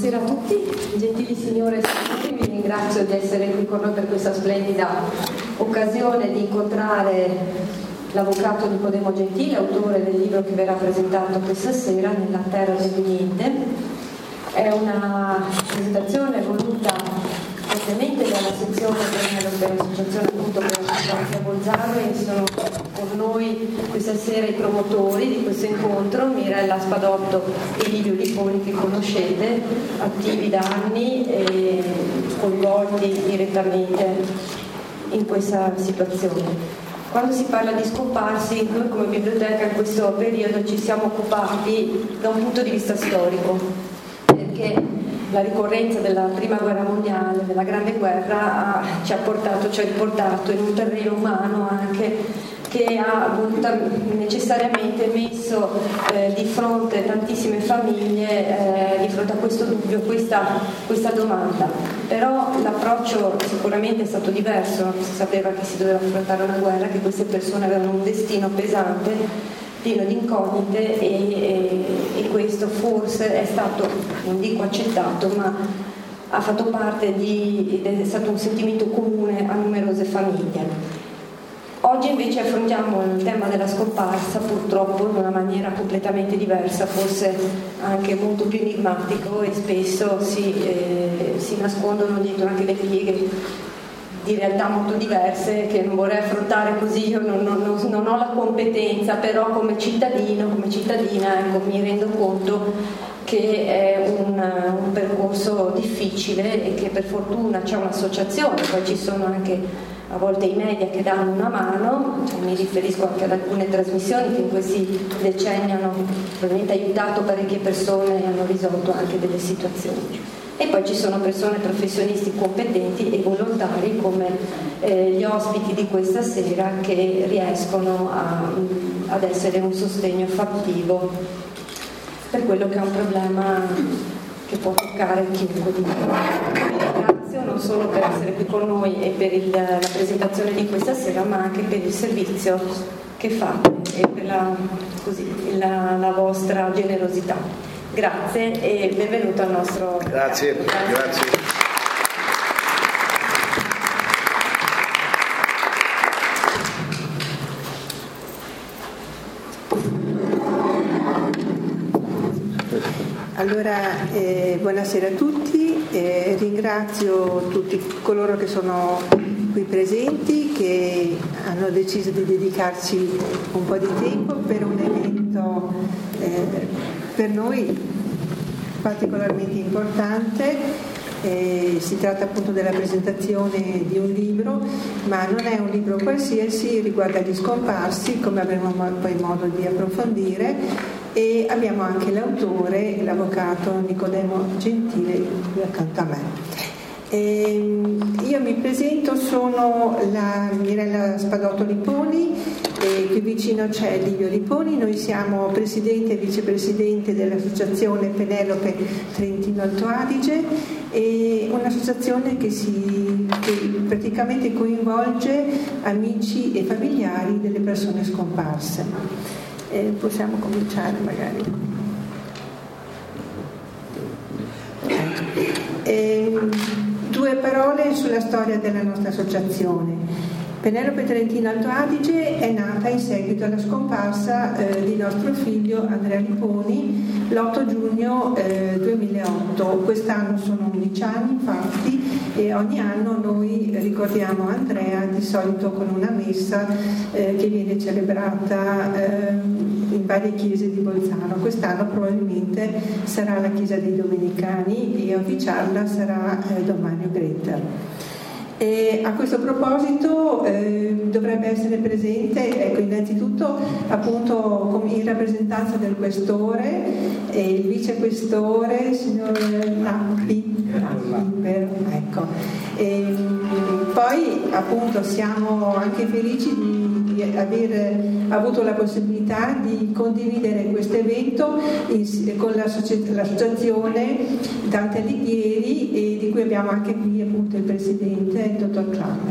Buonasera a tutti, gentili signore e signori, vi ringrazio di essere qui con noi per questa splendida occasione di incontrare l'avvocato Nicodemo Gentile, autore del libro che verrà presentato questa sera, Nella terra del niente. È una presentazione voluta ovviamente dalla sezione per l'associazione appunto per la Bolzano, e sono con noi questa sera i promotori di questo incontro, Mirella Spadotto e Livio Liponi, che conoscete, attivi da anni e coinvolti direttamente in questa situazione. Quando si parla di scomparsi, noi come biblioteca in questo periodo ci siamo occupati da un punto di vista storico, perché la ricorrenza della prima guerra mondiale, della grande guerra, ci ha riportato in un terreno umano anche, che ha necessariamente messo di fronte tantissime famiglie di fronte a questo dubbio, questa domanda. Però l'approccio sicuramente è stato diverso, si sapeva che si doveva affrontare una guerra, che queste persone avevano un destino pesante, pieno di incognite, e questo forse è stato, non dico accettato, ma ha fatto parte è stato un sentimento comune a numerose famiglie. Oggi invece affrontiamo il tema della scomparsa, purtroppo in una maniera completamente diversa, forse anche molto più enigmatico, e spesso si nascondono dietro anche le pieghe di realtà molto diverse che non vorrei affrontare così. Io non ho la competenza, però come cittadina, ecco, mi rendo conto che è un percorso difficile e che per fortuna c'è un'associazione, poi ci sono anche a volte i media che danno una mano, mi riferisco anche ad alcune trasmissioni che in questi decenni hanno probabilmente aiutato parecchie persone e hanno risolto anche delle situazioni. E poi ci sono persone, professionisti competenti e volontari come gli ospiti di questa sera, che riescono ad essere un sostegno fattivo per quello che è un problema che può toccare chiunque di noi. Ringrazio non solo per essere qui con noi e per la presentazione di questa sera, ma anche per il servizio che fate e per la vostra generosità. Grazie e benvenuto al nostro... Grazie. Allora, buonasera a tutti, ringrazio tutti coloro che sono qui presenti, che hanno deciso di dedicarci un po' di tempo per un evento per noi particolarmente importante. Si tratta appunto della presentazione di un libro, ma non è un libro qualsiasi, riguarda gli scomparsi, come avremo poi modo di approfondire, e abbiamo anche l'autore, l'avvocato Nicodemo Gentile, qui accanto a me. Io mi presento, sono la Mirella Spadotto Liponi, qui vicino c'è Livio Liponi. Noi siamo presidente e vicepresidente dell'associazione Penelope Trentino Alto Adige, e un'associazione che praticamente coinvolge amici e familiari delle persone scomparse. Possiamo cominciare magari. Due parole sulla storia della nostra associazione. Penelope Trentino Alto Adige è nata in seguito alla scomparsa di nostro figlio Andrea Liponi l'8 giugno 2008. Quest'anno sono 11 anni infatti, e ogni anno noi ricordiamo Andrea, di solito con una messa che viene celebrata in varie chiese di Bolzano. Quest'anno probabilmente sarà la chiesa dei Domenicani e a officiarla sarà Don Mario Gretter. E a questo proposito dovrebbe essere presente, ecco, innanzitutto appunto in rappresentanza del questore e il vicequestore, signor Lappi, ecco. Poi appunto siamo anche felici di aver avuto la possibilità di condividere questo evento con l'associazione Dante Alighieri, e di cui abbiamo anche qui appunto il presidente, il dottor Klammer.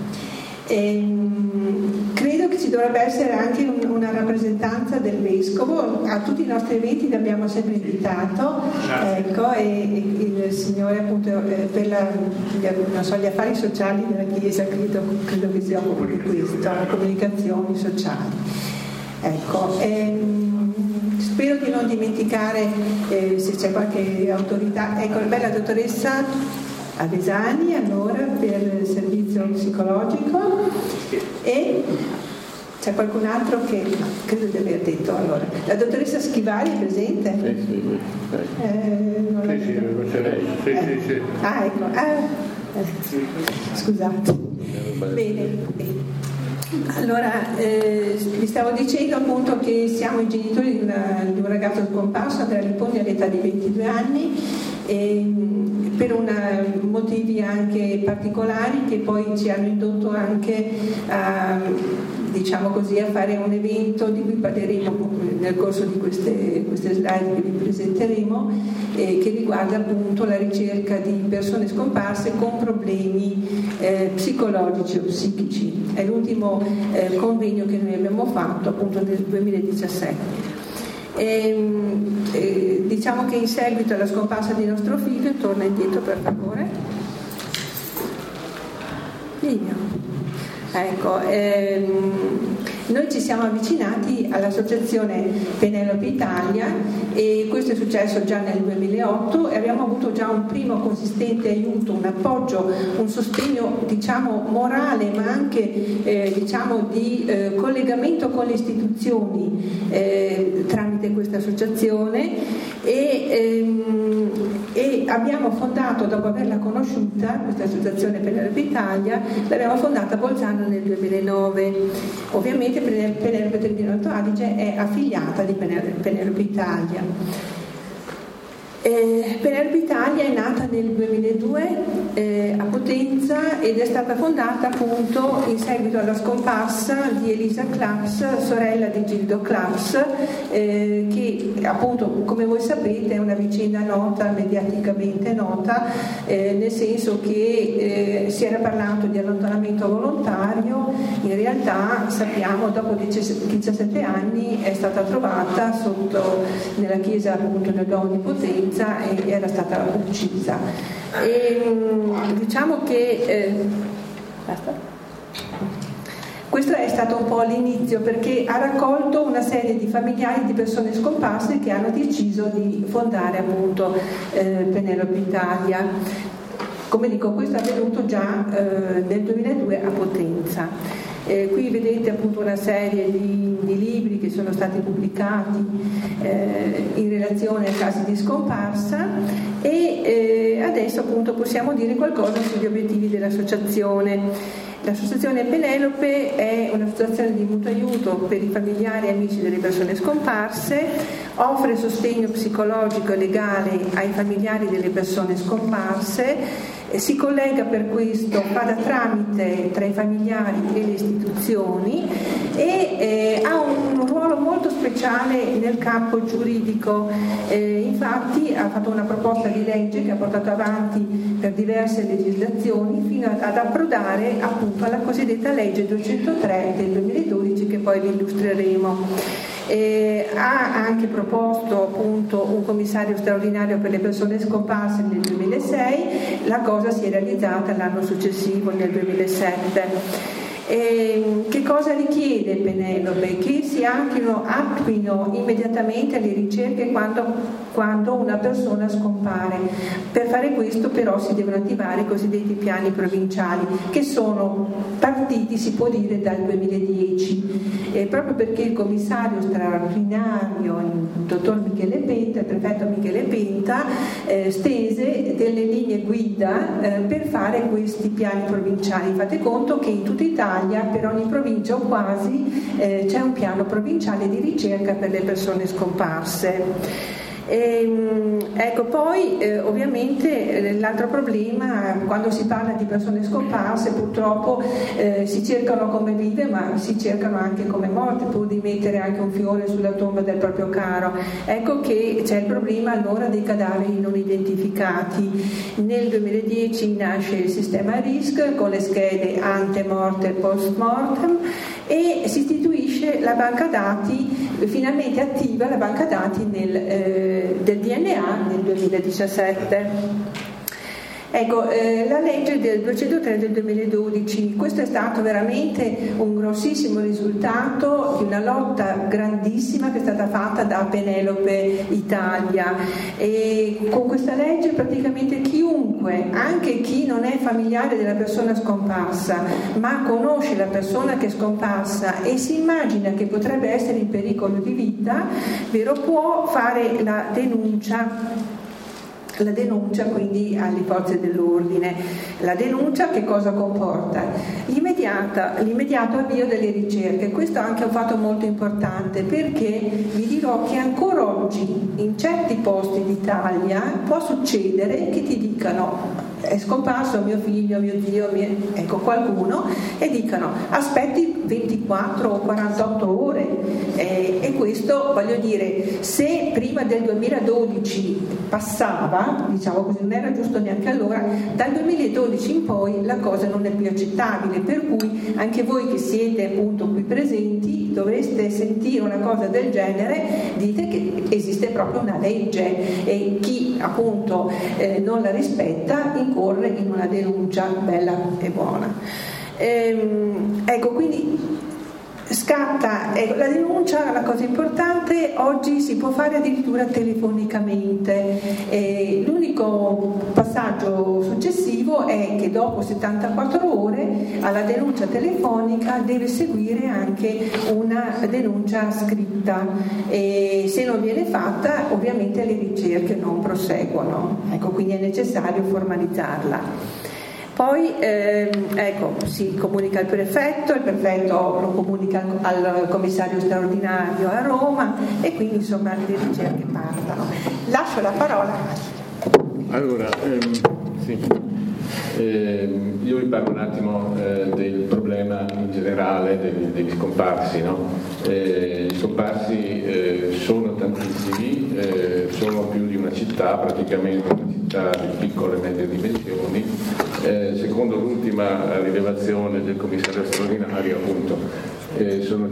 Credo che ci dovrebbe essere anche una rappresentanza del vescovo. A tutti i nostri eventi li abbiamo sempre invitato, ecco, e il Signore appunto per gli affari sociali della Chiesa, credo che si occupi di questo, le comunicazioni sociali. Ecco, spero di non dimenticare se c'è qualche autorità. Ecco, la dottoressa Avesani allora per il servizio psicologico, e c'è qualcun altro che credo di aver detto. Allora, la dottoressa Schivari è presente? Sì. Sì. Ah, ecco. Scusate. Bene. Allora, vi stavo dicendo appunto che siamo i genitori di un ragazzo scomparso, Andrea Liponi, all'età di 22 anni, per motivi anche particolari che poi ci hanno indotto anche a, diciamo così, a fare un evento di cui parleremo nel corso di queste slide che vi presenteremo, che riguarda appunto la ricerca di persone scomparse con problemi psicologici o psichici. È l'ultimo convegno che noi abbiamo fatto appunto nel 2017. Diciamo che in seguito alla scomparsa di nostro figlio, torna indietro per favore, Livio. Ecco, noi ci siamo avvicinati all'associazione Penelope Italia, e questo è successo già nel 2008, e abbiamo avuto già un primo consistente aiuto, un appoggio, un sostegno diciamo morale, ma anche diciamo di collegamento con le istituzioni tramite questa associazione, e abbiamo fondato, dopo averla conosciuta, questa associazione Penelope Italia, l'abbiamo fondata a Bolzano nel 2009. Ovviamente Penelope Trentino Alto Adige è affiliata di Penelope Italia. Penelope Italia è nata nel 2002 a Potenza ed è stata fondata appunto in seguito alla scomparsa di Elisa Klaps, sorella di Gildo Klaps, che appunto, come voi sapete, è una vicenda nota, mediaticamente nota, nel senso che si era parlato di allontanamento volontario. In realtà sappiamo, dopo 17 anni è stata trovata nella chiesa appunto del Duomo di Potenza, e era stata uccisa. Diciamo che questo è stato un po' l'inizio, perché ha raccolto una serie di familiari di persone scomparse che hanno deciso di fondare appunto Penelope Italia. Come dico, questo è avvenuto già nel 2002 a Potenza. Qui vedete appunto una serie di libri che sono stati pubblicati in relazione ai casi di scomparsa, e adesso appunto possiamo dire qualcosa sugli obiettivi dell'associazione. L'associazione Penelope è un'associazione di mutuo aiuto per i familiari e amici delle persone scomparse, offre sostegno psicologico e legale ai familiari delle persone scomparse, si collega per questo, fa da tramite tra i familiari e le istituzioni, e ha un ruolo molto speciale nel campo giuridico. Infatti ha fatto una proposta di legge che ha portato avanti per diverse legislazioni fino ad approdare appunto alla cosiddetta legge 203 del 2012, che poi vi illustreremo. Ha anche proposto appunto un commissario straordinario per le persone scomparse nel 2006, la cosa si è realizzata l'anno successivo, nel 2007. Che cosa richiede Penelope? Che si attuino immediatamente le ricerche quando una persona scompare. Per fare questo però si devono attivare i cosiddetti piani provinciali, che sono partiti, si può dire, dal 2010, proprio perché il commissario straordinario, il dottor Michele Penta, il prefetto Michele Penta, stese delle linee guida per fare questi piani provinciali. Fate conto che in tutta Italia, per ogni provincia o quasi, c'è un piano provinciale di ricerca per le persone scomparse. Ecco, poi ovviamente l'altro problema, quando si parla di persone scomparse, purtroppo si cercano come vive, ma si cercano anche come morte, pur di mettere anche un fiore sulla tomba del proprio caro. Ecco che c'è il problema allora dei cadaveri non identificati. Nel 2010 nasce il sistema RISC con le schede ante morte e post mortem, e si istituisce istituisce la banca dati, finalmente attiva la banca dati del DNA nel 2017. Ecco, la legge del 203 del 2012, questo è stato veramente un grossissimo risultato di una lotta grandissima che è stata fatta da Penelope Italia, e con questa legge praticamente chiunque, anche chi non è familiare della persona scomparsa ma conosce la persona che è scomparsa e si immagina che potrebbe essere in pericolo di vita, può fare la denuncia quindi alle forze dell'ordine. La denuncia che cosa comporta? L'immediato avvio delle ricerche. Questo è anche un fatto molto importante, perché vi dirò che ancora oggi in certi posti d'Italia può succedere che ti dicano è scomparso mio figlio, mio zio, qualcuno, e dicano aspetti 24 o 48 ore, e questo, voglio dire, se prima del 2012 passava, diciamo così, non era giusto neanche allora, dal 2012 in poi la cosa non è più accettabile, per cui anche voi che siete appunto qui presenti dovreste sentire una cosa del genere, dite che esiste proprio una legge e chi appunto non la rispetta incorre in una denuncia bella e buona. Ecco, quindi scatta la denuncia. La cosa importante, oggi si può fare addirittura telefonicamente, l'unico passaggio successivo è che dopo 74 ore alla denuncia telefonica deve seguire anche una denuncia scritta, e se non viene fatta ovviamente le ricerche non proseguono, ecco, quindi è necessario formalizzarla. Poi si comunica al prefetto, il prefetto lo comunica al commissario straordinario a Roma, e quindi insomma le ricerche partono. Lascio la parola. Allora, io vi parlo un attimo del problema in generale degli scomparsi, no? Gli scomparsi sono tantissimi, sono più di una città, praticamente una città di piccole e medie dimensioni. Secondo l'ultima rilevazione del commissario straordinario, appunto, sono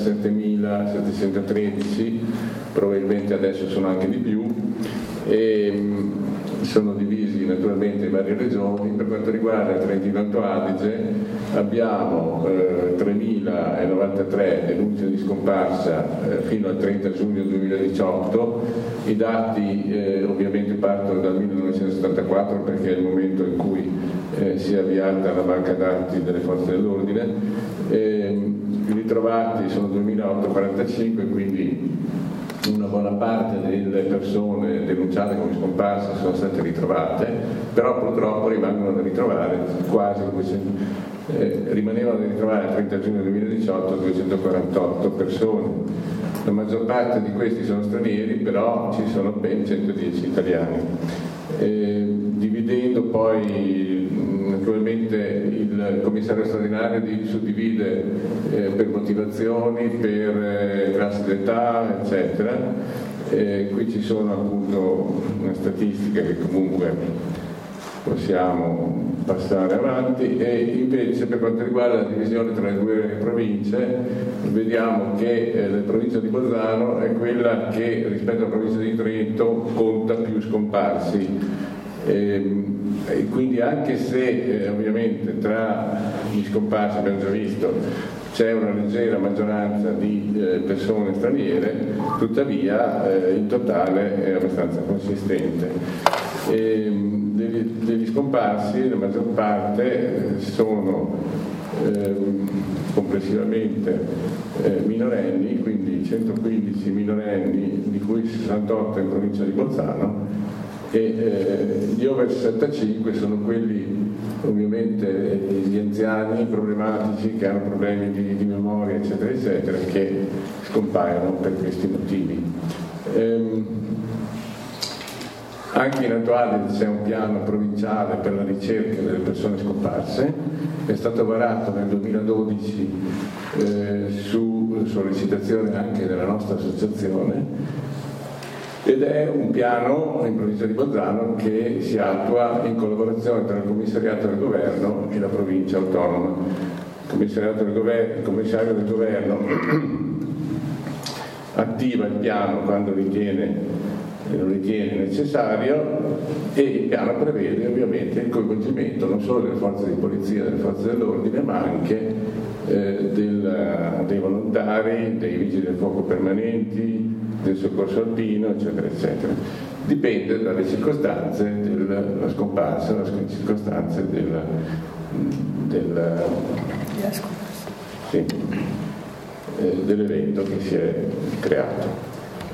57.713, probabilmente adesso sono anche di più, e sono divisi naturalmente in varie regioni. Per quanto riguarda il Trentino Alto Adige abbiamo 3.093 denunce di scomparsa fino al 30 giugno 2018. I dati ovviamente partono dal 1974, perché è il momento in cui si è avviata la banca dati delle forze dell'ordine. I ritrovati sono 2.845, quindi una buona parte delle persone denunciate come scomparse sono state ritrovate, però purtroppo rimangono da ritrovare quasi 200, rimanevano da ritrovare al 30 giugno 2018 248 persone. La maggior parte di questi sono stranieri, però ci sono ben 110 italiani. Dividendo poi naturalmente il commissario straordinario suddivide per motivazioni, per classe d'età, eccetera. Qui ci sono appunto una statistica che comunque possiamo passare avanti, e invece per quanto riguarda la divisione tra le due province vediamo che la provincia di Bolzano è quella che rispetto alla provincia di Trento conta più scomparsi. E quindi anche se ovviamente tra gli scomparsi, abbiamo già visto, c'è una leggera maggioranza di persone straniere, tuttavia in totale è abbastanza consistente. Degli scomparsi la maggior parte sono complessivamente minorenni, quindi 115 minorenni, di cui 68 in provincia di Bolzano, e gli over 65 sono quelli ovviamente gli anziani problematici che hanno problemi di memoria eccetera eccetera, che scompaiono per questi motivi. Anche in Alto Adige c'è un piano provinciale per la ricerca delle persone scomparse, è stato varato nel 2012 su sollecitazione anche della nostra associazione, ed è un piano in provincia di Bolzano che si attua in collaborazione tra il commissariato del governo e la provincia autonoma. il commissario del governo attiva il piano quando lo ritiene necessario, e il piano prevede ovviamente il coinvolgimento non solo delle forze di polizia, delle forze dell'ordine, ma anche dei volontari, dei vigili del fuoco permanenti, del soccorso alpino, eccetera eccetera. Dipende dalle circostanze della scomparsa, dalle circostanze dell'evento che si è creato.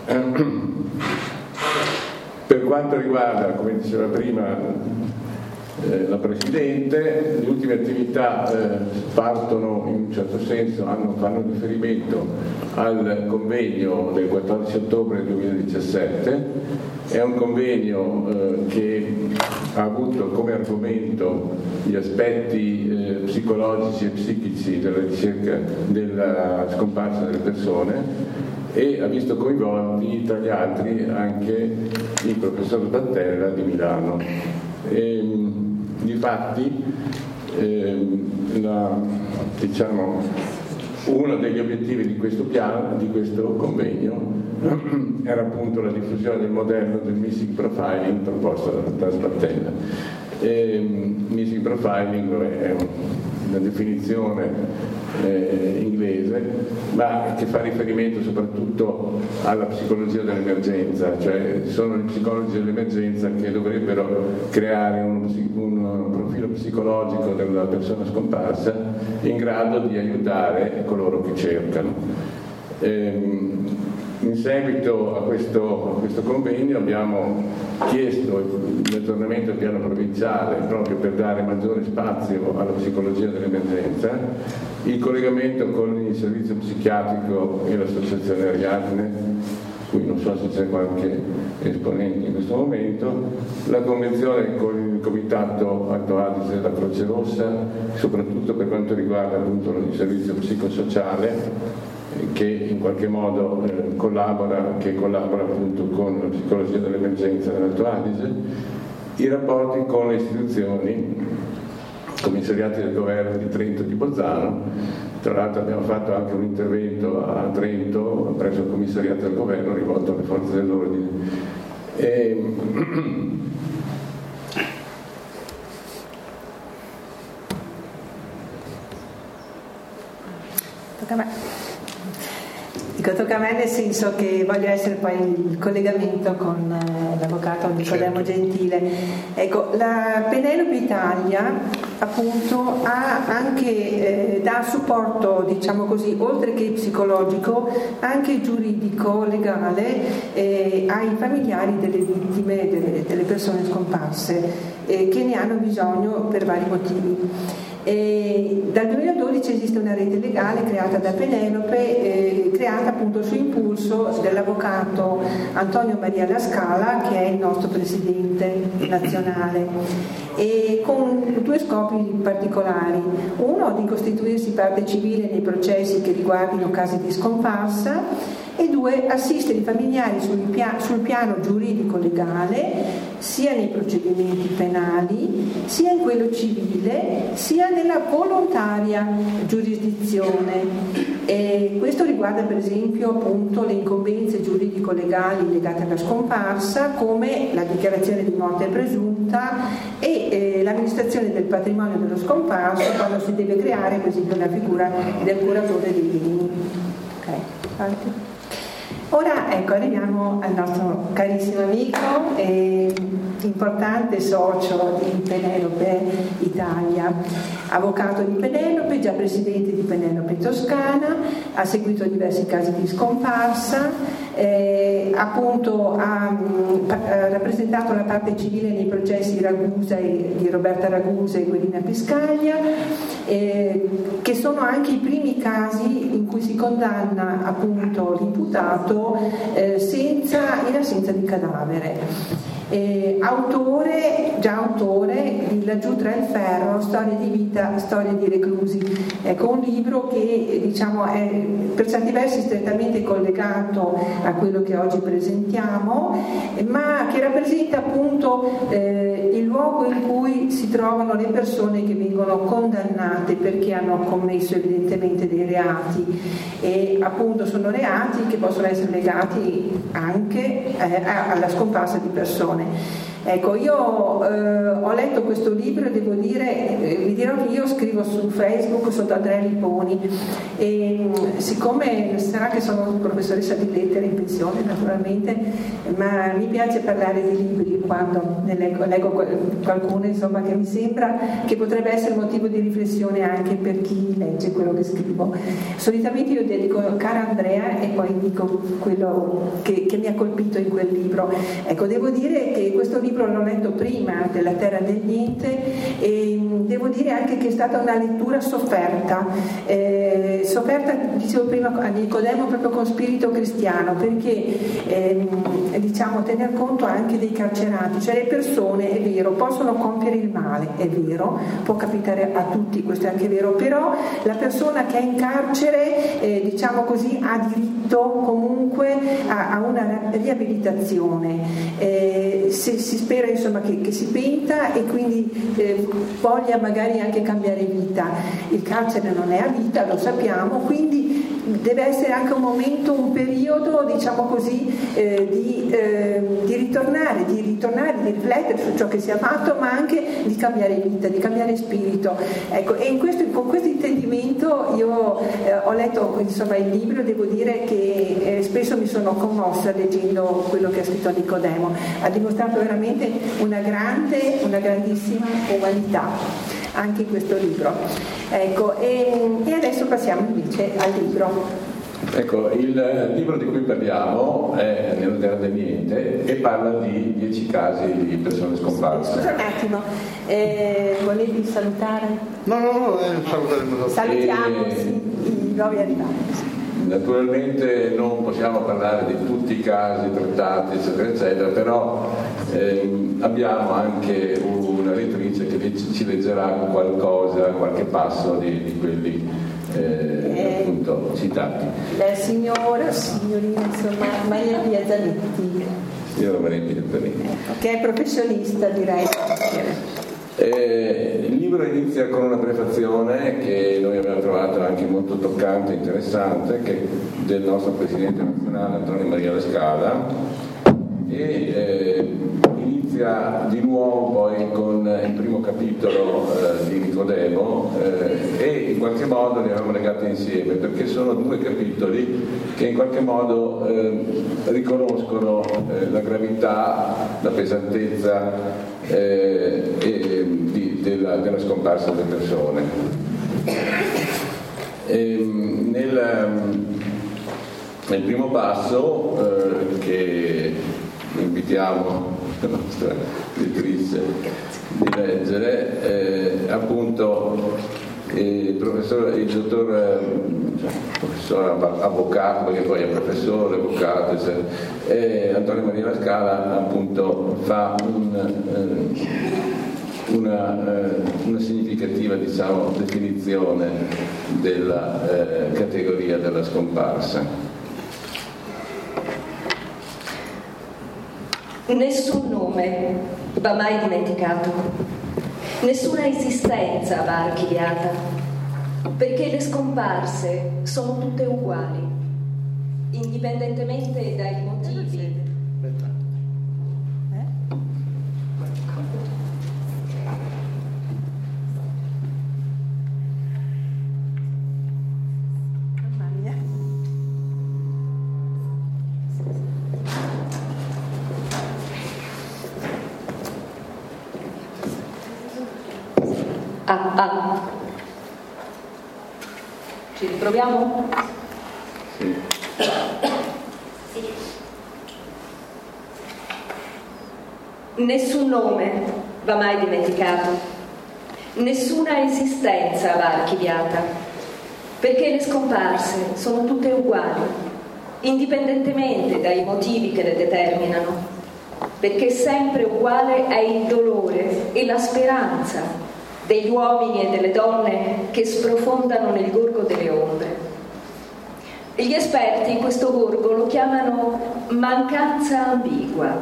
Per quanto riguarda, come diceva prima la Presidente, le ultime attività partono in un certo senso, fanno riferimento al convegno del 14 ottobre 2017. È un convegno che ha avuto come argomento gli aspetti psicologici e psichici della ricerca della scomparsa delle persone, e ha visto coinvolti tra gli altri anche il professor Battella di Milano. Difatti uno degli obiettivi di questo piano, di questo convegno, era appunto la diffusione del modello del missing profiling proposto da Battella. Missing profiling è una definizione inglese, ma che fa riferimento soprattutto alla psicologia dell'emergenza, cioè sono i psicologi dell'emergenza che dovrebbero creare un profilo psicologico della persona scomparsa in grado di aiutare coloro che cercano. In seguito a questo convegno abbiamo chiesto l'aggiornamento del piano provinciale proprio per dare maggiore spazio alla psicologia dell'emergenza, il collegamento con il servizio psichiatrico e l'associazione Ariadne, qui non so se c'è qualche esponente in questo momento, la convenzione con il Comitato Alto Adige della Croce Rossa, soprattutto per quanto riguarda appunto il servizio psicosociale, che in qualche modo collabora appunto con la psicologia dell'emergenza dell'Alto Adige, i rapporti con le istituzioni, commissariati del governo di Trento e di Bolzano. Tra l'altro abbiamo fatto anche un intervento a Trento presso il commissariato del governo rivolto alle forze dell'ordine. Tocca a me nel senso che voglio essere poi il collegamento con l'avvocato Nicodemo Gentile. Ecco, la Penelope Italia appunto ha anche dà supporto, diciamo così, oltre che psicologico, anche giuridico, legale ai familiari delle vittime, delle persone scomparse che ne hanno bisogno per vari motivi. Dal 2012 esiste una rete legale creata da Penelope, creata appunto su impulso dell'avvocato Antonio Maria La Scala, che è il nostro presidente nazionale, e con due scopi particolari: uno, di costituirsi parte civile nei processi che riguardino casi di scomparsa, e due, assistere i familiari sul piano giuridico legale, sia nei procedimenti penali, sia in quello civile, sia nella volontaria giurisdizione. E questo riguarda per esempio appunto le incombenze giuridico-legali legate alla scomparsa, come la dichiarazione di morte presunta e l'amministrazione del patrimonio dello scomparso, quando si deve creare per esempio la figura del curatore dei beni. Ok, avanti. Ora ecco, arriviamo al nostro carissimo amico e importante socio di Penelope Italia, avvocato di Penelope, già presidente di Penelope Toscana, ha seguito diversi casi di scomparsa, appunto ha rappresentato la parte civile nei processi di Roberta Ragusa e Guerina Piscaglia, che sono anche i primi casi in cui si condanna appunto l'imputato in assenza di cadavere. Già autore del Laggiù tra il ferro, storie di vita, storie di reclusi. Ecco, un libro che diciamo è per certi versi strettamente collegato a quello che oggi presentiamo, ma che rappresenta appunto il luogo in cui si trovano le persone che vengono condannate perché hanno commesso evidentemente dei reati, e appunto sono reati che possono essere legati anche alla scomparsa di persone. Ecco, io ho letto questo libro e devo dire, vi dirò che io scrivo su Facebook sotto Andrea Liponi, e siccome sarà che sono professoressa di lettere in pensione naturalmente, ma mi piace parlare di libri quando ne leggo qualcuno, insomma, che mi sembra che potrebbe essere motivo di riflessione anche per chi legge quello che scrivo. Solitamente io dedico cara Andrea e poi dico quello che mi ha colpito in quel libro. Ecco, devo dire che questo libro l'ho letto prima della Terra del Niente, e devo dire anche che è stata una lettura sofferta, dicevo prima a Nicodemo, proprio con spirito cristiano, perché diciamo tener conto anche dei carcerati, cioè le persone, è vero, possono compiere il male, è vero, può capitare a tutti, questo è anche vero, però la persona che è in carcere diciamo così ha diritto comunque a una riabilitazione, si spera insomma che si penta e quindi voglia magari anche cambiare vita. Il carcere non è a vita, lo sappiamo, quindi deve essere anche un momento, un periodo, diciamo così, di ritornare, di riflettere su ciò che si è fatto, ma anche di cambiare vita, di cambiare spirito. Ecco, e con questo intendimento io ho letto insomma il libro, devo dire che spesso mi sono commossa leggendo quello che ha scritto Nicodemo. Ha dimostrato veramente una grandissima umanità anche in questo libro. Ecco, e adesso passiamo invece al libro. Ecco, il libro di cui parliamo è Nella Terra del Niente e parla di 10 casi di persone scomparse. Scusa un attimo, volevi salutare? No, saluteremo dopo. Salutiamo i nuovi arrivati. Naturalmente non possiamo parlare di tutti i casi trattati, eccetera, eccetera, però abbiamo anche una lettrice che ci leggerà qualcosa, qualche passo di quelli appunto citati. La signorina insomma Maria Pia Zanetti. Signora Maria Pia Zanetti. Ecco, che è professionista, direi. Il libro inizia con una prefazione che noi abbiamo trovato anche molto toccante e interessante, che è del nostro presidente nazionale Antonio Maria La Scala, e inizia di nuovo poi con il primo capitolo di Nicodemo, e in qualche modo li abbiamo legati insieme perché sono 2 capitoli che in qualche modo riconoscono la gravità, la pesantezza della scomparsa delle persone. Nel primo passo che invitiamo la nostra lettrice di leggere, appunto il dottor avvocato, perché poi è professore, avvocato, Antonio Maria La Scala appunto fa una significativa, diciamo, definizione della categoria della scomparsa. Nessun nome va mai dimenticato, nessuna esistenza va archiviata, perché le scomparse sono tutte uguali, indipendentemente dai motivi. Ci riproviamo? Sì. Nessun nome va mai dimenticato, nessuna esistenza va archiviata, perché le scomparse sono tutte uguali, indipendentemente dai motivi che le determinano, perché sempre uguale è il dolore e e la speranza degli uomini e delle donne che sprofondano nel gorgo delle ombre. Gli esperti questo gorgo lo chiamano mancanza ambigua.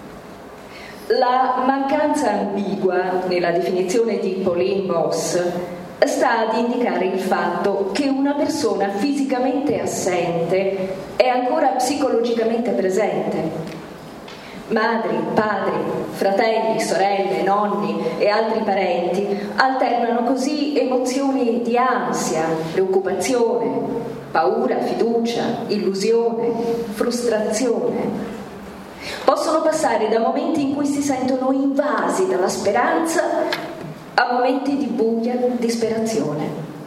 La mancanza ambigua, nella definizione di Pauline Boss, sta ad indicare il fatto che una persona fisicamente assente è ancora psicologicamente presente. Madri, padri, fratelli, sorelle, nonni e altri parenti alternano così emozioni di ansia, preoccupazione, paura, fiducia, illusione, frustrazione. Possono passare da momenti in cui si sentono invasi dalla speranza a momenti di buia disperazione.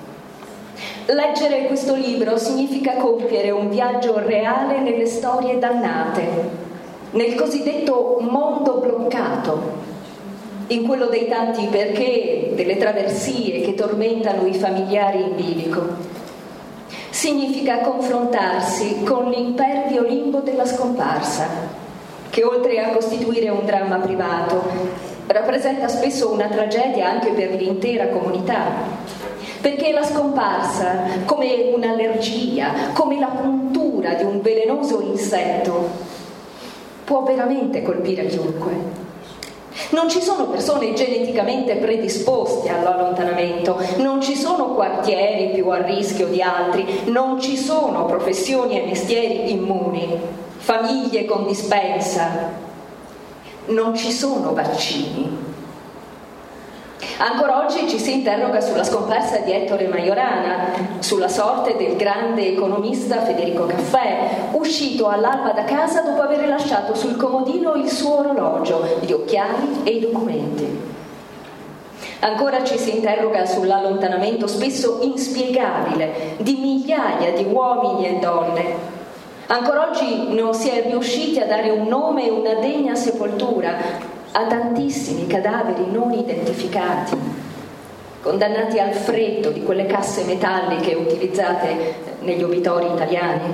Leggere questo libro significa compiere un viaggio reale nelle storie dannate, nel cosiddetto mondo bloccato, in quello dei tanti perché, delle traversie che tormentano i familiari in bilico. Significa confrontarsi con l'impervio limbo della scomparsa, che oltre a costituire un dramma privato, rappresenta spesso una tragedia anche per l'intera comunità, perché la scomparsa, come un'allergia, come la puntura di un velenoso insetto, può veramente colpire chiunque. Non ci sono persone geneticamente predisposte all'allontanamento, non ci sono quartieri più a rischio di altri, non ci sono professioni e mestieri immuni, famiglie con dispensa, non ci sono vaccini. Ancora oggi ci si interroga sulla scomparsa di Ettore Majorana, sulla sorte del grande economista Federico Caffè, uscito all'alba da casa dopo aver lasciato sul comodino il suo orologio, gli occhiali e i documenti. Ancora ci si interroga sull'allontanamento spesso inspiegabile di migliaia di uomini e donne. Ancora oggi non si è riusciti a dare un nome e una degna sepoltura a tantissimi cadaveri non identificati, condannati al freddo di quelle casse metalliche utilizzate negli obitori italiani.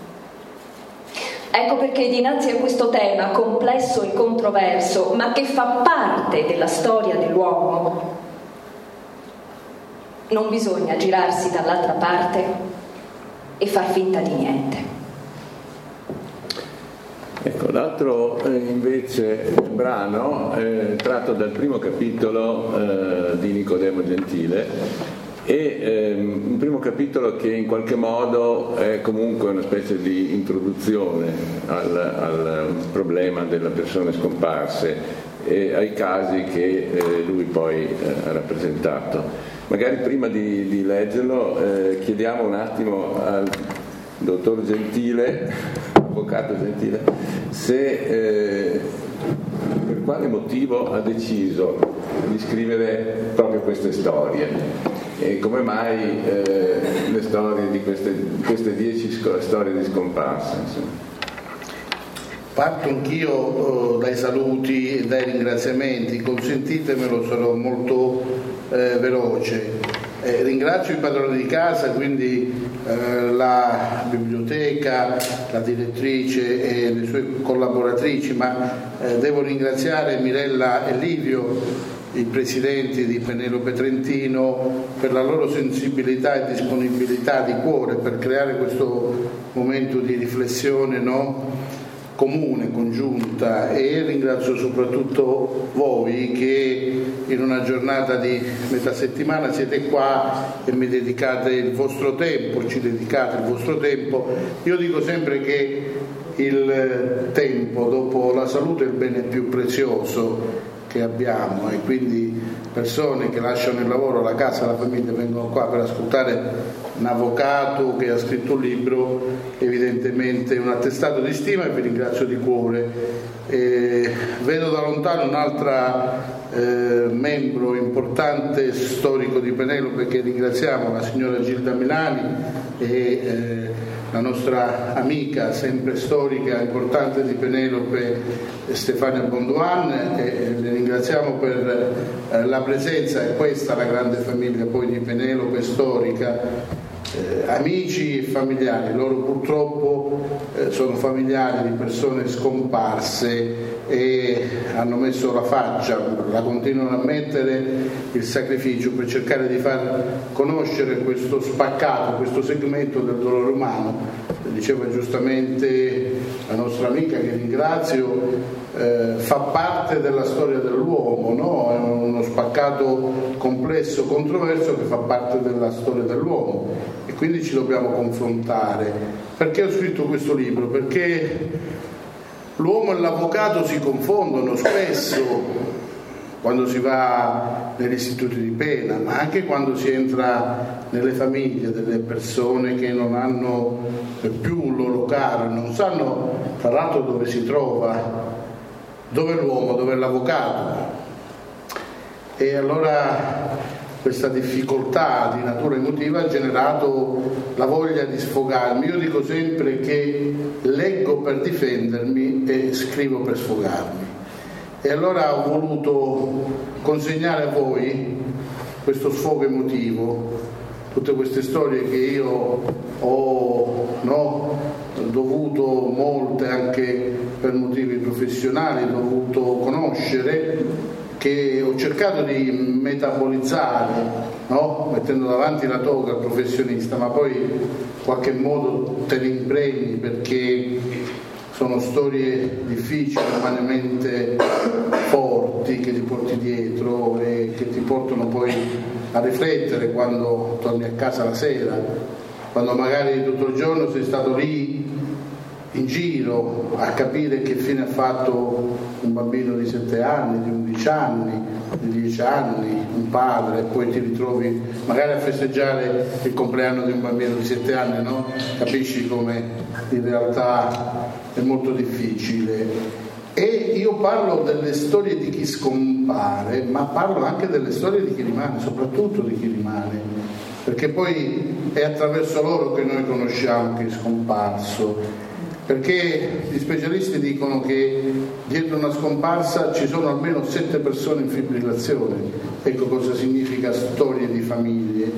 Ecco perché dinanzi a questo tema complesso e controverso, ma che fa parte della storia dell'uomo, non bisogna girarsi dall'altra parte e far finta di niente. Ecco, l'altro invece brano tratto dal primo capitolo di Nicodemo Gentile, e un primo capitolo che in qualche modo è comunque una specie di introduzione al problema delle persone scomparse e ai casi che lui poi ha rappresentato. Magari prima di leggerlo chiediamo un attimo al dottor Gentile, avvocato Gentile, se per quale motivo ha deciso di scrivere proprio queste storie e come mai le storie di queste 10 storie di scomparsa, insomma. Parto anch'io dai saluti e dai ringraziamenti, consentitemelo, sarò molto veloce. Ringrazio i padroni di casa, quindi la biblioteca, la direttrice e le sue collaboratrici, ma devo ringraziare Mirella e Livio, i presidenti di Penelope Trentino, per la loro sensibilità e disponibilità di cuore per creare questo momento di riflessione, comune, congiunta, e ringrazio soprattutto voi che in una giornata di metà settimana siete qua e mi dedicate il vostro tempo, ci dedicate il vostro tempo. Io dico sempre che il tempo dopo la salute è il bene più prezioso che abbiamo, e quindi persone che lasciano il lavoro, la casa, la famiglia, vengono qua per ascoltare un avvocato che ha scritto un libro, evidentemente un attestato di stima, e vi ringrazio di cuore. Vedo da lontano un'altra membro importante storico di Penelope che ringraziamo, la signora Gilda Milani, e la nostra amica sempre storica importante di Penelope, Stefania Bonduan, e le ringraziamo per la presenza. È questa la grande famiglia poi di Penelope storica. Amici e familiari, loro purtroppo sono familiari di persone scomparse e hanno messo la faccia, la continuano a mettere, il sacrificio per cercare di far conoscere questo spaccato, questo segmento del dolore umano. Diceva giustamente la nostra amica, che ringrazio, fa parte della storia dell'uomo, no? È uno spaccato complesso, controverso, che fa parte della storia dell'uomo, e quindi ci dobbiamo confrontare. Perché ho scritto questo libro? Perché l'uomo e l'avvocato si confondono spesso quando si va negli istituti di pena, ma anche quando si entra nelle famiglie delle persone che non hanno più un loro caro, non sanno tra l'altro dove si trova, dove è l'uomo, dove è l'avvocato. E allora questa difficoltà di natura emotiva ha generato la voglia di sfogarmi. Io dico sempre che leggo per difendermi e scrivo per sfogarmi. E allora ho voluto consegnare a voi questo sfogo emotivo, tutte queste storie che io ho dovuto, molte anche per motivi professionali, dovuto conoscere, che ho cercato di metabolizzare, mettendo davanti la toga al professionista, ma poi in qualche modo te ne impregni, perché sono storie difficili, umanamente forti, che ti porti dietro e che ti portano poi a riflettere quando torni a casa la sera, quando magari tutto il giorno sei stato lì in giro a capire che fine ha fatto un bambino di 7 anni, di 11 anni, di 10 anni, un padre, e poi ti ritrovi magari a festeggiare il compleanno di un bambino di 7 anni, no? Capisci come in realtà è molto difficile. E io parlo delle storie di chi scompare, ma parlo anche delle storie di chi rimane, soprattutto di chi rimane, perché poi è attraverso loro che noi conosciamo chi è scomparso. Perché gli specialisti dicono che dietro una scomparsa ci sono almeno 7 persone in fibrillazione. Ecco cosa significa storie di famiglie.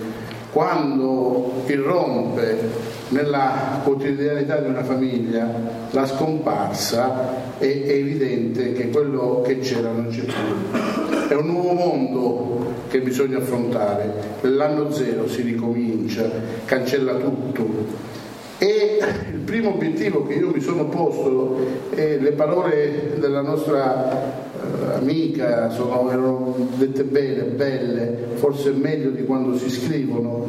Quando irrompe nella quotidianità di una famiglia la scomparsa, è evidente che quello che c'era non c'è più. È un nuovo mondo che bisogna affrontare. Nell'anno zero si ricomincia, cancella tutto. E il primo obiettivo che io mi sono posto, e le parole della nostra amica erano dette bene, belle, forse meglio di quando si scrivono.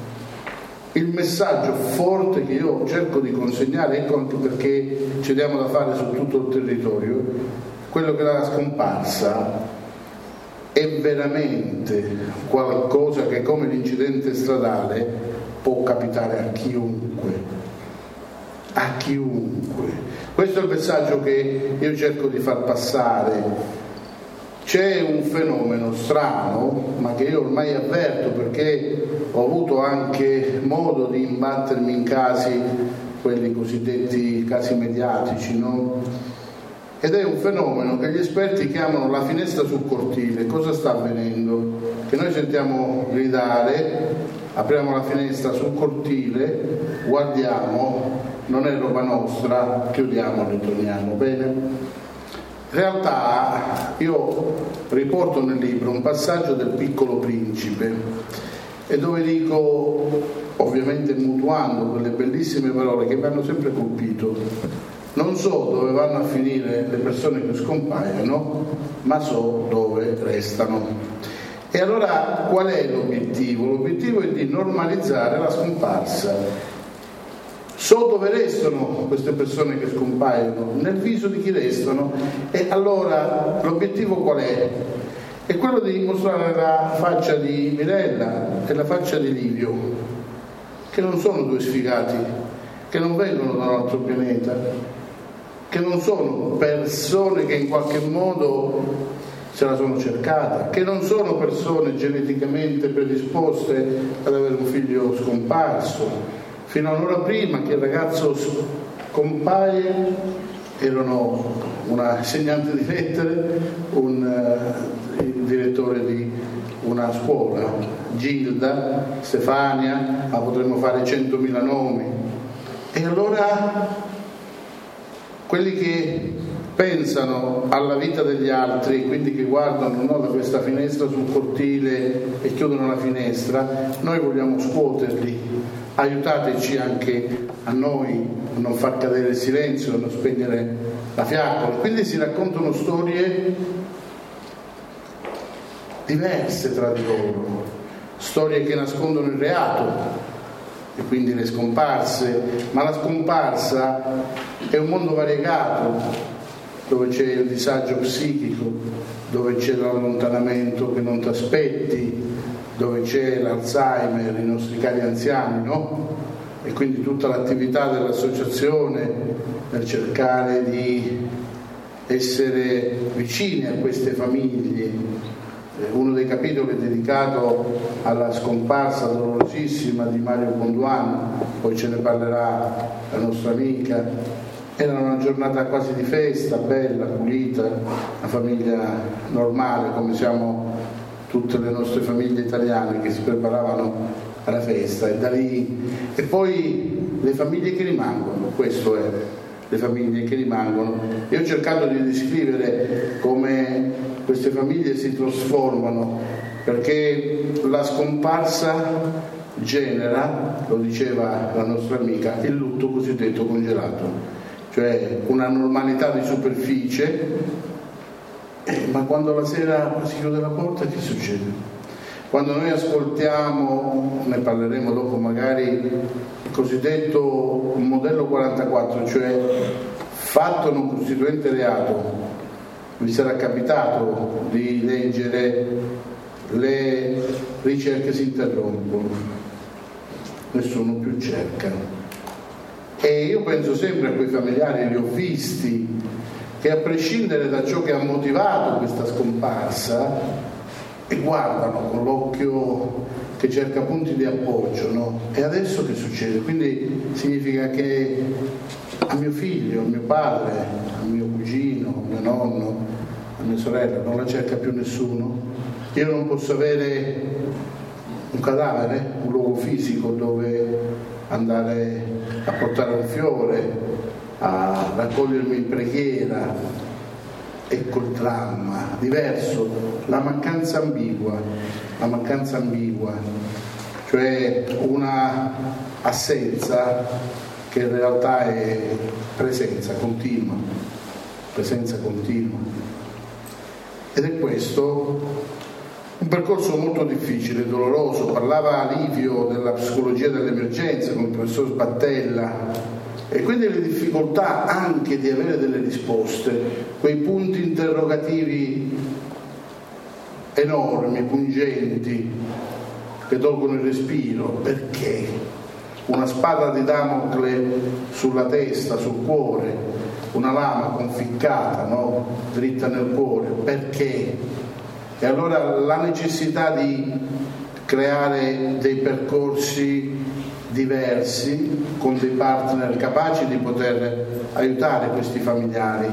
Il messaggio forte che io cerco di consegnare, ecco anche perché ci diamo da fare su tutto il territorio, quello che la scomparsa è veramente qualcosa che, come l'incidente stradale, può capitare a chiunque. A chiunque. Questo è il messaggio che io cerco di far passare. C'è un fenomeno strano, ma che io ormai avverto, perché ho avuto anche modo di imbattermi in casi, quelli cosiddetti casi mediatici, no? Ed è un fenomeno che gli esperti chiamano la finestra sul cortile. Cosa sta avvenendo? Che noi sentiamo gridare, apriamo la finestra sul cortile, guardiamo, non è roba nostra, chiudiamo e ritorniamo, bene? In realtà io riporto nel libro un passaggio del Piccolo Principe, e dove dico, ovviamente mutuando quelle bellissime parole che mi hanno sempre colpito: non so dove vanno a finire le persone che scompaiono, ma so dove restano. E allora qual è l'obiettivo? L'obiettivo è di normalizzare la scomparsa. So dove restano queste persone che scompaiono, nel viso di chi restano. E allora l'obiettivo qual è? È quello di mostrare la faccia di Mirella e la faccia di Livio, che non sono due sfigati, che non vengono da un altro pianeta, che non sono persone che in qualche modo se la sono cercata, che non sono persone geneticamente predisposte ad avere un figlio scomparso. Fino a un'ora prima che il ragazzo scompaie erano una insegnante di lettere, il direttore di una scuola, Gilda, Stefania, ma potremmo fare 100.000 nomi. E allora quelli che pensano alla vita degli altri, quindi che guardano, no, da questa finestra sul cortile e chiudono la finestra. Noi vogliamo scuoterli, aiutateci anche a noi a non far cadere il silenzio, a non spegnere la fiaccola. Quindi si raccontano storie diverse tra di loro, storie che nascondono il reato e quindi le scomparse, ma la scomparsa è un mondo variegato, dove c'è il disagio psichico, dove c'è l'allontanamento che non ti aspetti, dove c'è l'Alzheimer, i nostri cari anziani, no? E quindi tutta l'attività dell'associazione nel cercare di essere vicini a queste famiglie. Uno dei capitoli è dedicato alla scomparsa dolorosissima di Mario Bonduano, poi ce ne parlerà la nostra amica. Era una giornata quasi di festa, bella, pulita, una famiglia normale come siamo tutte le nostre famiglie italiane che si preparavano alla festa, e da lì, e poi le famiglie che rimangono, questo è, le famiglie che rimangono. Io ho cercato di descrivere come queste famiglie si trasformano, perché la scomparsa genera, lo diceva la nostra amica, il lutto cosiddetto congelato, cioè una normalità di superficie, ma quando la sera si chiude la porta che succede? Quando noi ascoltiamo, ne parleremo dopo magari, il cosiddetto modello 44, cioè fatto non costituente reato, vi sarà capitato di leggere le ricerche si interrompono, nessuno più cerca. E io penso sempre a quei familiari, li ho visti, che a prescindere da ciò che ha motivato questa scomparsa, e guardano con l'occhio che cerca punti di appoggio, no? E adesso che succede? Quindi significa che a mio figlio, a mio padre, a mio cugino, a mio nonno, a mia sorella non la cerca più nessuno. Io non posso avere un cadavere, un luogo fisico dove andare a portare un fiore, a raccogliermi in preghiera. Ecco il dramma diverso, la mancanza ambigua, cioè una assenza che in realtà è presenza continua. Ed è questo un percorso molto difficile, doloroso. Parlava Livio della psicologia dell'emergenza con il professor Sbattella, e quindi le difficoltà anche di avere delle risposte, quei punti interrogativi enormi, pungenti, che tolgono il respiro. Perché? Una spada di Damocle sulla testa, sul cuore, una lama conficcata, no? Dritta nel cuore. Perché? E allora la necessità di creare dei percorsi diversi con dei partner capaci di poter aiutare questi familiari.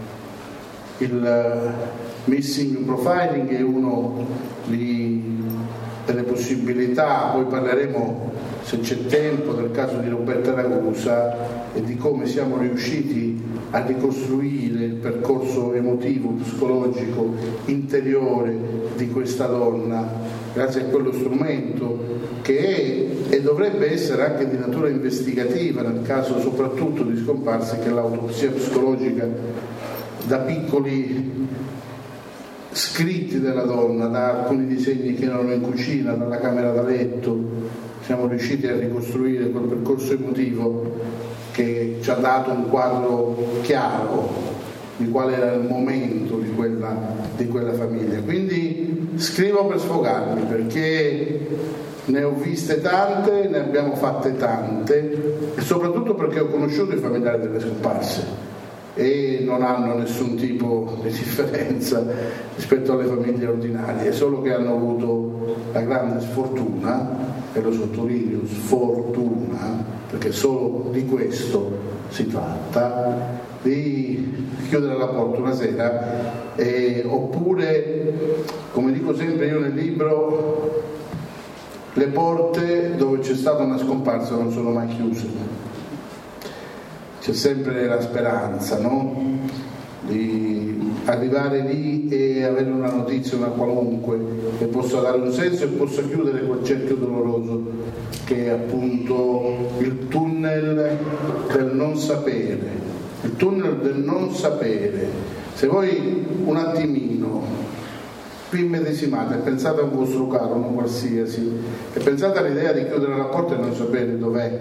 Il missing profiling è uno delle possibilità, poi parleremo, se c'è tempo, del caso di Roberta Ragusa e di come siamo riusciti a ricostruire il percorso emotivo, psicologico, interiore di questa donna, grazie a quello strumento che è e dovrebbe essere anche di natura investigativa nel caso soprattutto di scomparse, che è l'autopsia psicologica, da piccoli scritti della donna, da alcuni disegni che erano in cucina, dalla camera da letto. Siamo riusciti a ricostruire quel percorso emotivo che ci ha dato un quadro chiaro di qual era il momento di quella famiglia. Quindi scrivo per sfogarmi, perché ne ho viste tante, ne abbiamo fatte tante, e soprattutto perché ho conosciuto i familiari delle scomparse e non hanno nessun tipo di differenza rispetto alle famiglie ordinarie, solo che hanno avuto la grande sfortuna, e lo sottolineo, sfortuna, perché solo di questo si tratta, di chiudere la porta una sera, oppure, come dico sempre io nel libro, le porte dove c'è stata una scomparsa non sono mai chiuse, c'è sempre la speranza, no? di arrivare lì e avere una notizia, una qualunque, che possa dare un senso e possa chiudere quel cerchio doloroso che è appunto il tunnel del non sapere. Il tunnel del non sapere. Se voi un attimino vi immedesimate e pensate a un vostro caro, non qualsiasi, e pensate all'idea di chiudere la porta e non sapere dov'è.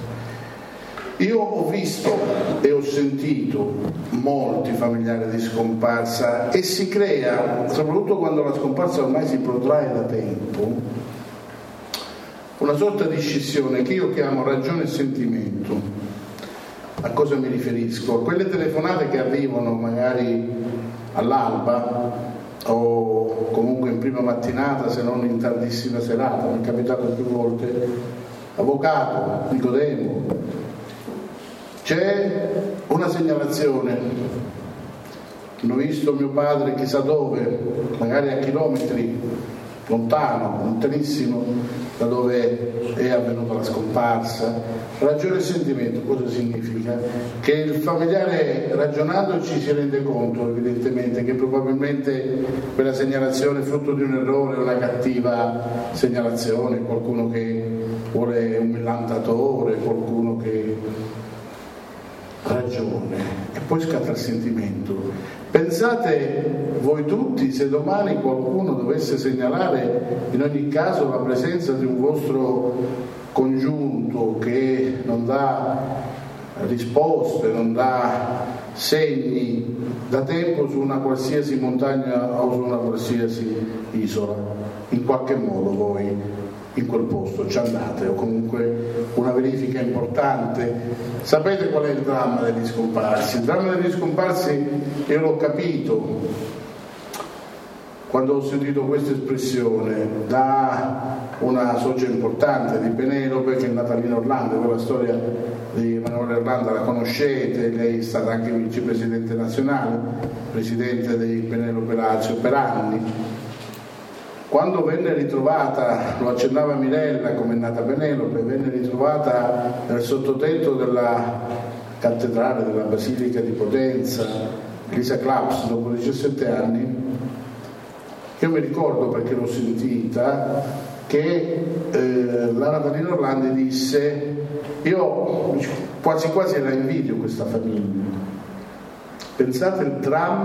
Io ho visto e ho sentito molti familiari di scomparsa e si crea, soprattutto quando la scomparsa ormai si protrae da tempo, una sorta di scissione che io chiamo ragione e sentimento. A cosa mi riferisco? A quelle telefonate che arrivano magari all'alba o comunque in prima mattinata, se non in tardissima serata, mi è capitato più volte: avvocato, Nicodemo, c'è una segnalazione, hanno visto mio padre chissà dove, magari a chilometri lontano, lontanissimo da dove è avvenuta la scomparsa. Ragione e sentimento cosa significa? Che il familiare, ragionando, ci si rende conto evidentemente che probabilmente quella segnalazione è frutto di un errore, una cattiva segnalazione, qualcuno che vuole un millantatore, qualcuno che ragione, e poi scatta il sentimento. Pensate voi tutti se domani qualcuno dovesse segnalare in ogni caso la presenza di un vostro congiunto che non dà risposte, non dà segni da tempo su una qualsiasi montagna o su una qualsiasi isola. In qualche modo voi in quel posto ci andate, o comunque una verifica importante. Sapete qual è il dramma degli scomparsi? Il dramma degli scomparsi io l'ho capito quando ho sentito questa espressione da una socia importante di Penelope, che è Natalina Orlando. Voi la storia di Emanuele Orlando la conoscete, lei è stata anche vicepresidente nazionale, presidente di Penelope Lazio per anni. Quando venne ritrovata, lo accennava Mirella come è nata Penelope, venne ritrovata nel sottotetto della cattedrale della Basilica di Potenza, Elisa Claps, dopo 17 anni, io mi ricordo, perché l'ho sentita, che la Natalina Orlandi disse: io quasi quasi la invidio questa famiglia. Pensate il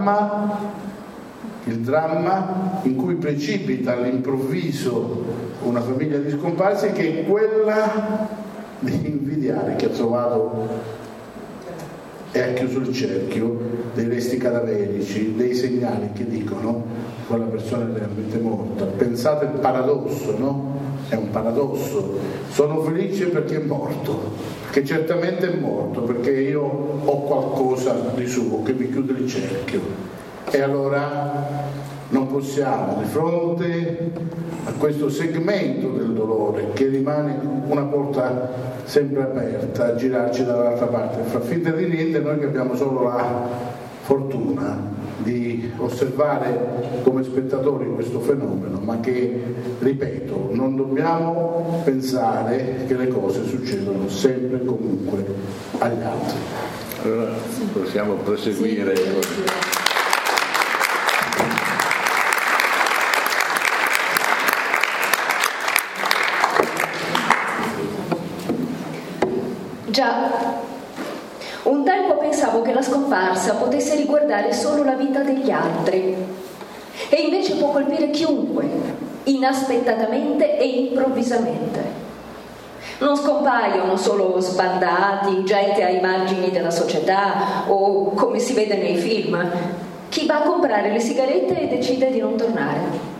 dramma in cui precipita all'improvviso una famiglia di scomparsi, che è quella di invidiare chi ha trovato e ha chiuso il cerchio dei resti cadaverici, dei segnali che dicono che quella persona è realmente morta. Pensate il paradosso, no? È un paradosso. Sono felice perché è morto, che certamente è morto, perché io ho qualcosa di suo che mi chiude il cerchio. E allora non possiamo, di fronte a questo segmento del dolore che rimane una porta sempre aperta, girarci dall'altra parte e far finta di niente, noi che abbiamo solo la fortuna di osservare come spettatori questo fenomeno, ma che, ripeto, non dobbiamo pensare che le cose succedono sempre e comunque agli altri. Allora possiamo proseguire. Sì. Già, un tempo pensavo che la scomparsa potesse riguardare solo la vita degli altri, e invece può colpire chiunque, inaspettatamente e improvvisamente. Non scompaiono solo sbandati, gente ai margini della società o, come si vede nei film, chi va a comprare le sigarette e decide di non tornare.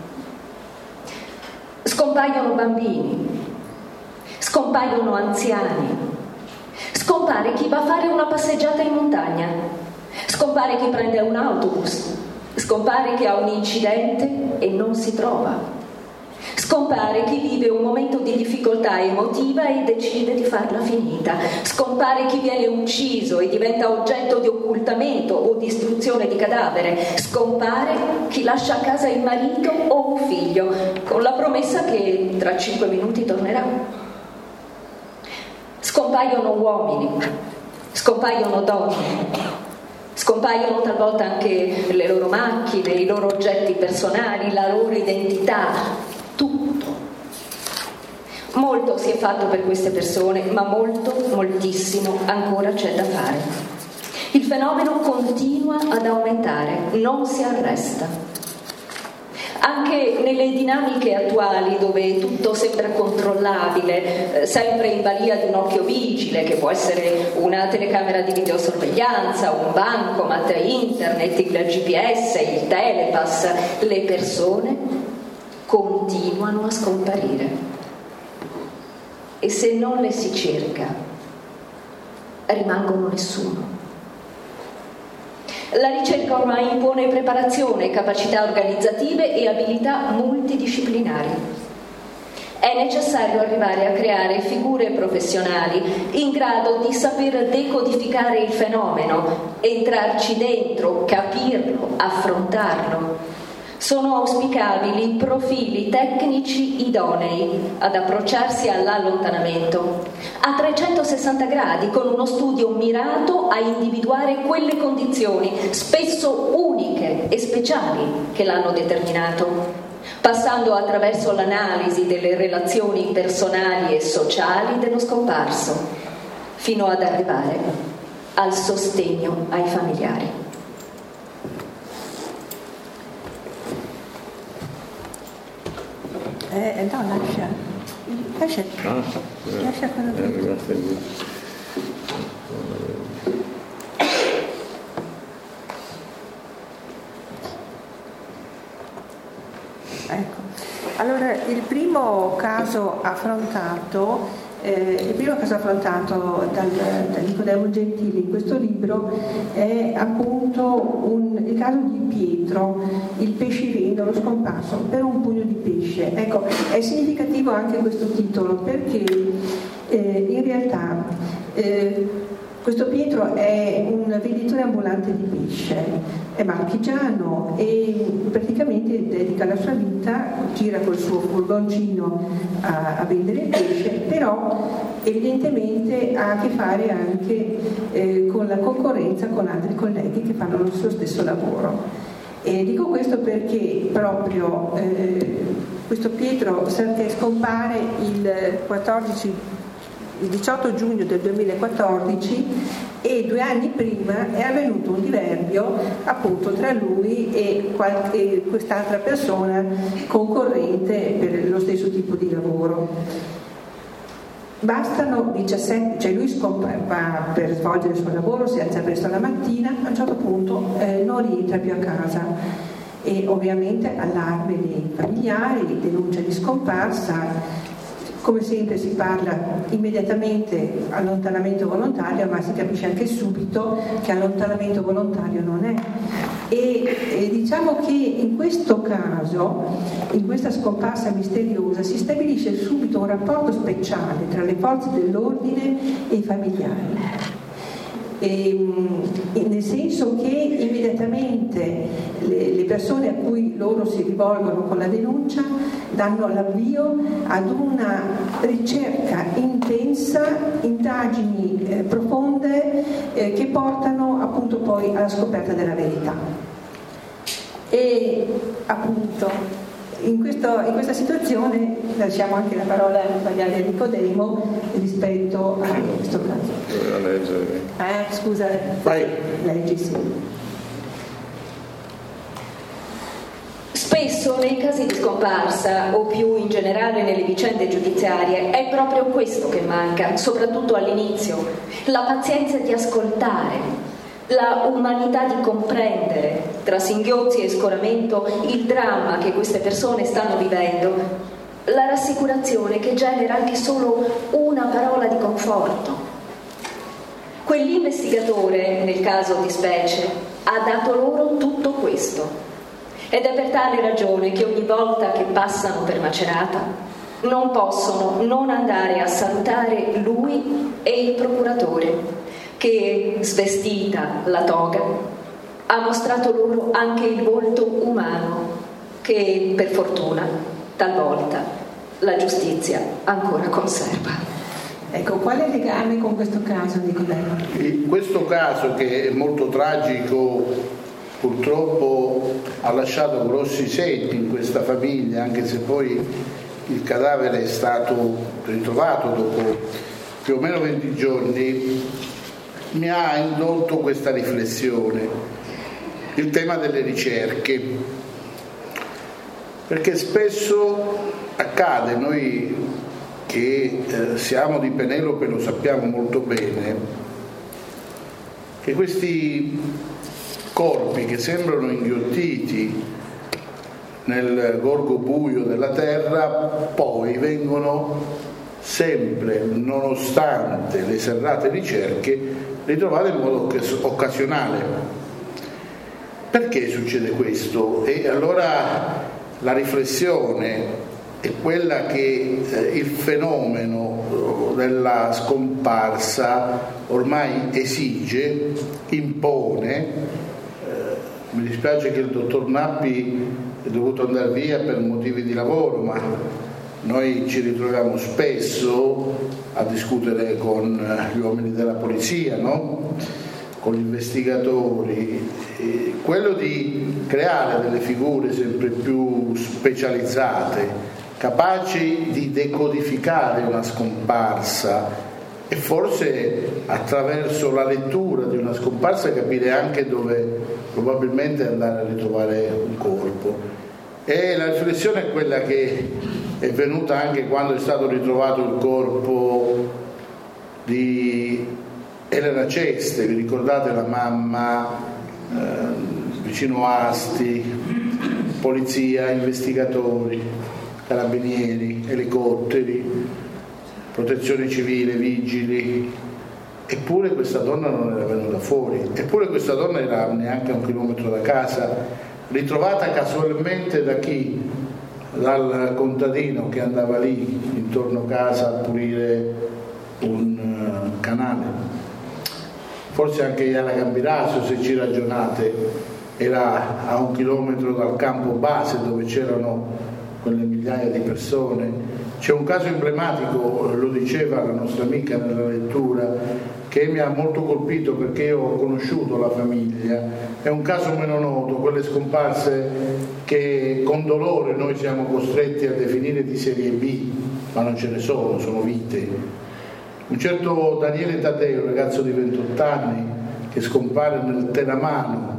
Scompaiono bambini, scompaiono anziani, scompare chi va a fare una passeggiata in montagna, scompare chi prende un autobus, scompare chi ha un incidente e non si trova, scompare chi vive un momento di difficoltà emotiva e decide di farla finita, scompare chi viene ucciso e diventa oggetto di occultamento o distruzione di cadavere, scompare chi lascia a casa il marito o un figlio con la promessa che tra 5 minuti tornerà. Scompaiono uomini, scompaiono donne, Scompaiono talvolta anche le loro macchine, i loro oggetti personali, la loro identità, tutto. Molto si è fatto per queste persone, ma moltissimo ancora c'è da fare. Il fenomeno continua ad aumentare, non si arresta. Anche nelle dinamiche attuali, dove tutto sembra controllabile, sempre in balia di un occhio vigile, che può essere una telecamera di videosorveglianza, un bancomat, internet, il GPS, il telepass, le persone continuano a scomparire. E se non le si cerca, rimangono nessuno. La ricerca ormai impone preparazione, capacità organizzative e abilità multidisciplinari. È necessario arrivare a creare figure professionali in grado di saper decodificare il fenomeno, entrarci dentro, capirlo, affrontarlo. Sono auspicabili profili tecnici idonei ad approcciarsi all'allontanamento a 360 gradi, con uno studio mirato a individuare quelle condizioni, spesso uniche e speciali, che l'hanno determinato, passando attraverso l'analisi delle relazioni personali e sociali dello scomparso, fino ad arrivare al sostegno ai familiari. No, lascia quello che... Ecco, allora il primo caso affrontato da Nicodemo Gentili in questo libro è appunto il caso di Pietro, il pescivendolo scomparso per un pugno di pesce. Ecco, è significativo anche questo titolo perché in realtà questo Pietro è un venditore ambulante di pesce, è marchigiano e praticamente dedica la sua vita, gira col suo furgoncino a vendere il pesce, però evidentemente ha a che fare anche con la concorrenza con altri colleghi che fanno il suo stesso lavoro. E dico questo perché proprio questo Pietro che scompare il 18 giugno del 2014 e 2 anni prima è avvenuto un diverbio appunto tra lui e quest'altra persona concorrente per lo stesso tipo di lavoro. Bastano 17, cioè lui va per svolgere il suo lavoro, si alza presto la mattina, a un certo punto non rientra più a casa e ovviamente allarme dei familiari, denuncia di scomparsa. Come sempre si parla immediatamente allontanamento volontario, ma si capisce anche subito che allontanamento volontario non è. E diciamo che in questo caso, in questa scomparsa misteriosa, si stabilisce subito un rapporto speciale tra le forze dell'ordine e i familiari. Nel senso che immediatamente le persone a cui loro si rivolgono con la denuncia danno l'avvio ad una ricerca intensa, indagini profonde che portano appunto poi alla scoperta della verità. E appunto in questa situazione lasciamo anche la parola a Nicodemo rispetto a questo caso. Doveva leggere. Scusa, vai. Leggi, sì. Spesso nei casi di scomparsa o più in generale nelle vicende giudiziarie è proprio questo che manca, soprattutto all'inizio, la pazienza di ascoltare, la umanità di comprendere, tra singhiozzi e scoramento, il dramma che queste persone stanno vivendo, la rassicurazione che genera anche solo una parola di conforto. Quell'investigatore, nel caso di specie, ha dato loro tutto questo. Ed è per tale ragione che ogni volta che passano per Macerata non possono non andare a salutare lui e il procuratore, che, svestita la toga, ha mostrato loro anche il volto umano che, per fortuna, talvolta la giustizia ancora conserva. Ecco, qual è il legame con questo caso, Nicolò? Questo caso, che è molto tragico, purtroppo ha lasciato grossi segni in questa famiglia, anche se poi il cadavere è stato ritrovato dopo più o meno 20 giorni, mi ha indotto questa riflessione, il tema delle ricerche, perché spesso accade, noi che siamo di Penelope lo sappiamo molto bene, che questi corpi che sembrano inghiottiti nel gorgo buio della terra poi vengono sempre, nonostante le serrate ricerche, ritrovate in modo occasionale. Perché succede questo? E allora la riflessione è quella che il fenomeno della scomparsa ormai esige, impone. Mi dispiace che il dottor Nappi è dovuto andare via per motivi di lavoro, ma noi ci ritroviamo spesso a discutere con gli uomini della polizia, no? Con gli investigatori, quello di creare delle figure sempre più specializzate, capaci di decodificare una scomparsa e forse attraverso la lettura di una scomparsa capire anche dove probabilmente andare a ritrovare un corpo. E la riflessione è quella che è venuta anche quando è stato ritrovato il corpo di Elena Ceste, vi ricordate la mamma vicino Asti, polizia, investigatori, carabinieri, elicotteri, protezione civile, vigili, eppure questa donna non era venuta fuori, eppure questa donna era neanche a 1 chilometro da casa, ritrovata casualmente da chi? Dal contadino che andava lì intorno a casa a pulire un canale. Forse anche Iana Gambirasio, se ci ragionate, era a 1 chilometro dal campo base dove c'erano quelle migliaia di persone. C'è un caso emblematico, lo diceva la nostra amica nella lettura, che mi ha molto colpito perché io ho conosciuto la famiglia. È un caso meno noto, quelle scomparse che con dolore noi siamo costretti a definire di serie B, ma non ce ne sono vite. Un certo Daniele Taddei, un ragazzo di 28 anni che scompare nel Tenamano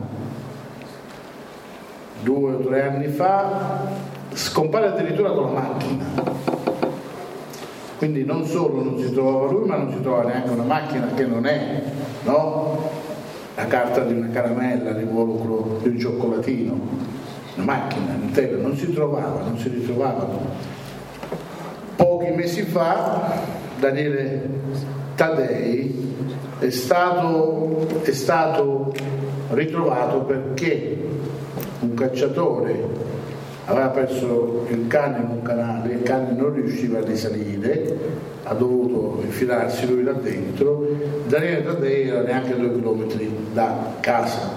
2 o 3 anni fa, scompare addirittura con la macchina. Quindi non solo non si trovava lui, ma non si trova neanche una macchina, che non è, no? La carta di una caramella, l'involucro di un cioccolatino, una macchina intera, non si ritrovavano. Pochi mesi fa Daniele Taddei è stato ritrovato perché un cacciatore aveva perso il cane in un canale, il cane non riusciva a risalire, ha dovuto infilarsi lui là dentro. Daniele Taddei era neanche a 2 chilometri da casa.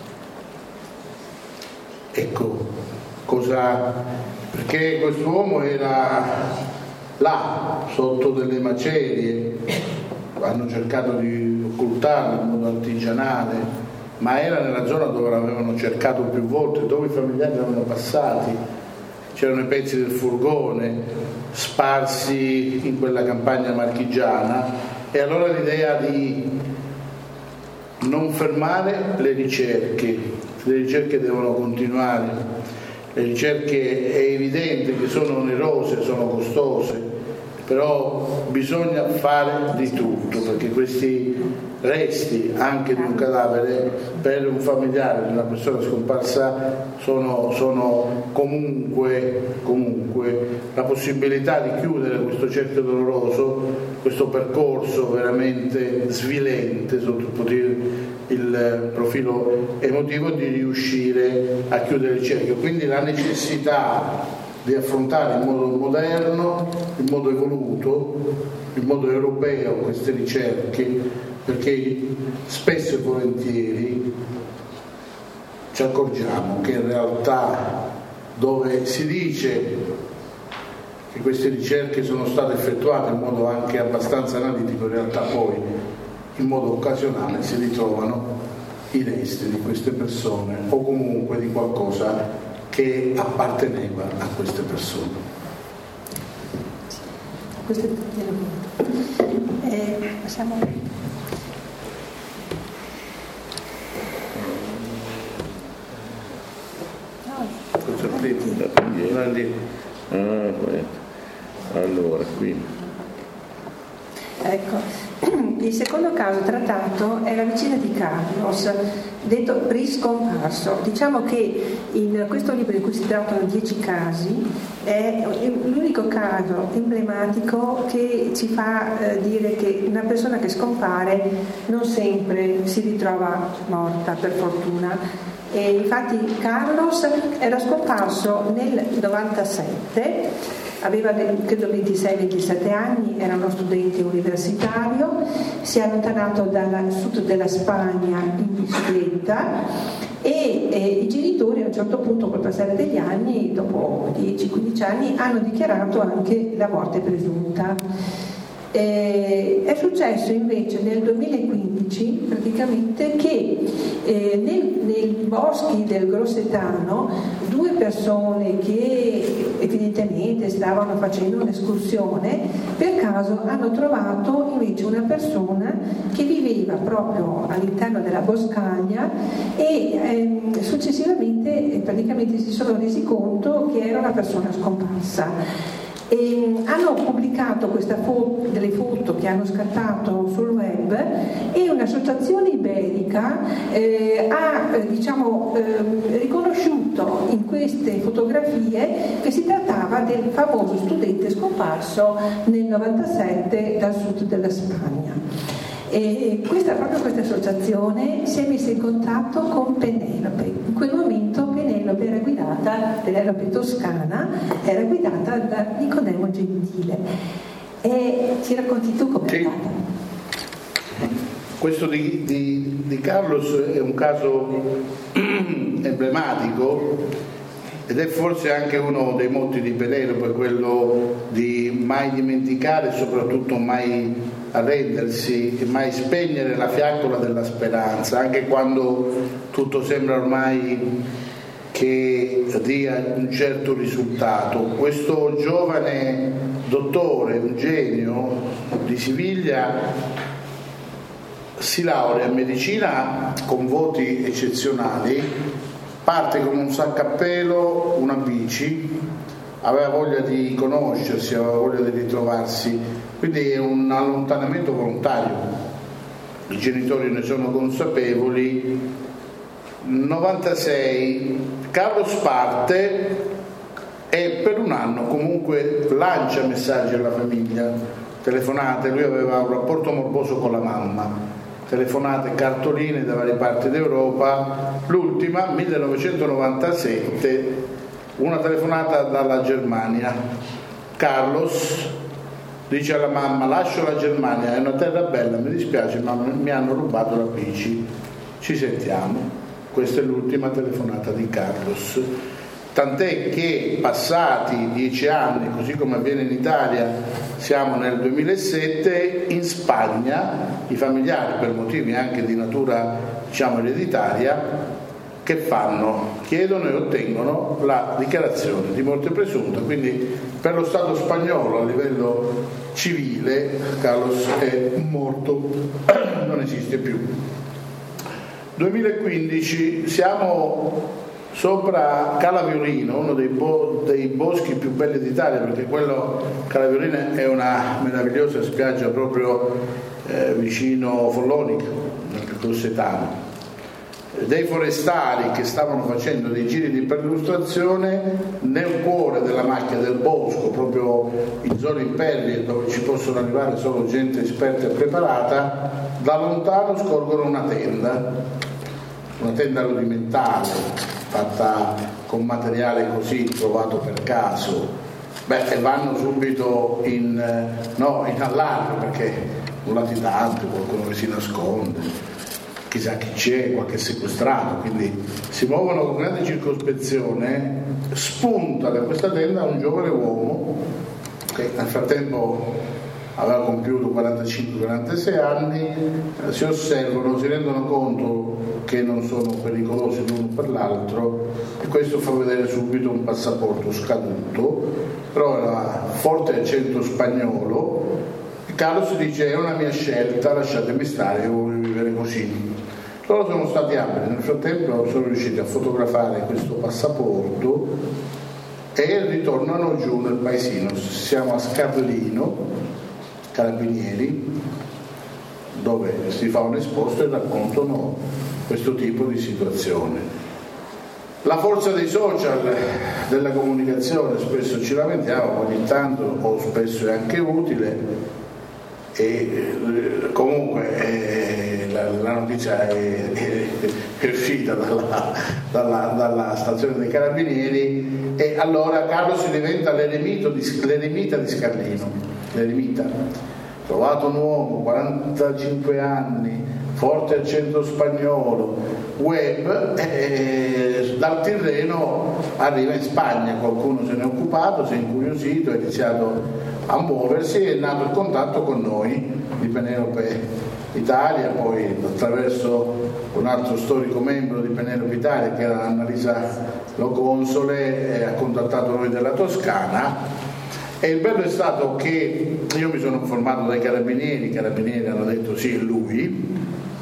Ecco cosa, perché quest'uomo era là sotto delle macerie, hanno cercato di occultarlo in modo artigianale, ma era nella zona dove l'avevano cercato più volte, dove i familiari erano passati, c'erano i pezzi del furgone sparsi in quella campagna marchigiana. E allora l'idea di non fermare le ricerche devono continuare, le ricerche è evidente che sono onerose, sono costose, però bisogna fare di tutto perché questi resti anche di un cadavere per un familiare di una persona scomparsa sono comunque la possibilità di chiudere questo cerchio doloroso, questo percorso veramente svilente sotto il profilo emotivo, di riuscire a chiudere il cerchio. Quindi la necessità di affrontare in modo moderno, in modo evoluto, in modo europeo queste ricerche, perché spesso e volentieri ci accorgiamo che in realtà dove si dice che queste ricerche sono state effettuate in modo anche abbastanza analitico, in realtà poi in modo occasionale si ritrovano i resti di queste persone o comunque di qualcosa che apparteneva a queste persone. Questo è passiamo. Questo è il primo. Allora, qui. Ecco, il secondo caso trattato è la vicenda di Carlos, detto riscomparso. Diciamo che in questo libro in cui si trattano 10 casi è l'unico caso emblematico che ci fa dire che una persona che scompare non sempre si ritrova morta, per fortuna. E infatti Carlos era scomparso nel 97, aveva credo 26-27 anni, era uno studente universitario, si è allontanato dal sud della Spagna in bicicletta e i genitori a un certo punto, col passare degli anni, dopo 10-15 anni, hanno dichiarato anche la morte presunta. È successo invece nel 2015 praticamente che nei boschi del Grossetano 2 persone che evidentemente stavano facendo un'escursione per caso hanno trovato invece una persona che viveva proprio all'interno della boscaglia e successivamente praticamente si sono resi conto che era una persona scomparsa. E hanno pubblicato delle foto che hanno scattato sul web e un'associazione iberica ha riconosciuto in queste fotografie che si trattava del famoso studente scomparso nel 97 dal sud della Spagna. E proprio questa associazione si è messa in contatto con Penelope. In quel momento Penelope Toscana era guidata da Nicodemo Gentile. E ci racconti tu com'è andata? Questo di Carlos è un caso emblematico ed è forse anche uno dei motti di Penelope, quello di mai dimenticare e soprattutto mai arrendersi e mai spegnere la fiaccola della speranza, anche quando tutto sembra ormai che dia un certo risultato. Questo giovane dottore, un genio di Siviglia, si laurea in medicina con voti eccezionali, parte con un sacco a pelo, una bici, aveva voglia di conoscersi, aveva voglia di ritrovarsi, quindi è un allontanamento volontario. I genitori ne sono consapevoli. 96 Carlos parte e per un anno comunque lancia messaggi alla famiglia, telefonate, lui aveva un rapporto morboso con la mamma, telefonate, cartoline da varie parti d'Europa, l'ultima 1997 una telefonata dalla Germania. Carlos dice alla mamma: lascio la Germania, è una terra bella, mi dispiace ma mi hanno rubato la bici, ci sentiamo. Questa è l'ultima telefonata di Carlos, tant'è che passati 10 anni, così come avviene in Italia, siamo nel 2007, in Spagna i familiari, per motivi anche di natura ereditaria, che fanno? Chiedono e ottengono la dichiarazione di morte presunta, quindi per lo Stato spagnolo a livello civile Carlos è morto, non esiste più. 2015, siamo sopra Calaviolino, uno dei boschi più belli d'Italia, perché quello Calaviolino è una meravigliosa spiaggia proprio vicino Follonica, nel Grossetano. Dei forestali che stavano facendo dei giri di perlustrazione nel cuore della macchia del bosco, proprio in zone impervie dove ci possono arrivare solo gente esperta e preparata, da lontano scorgono una tenda rudimentale fatta con materiale così trovato per caso. E vanno subito in allarme, perché un latitante, qualcuno che si nasconde, chissà chi c'è, qualche sequestrato, quindi si muovono con grande circospezione. Spunta da questa tenda un giovane uomo che nel frattempo aveva compiuto 45-46 anni, si osservano, si rendono conto che non sono pericolosi l'uno per l'altro, e questo fa vedere subito un passaporto scaduto, però era forte accento spagnolo. E Carlos dice: è una mia scelta, lasciatemi stare, io voglio vivere così. Loro sono stati abili, nel frattempo sono riusciti a fotografare questo passaporto e ritornano giù nel paesino. Siamo a Scarlino, Carabinieri, dove si fa un esposto e raccontano questo tipo di situazione. La forza dei social, della comunicazione, spesso ci lamentiamo, ogni tanto o spesso è anche utile, e comunque la notizia è uscita dalla stazione dei Carabinieri, e allora Carlos diventa l'eremita di Scarlino, l'eremita. Trovato un uomo, 45 anni, forte accento spagnolo, web, dal Tirreno arriva in Spagna. Qualcuno se ne è occupato, si è incuriosito, ha iniziato a muoversi, è nato il contatto con noi di Penelope Italia, poi attraverso un altro storico membro di Penelope Italia, che era Annalisa Loconsole, ha contattato noi della Toscana. E il bello è stato che io mi sono informato dai carabinieri, i carabinieri hanno detto sì, è lui,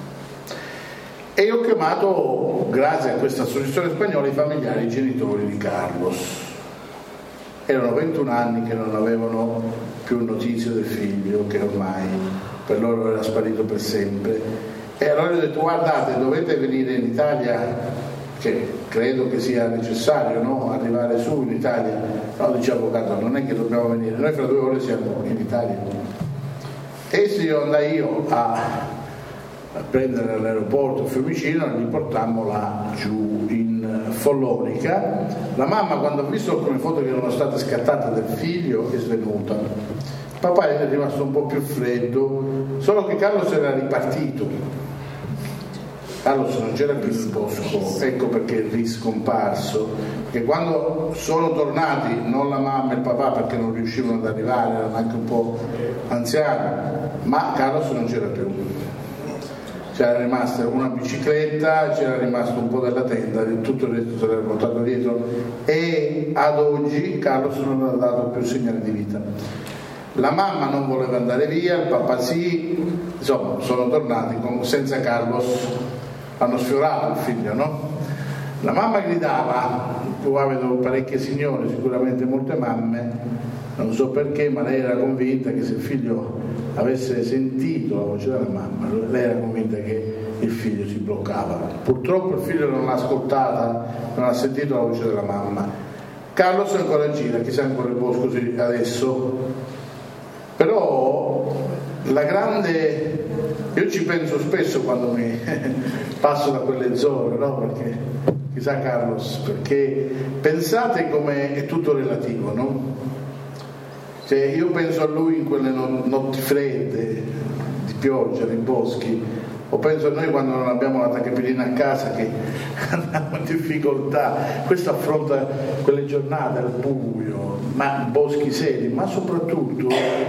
e ho chiamato, grazie a questa associazione spagnola, i familiari, i genitori di Carlos. Erano 21 anni che non avevano più notizie del figlio, che ormai per loro era sparito per sempre, e allora gli ho detto: guardate, dovete venire in Italia, che credo che sia necessario, no? Arrivare su in Italia. No, dice avvocato, non è che dobbiamo venire, noi fra 2 ore siamo in Italia. E se io andai io a prendere all'aeroporto Fiumicino, li portammo là giù in Follonica. La mamma, quando ha visto alcune foto che erano state scattate del figlio, è svenuta. Il papà è rimasto un po' più freddo, solo che Carlos era ripartito. Carlos non c'era più nel bosco, ecco perché è riscomparso, perché quando sono tornati, non la mamma e il papà perché non riuscivano ad arrivare, erano anche un po' anziani, ma Carlos non c'era più. C'era rimasta una bicicletta, c'era rimasto un po' della tenda, tutto il resto se l'era portato dietro, e ad oggi Carlos non ha dato più segnali di vita. La mamma non voleva andare via, il papà sì, insomma sono tornati senza Carlos. Hanno sfiorato il figlio, no? La mamma gridava, qua vedo parecchie signore, sicuramente molte mamme, non so perché, ma lei era convinta che se il figlio avesse sentito la voce della mamma, lei era convinta che il figlio si bloccava. Purtroppo il figlio non l'ha ascoltata, non ha sentito la voce della mamma. Carlos ancora gira, chissà ancora il bosco adesso, però la grande... Io ci penso spesso quando mi passo da quelle zone, no? Perché chissà Carlos, perché pensate come è tutto relativo, no? Cioè, io penso a lui in quelle notti fredde di pioggia nei boschi, o penso a noi quando non abbiamo la tachipirina a casa che andiamo in difficoltà. Questo affronta quelle giornate al buio, ma boschi seri, ma soprattutto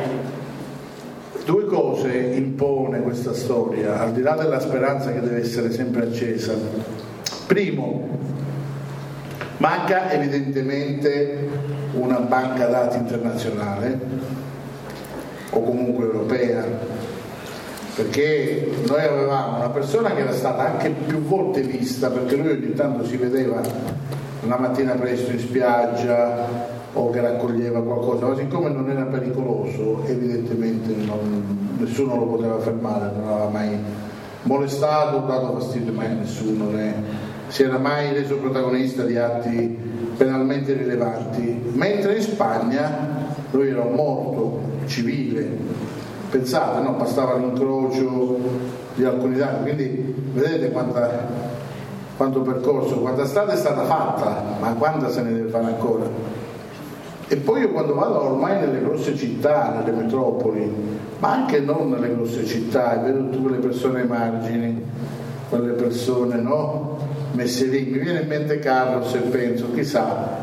2 cose impone questa storia, al di là della speranza che deve essere sempre accesa. Primo, manca evidentemente una banca dati internazionale o comunque europea, perché noi avevamo una persona che era stata anche più volte vista, perché lui ogni tanto si vedeva la mattina presto in spiaggia o che raccoglieva qualcosa, ma siccome non era pericoloso evidentemente nessuno lo poteva fermare, non aveva mai molestato, dato fastidio mai a nessuno, si era mai reso protagonista di atti penalmente rilevanti, mentre in Spagna lui era un morto civile, pensate, no? Bastava l'incrocio di alcuni dati, quindi vedete quanto percorso, quanta strada è stata fatta, ma quanta se ne deve fare ancora. E poi io quando vado ormai nelle grosse città, nelle metropoli, ma anche non nelle grosse città, e vedo tutte le persone ai margini, quelle persone, no? Messe lì, mi viene in mente Carlos e penso, chissà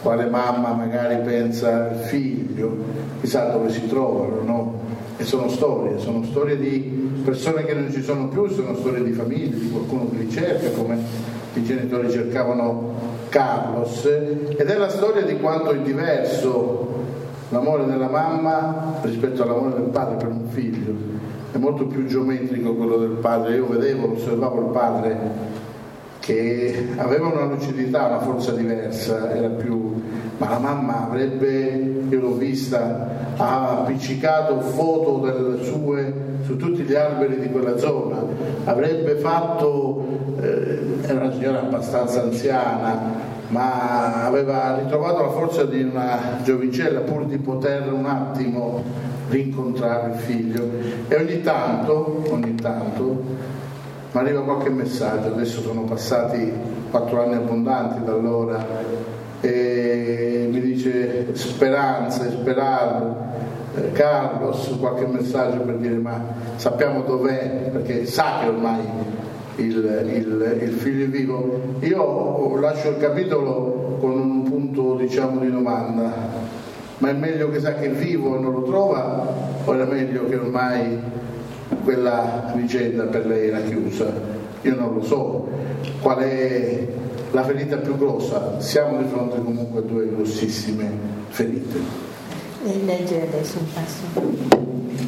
quale mamma magari pensa al figlio, chissà dove si trovano, no? E sono storie di persone che non ci sono più, sono storie di famiglie, di qualcuno che li cerca, come i genitori cercavano Carlos, ed è la storia di quanto è diverso l'amore della mamma rispetto all'amore del padre per un figlio. È molto più geometrico quello del padre. Io osservavo il padre che aveva una lucidità, una forza diversa, era più, ma la mamma avrebbe, io l'ho vista, ha appiccicato foto delle sue su tutti gli alberi di quella zona, avrebbe fatto, era una signora abbastanza anziana, ma aveva ritrovato la forza di una giovincella pur di poter un attimo rincontrare il figlio. E ogni tanto mi arriva qualche messaggio, adesso sono passati 4 anni abbondanti da allora, e mi dice speranza, Carlos, qualche messaggio per dire ma sappiamo dov'è, perché sa che ormai il figlio è vivo. Io lascio il capitolo con un punto di domanda: ma è meglio che sa che è vivo e non lo trova, o era meglio che ormai quella vicenda per lei era chiusa? Io non lo so qual è la ferita più grossa, siamo di fronte comunque a 2 grossissime ferite. Legge adesso un passo.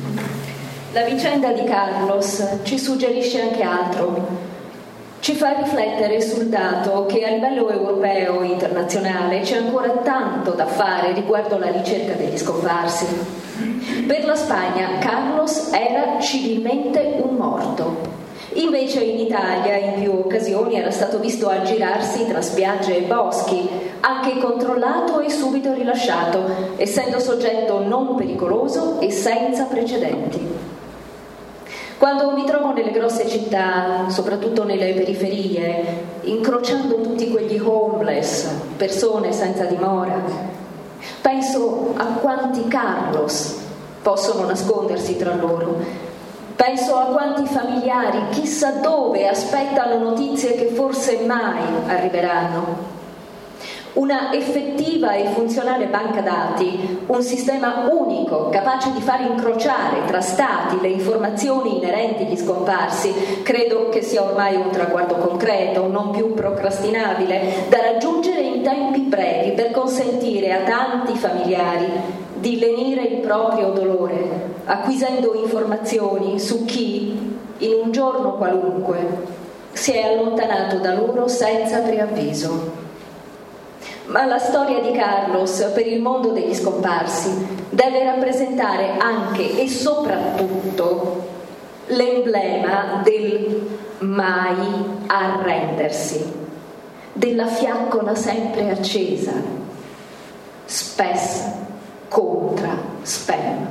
La vicenda di Carlos ci suggerisce anche altro. Ci fa riflettere sul dato che a livello europeo e internazionale c'è ancora tanto da fare riguardo alla ricerca degli scomparsi. Per la Spagna Carlos era civilmente un morto. Invece in Italia in più occasioni era stato visto aggirarsi tra spiagge e boschi, anche controllato e subito rilasciato, essendo soggetto non pericoloso e senza precedenti. Quando mi trovo nelle grosse città, soprattutto nelle periferie, incrociando tutti quegli homeless, persone senza dimora, penso a quanti Carlos possono nascondersi tra loro. Penso a quanti familiari, chissà dove, aspettano notizie che forse mai arriveranno. Una effettiva e funzionale banca dati, un sistema unico capace di far incrociare tra stati le informazioni inerenti agli scomparsi, credo che sia ormai un traguardo concreto, non più procrastinabile, da raggiungere in tempi brevi per consentire a tanti familiari di lenire il proprio dolore, acquisendo informazioni su chi, in un giorno qualunque, si è allontanato da loro senza preavviso. Ma la storia di Carlos per il mondo degli scomparsi deve rappresentare anche e soprattutto l'emblema del mai arrendersi, della fiaccola sempre accesa, spes contra spem.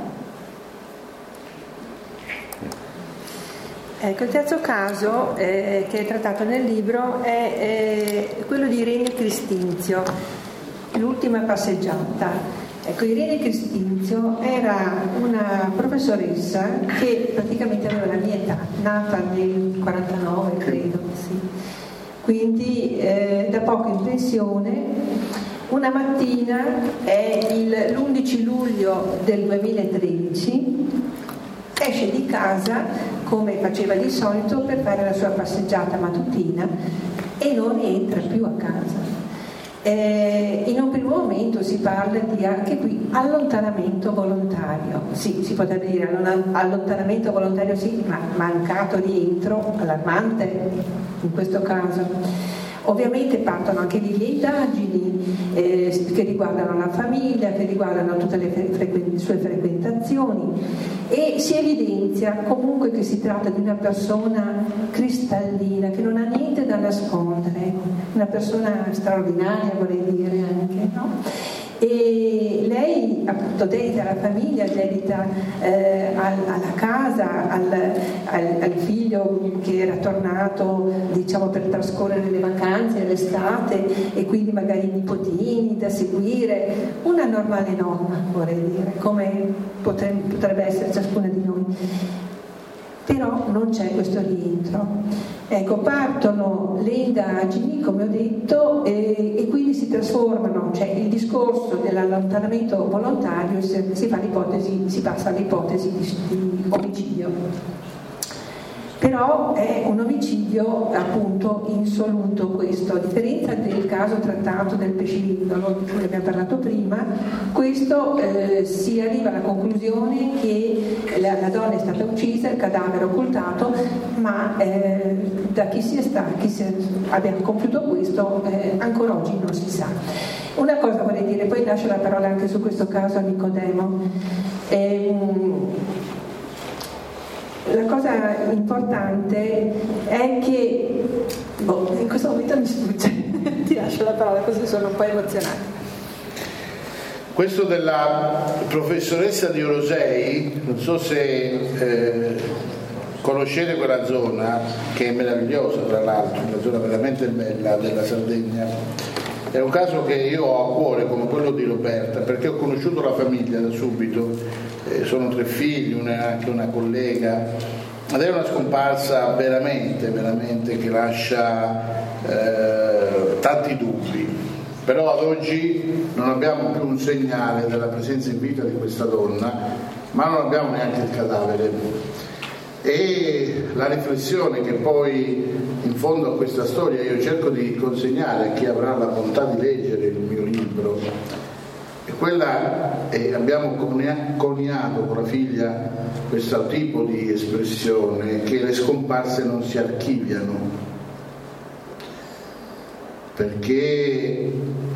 Ecco, il terzo caso che è trattato nel libro è quello di Irene Cristinzio, l'ultima passeggiata. Ecco, Irene Cristinzio era una professoressa che praticamente aveva la mia età, nata nel 49 credo, sì. Quindi da poco in pensione. Una mattina, è l'11 luglio del 2013, esce di casa come faceva di solito per fare la sua passeggiata mattutina e non entra più a casa. In un primo momento si parla di anche qui allontanamento volontario. Sì, si potrebbe dire allontanamento volontario, sì, ma mancato rientro allarmante in questo caso. Ovviamente partono anche lì le indagini che riguardano la famiglia, che riguardano tutte le sue frequentazioni, e si evidenzia comunque che si tratta di una persona cristallina, che non ha niente da nascondere, una persona straordinaria, vorrei dire anche, no? E lei appunto dedita alla famiglia, dedita alla casa, al figlio che era tornato, diciamo, per trascorrere le vacanze, l'estate, e quindi magari i nipotini da seguire, una normale nonna, vorrei dire, come potrebbe essere ciascuna di noi. Però non c'è questo rientro. Ecco, partono le indagini, come ho detto, e quindi si trasforma formano, cioè il discorso dell'allontanamento volontario si passa all'ipotesi di omicidio. Però è un omicidio appunto insoluto questo, a differenza del caso trattato del pescivendolo di cui abbiamo parlato prima. Questo si arriva alla conclusione che la donna è stata uccisa, il cadavere occultato, ma da chi abbia compiuto questo ancora oggi non si sa. Una cosa vorrei dire, poi lascio la parola anche su questo caso a Nicodemo. La cosa importante è che in questo momento mi sfugge, ti lascio la parola così sono un po' emozionata. Questo della professoressa di Orosei, non so se conoscete quella zona che è meravigliosa, tra l'altro, una zona veramente bella della Sardegna. È un caso che io ho a cuore come quello di Roberta, perché ho conosciuto la famiglia da subito. Sono 3 figli, anche una collega, ed è una scomparsa veramente che lascia tanti dubbi. Però ad oggi non abbiamo più un segnale della presenza in vita di questa donna, ma non abbiamo neanche il cadavere. E la riflessione che poi in fondo a questa storia io cerco di consegnare a chi avrà la bontà di leggere il mio libro è quella, abbiamo coniato con la figlia questo tipo di espressione, che le scomparse non si archiviano, perché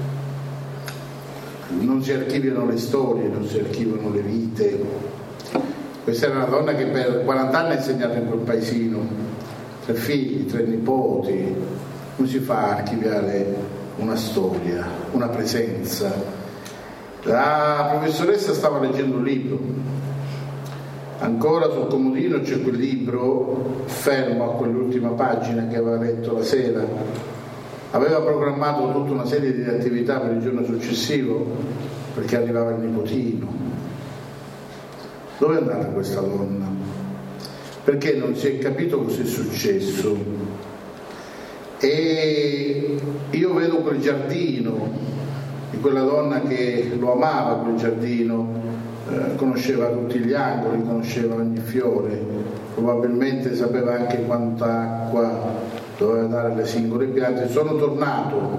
non si archiviano le storie, non si archiviano le vite. Questa era una donna che per 40 anni ha insegnato in quel paesino, 3 figli, 3 nipoti. Come si fa a archiviare una storia, una presenza? La professoressa stava leggendo un libro, ancora sul comodino c'è quel libro fermo a quell'ultima pagina che aveva letto la sera. Aveva programmato tutta una serie di attività per il giorno successivo perché arrivava il nipotino. Dove è andata questa donna? Perché non si è capito cosa è successo. E io vedo quel giardino di quella donna che lo amava, quel giardino, conosceva tutti gli angoli, conosceva ogni fiore, probabilmente sapeva anche quanta acqua doveva dare alle singole piante. Sono tornato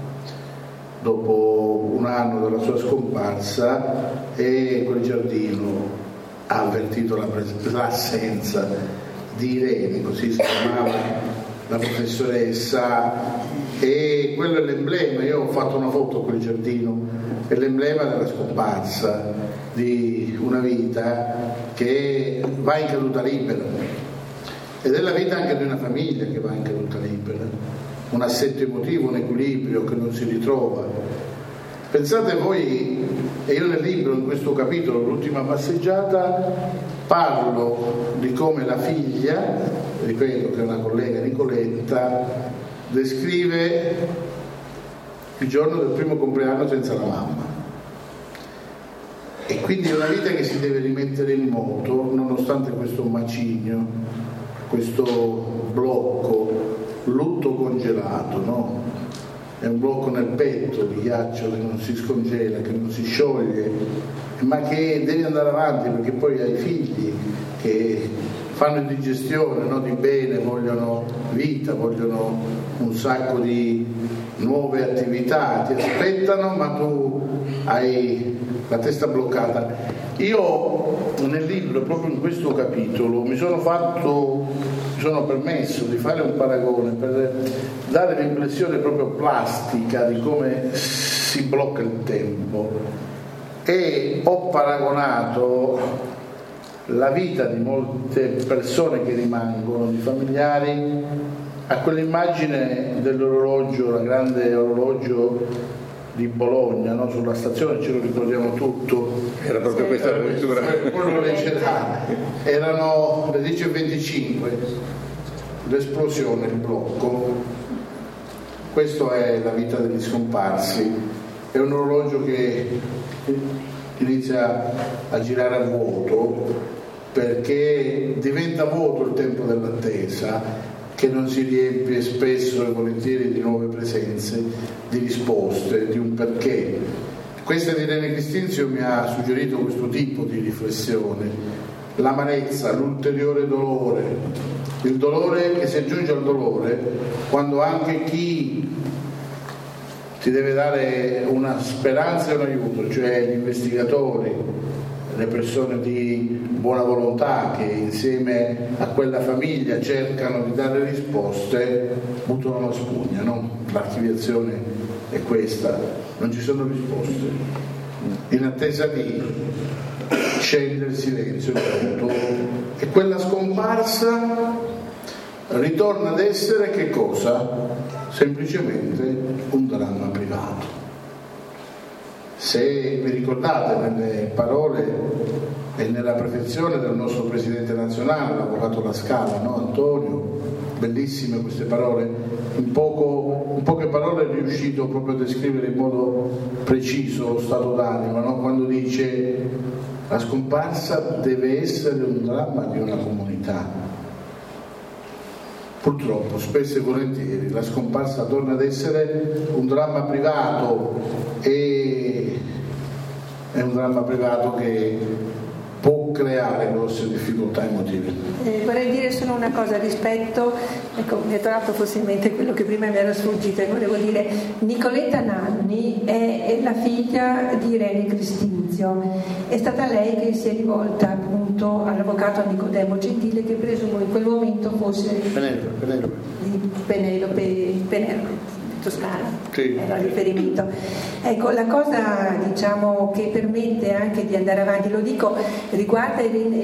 dopo un anno dalla sua scomparsa e quel giardino ha avvertito l'assenza di Irene, così si chiamava la professoressa, e quello è l'emblema. Io ho fatto una foto a quel giardino, è l'emblema della scomparsa di una vita che va in caduta libera, ed è la vita anche di una famiglia che va in caduta libera, un assetto emotivo, un equilibrio che non si ritrova. Pensate voi, e io nel libro, in questo capitolo, l'ultima passeggiata, parlo di come la figlia, ripeto che è una collega, Nicoletta, descrive il giorno del primo compleanno senza la mamma. E quindi è una vita che si deve rimettere in moto nonostante questo macigno, questo blocco, lutto congelato, no? È un blocco nel petto di ghiaccio che non si scongela, che non si scioglie, ma che deve andare avanti, perché poi hai figli che fanno indigestione, no, di bene, vogliono vita, vogliono un sacco di nuove attività, ti aspettano, ma tu hai la testa bloccata. Io nel libro, proprio in questo capitolo, mi sono permesso di fare un paragone per dare l'impressione proprio plastica di come si blocca il tempo, e ho paragonato la vita di molte persone che rimangono, di familiari, a quell'immagine dell'orologio, la grande orologio di Bologna, no? Sulla stazione, ce lo ricordiamo tutto, era proprio questa la lettura, quello leggerà, erano le 10:25, l'esplosione, il blocco. Questo è la vita degli scomparsi, è un orologio che inizia a girare a vuoto, perché diventa vuoto il tempo dell'attesa, che che non si riempie spesso e volentieri di nuove presenze, di risposte, di un perché. Questa di Irene Cristinzio mi ha suggerito questo tipo di riflessione: l'amarezza, l'ulteriore dolore, il dolore che si aggiunge al dolore quando anche chi ti deve dare una speranza e un aiuto, cioè gli investigatori, le persone di buona volontà che insieme a quella famiglia cercano di dare risposte, buttano la spugna, no? L'archiviazione è questa, non ci sono risposte, in attesa di scendere il silenzio, e quella scomparsa ritorna ad essere che cosa? Semplicemente un dramma privato. Se vi ricordate nelle parole e nella perfezione del nostro presidente nazionale, l'avvocato La Scala, no? Antonio, bellissime queste parole, in poche parole è riuscito proprio a descrivere in modo preciso lo stato d'animo, no? Quando dice: la scomparsa deve essere un dramma di una comunità. Purtroppo, spesso e volentieri, la scomparsa torna ad essere un dramma privato, e è un dramma privato che può creare grosse difficoltà emotive. Vorrei dire solo una cosa rispetto, ecco, mi è tornato forse in mente quello che prima mi era sfuggito, e volevo dire: Nicoletta Nanni è la figlia di Irene Cristinzio, è stata lei che si è rivolta appunto all'avvocato Nicodemo Gentile, che presumo in quel momento fosse Penelope Toscana, sì, era il riferimento. Ecco, la cosa diciamo che permette anche di andare avanti, lo dico, riguarda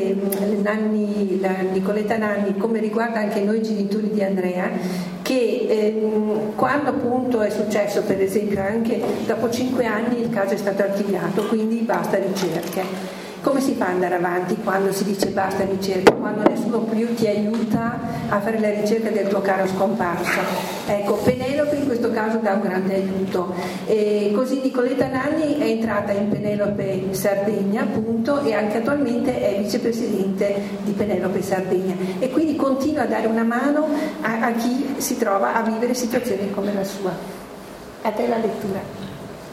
la Nicoletta Nanni, come riguarda anche noi genitori di Andrea, che quando appunto è successo, per esempio, anche dopo 5 anni il caso è stato archiviato, quindi basta ricerche. Come si fa ad andare avanti quando si dice basta ricerca, quando nessuno più ti aiuta a fare la ricerca del tuo caro scomparso? Ecco, Penelope in questo caso dà un grande aiuto, e così Nicoletta Nanni è entrata in Penelope Sardegna appunto, e anche attualmente è vicepresidente di Penelope Sardegna, e quindi continua a dare una mano a chi si trova a vivere situazioni come la sua. A te la lettura.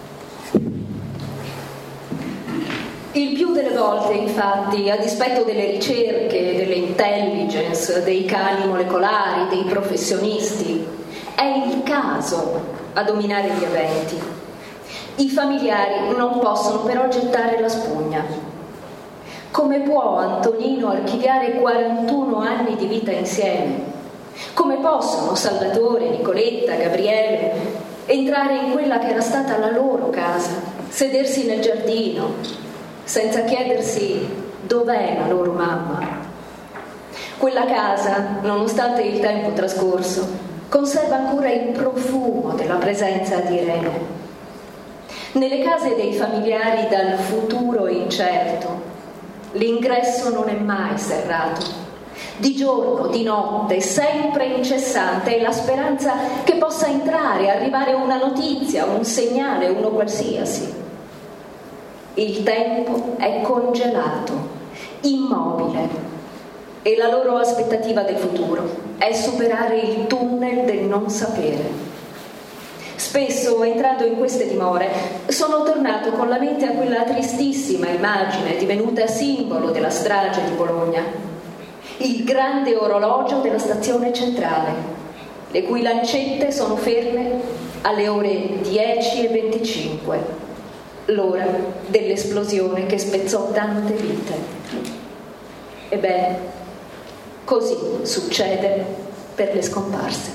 Il più delle volte, infatti, a dispetto delle ricerche, delle intelligence, dei cani molecolari, dei professionisti, è il caso a dominare gli eventi. I familiari non possono però gettare la spugna. Come può Antonino archiviare 41 anni di vita insieme? Come possono Salvatore, Nicoletta, Gabriele entrare in quella che era stata la loro casa, sedersi nel giardino, senza chiedersi dov'è la loro mamma? Quella casa, nonostante il tempo trascorso, conserva ancora il profumo della presenza di Irene. Nelle case dei familiari dal futuro incerto, l'ingresso non è mai serrato. Di giorno, di notte, sempre incessante, è la speranza che possa entrare, arrivare una notizia, un segnale, uno qualsiasi. Il tempo è congelato, immobile, e la loro aspettativa del futuro è superare il tunnel del non sapere. Spesso, entrando in queste dimore, sono tornato con la mente a quella tristissima immagine divenuta simbolo della strage di Bologna: il grande orologio della stazione centrale, le cui lancette sono ferme alle ore 10:25. L'ora dell'esplosione che spezzò tante vite. Ebbene, così succede per le scomparse.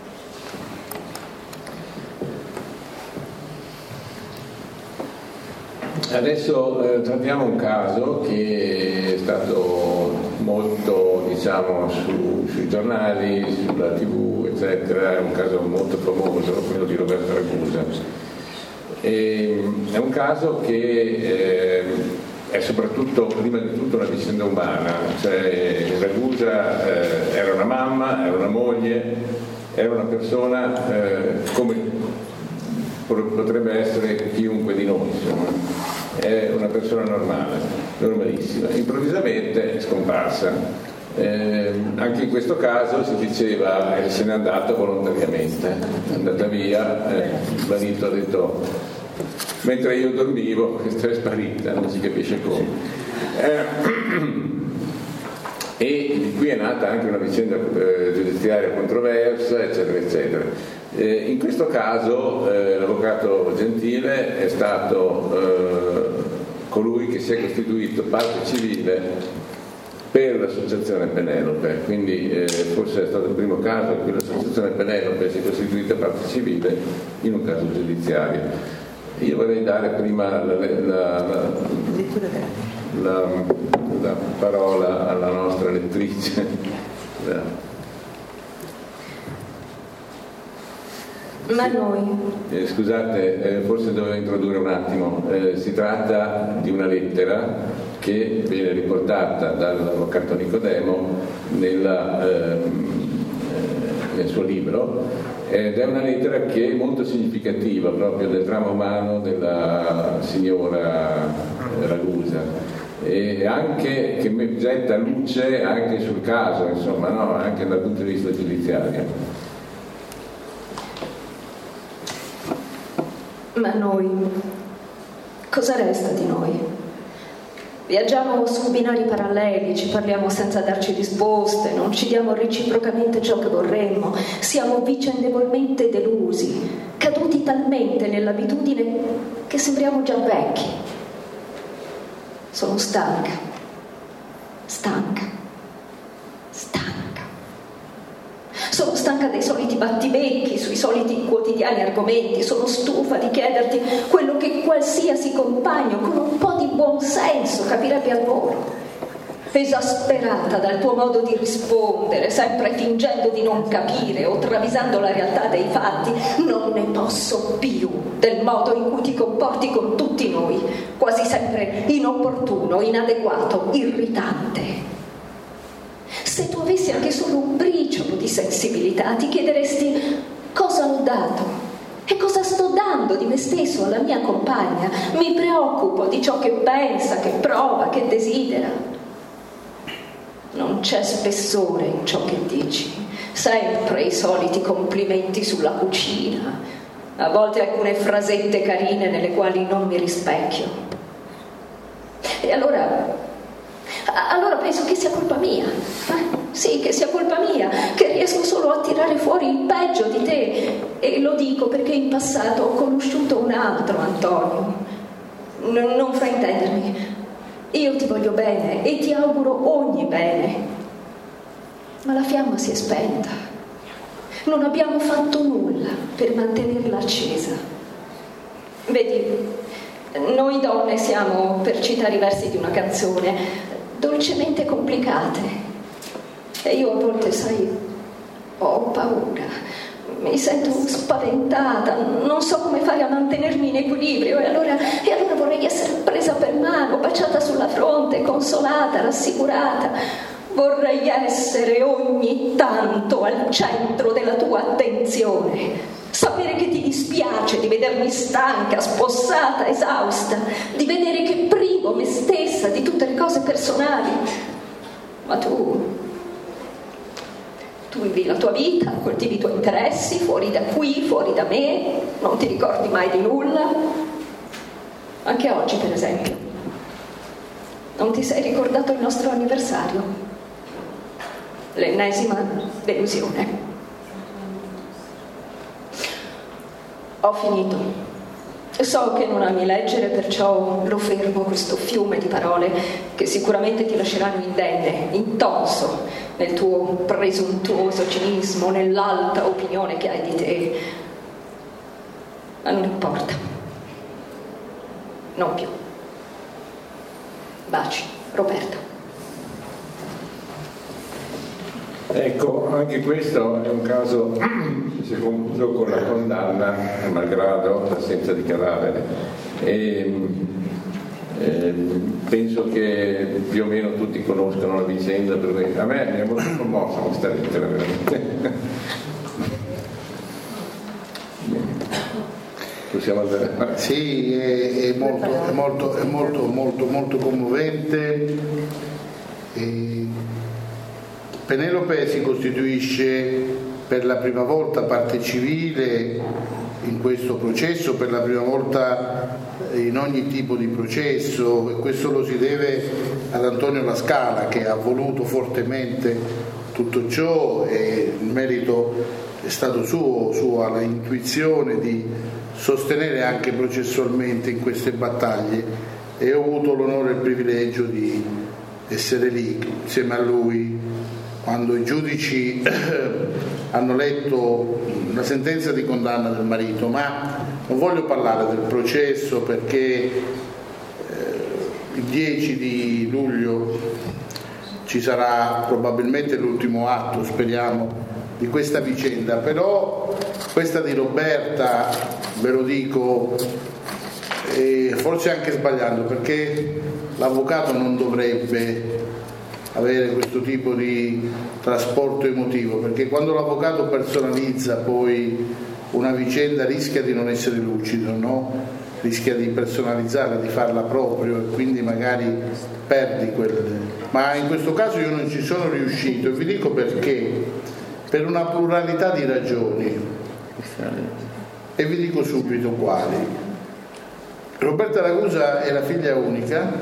Adesso trattiamo un caso che è stato molto, diciamo, sui giornali, sulla TV, eccetera. È un caso molto famoso, quello di Roberto Ragusa. È un caso che è soprattutto, prima di tutto, una vicenda umana, cioè Ragusa era una mamma, era una moglie, era una persona come potrebbe essere chiunque di noi, insomma. È una persona normale, normalissima. Improvvisamente è scomparsa Anche in questo caso si diceva se n'è andato volontariamente, è andata via, il marito ha detto mentre io dormivo questa è sparita, non si capisce come. E di qui è nata anche una vicenda giudiziaria controversa, eccetera, eccetera. In questo caso l'avvocato Gentile è stato colui che si è costituito parte civile per l'associazione Penelope, quindi forse è stato il primo caso in cui l'associazione Penelope si è costituita parte civile in un caso giudiziario. Io vorrei dare prima la parola alla nostra lettrice. Ma noi... Scusate, forse dovevo introdurre un attimo. Si tratta di una lettera che viene riportata dall'avvocato Nicodemo nel suo libro, ed è una lettera che è molto significativa proprio del dramma umano della signora Ragusa, e anche che getta luce anche sul caso, insomma, no? Anche dal punto di vista giudiziario. Ma noi, cosa resta di noi? Viaggiamo su binari paralleli, ci parliamo senza darci risposte, non ci diamo reciprocamente ciò che vorremmo, siamo vicendevolmente delusi, caduti talmente nell'abitudine che sembriamo già vecchi. Sono stanca. Sono stanca dei soliti battibecchi sui soliti quotidiani argomenti, sono stufa di chiederti quello che qualsiasi compagno con un po' di buon senso capirebbe al volo. Esasperata dal tuo modo di rispondere, sempre fingendo di non capire o travisando la realtà dei fatti, non ne posso più del modo in cui ti comporti con tutti noi, quasi sempre inopportuno, inadeguato, irritante. Se tu avessi anche solo un briciolo di sensibilità, ti chiederesti cosa ho dato e cosa sto dando di me stesso alla mia compagna. Mi preoccupo di ciò che pensa, che prova, che desidera. Non c'è spessore in ciò che dici, sempre i soliti complimenti sulla cucina, a volte alcune frasette carine nelle quali non mi rispecchio. E allora penso che sia colpa mia, sì, che sia colpa mia, che riesco solo a tirare fuori il peggio di te, e lo dico perché in passato ho conosciuto un altro Antonio. Non fraintendermi, io ti voglio bene e ti auguro ogni bene, ma la fiamma si è spenta, non abbiamo fatto nulla per mantenerla accesa. Vedi, noi donne siamo, per citare i versi di una canzone, dolcemente complicate, e io a volte, sai, ho paura, mi sento spaventata, non so come fare a mantenermi in equilibrio, e allora vorrei essere presa per mano, baciata sulla fronte, consolata, rassicurata. Vorrei essere ogni tanto al centro della tua attenzione, sapere che ti dispiace di vedermi stanca, spossata, esausta, di vedere che privo me stessa di tutte le cose personali. Ma tu vivi la tua vita, coltivi i tuoi interessi, fuori da qui, fuori da me, non ti ricordi mai di nulla. Anche oggi, per esempio, non ti sei ricordato il nostro anniversario, l'ennesima delusione. Ho finito. So che non ami leggere, perciò lo fermo questo fiume di parole che sicuramente ti lasceranno indenne, intonso nel tuo presuntuoso cinismo, nell'alta opinione che hai di te. Ma non importa. Non più. Baci, Roberto. Ecco, anche questo è un caso che si è concluso con la condanna, malgrado l'assenza di cadavere, e penso che più o meno tutti conoscono la vicenda, perché a me mi è molto commossa questa lettera, veramente. Possiamo andare avanti? Sì, è molto commovente. Penelope si costituisce per la prima volta parte civile in questo processo, per la prima volta in ogni tipo di processo, e questo lo si deve ad Antonio La Scala, che ha voluto fortemente tutto ciò, e il merito è stato suo la intuizione di sostenere anche processualmente in queste battaglie, e ho avuto l'onore e il privilegio di essere lì insieme a lui quando i giudici hanno letto la sentenza di condanna del marito. Ma non voglio parlare del processo, perché il 10 di luglio ci sarà probabilmente l'ultimo atto, speriamo, di questa vicenda. Però questa di Roberta, ve lo dico, forse anche sbagliando, perché l'avvocato non dovrebbe avere questo tipo di trasporto emotivo, perché quando l'avvocato personalizza poi una vicenda rischia di non essere lucido, no? Rischia di personalizzarla, di farla proprio, e quindi magari perdi quelle. Ma in questo caso io non ci sono riuscito, e vi dico perché: per una pluralità di ragioni, e vi dico subito quali. Roberta Ragusa è la figlia unica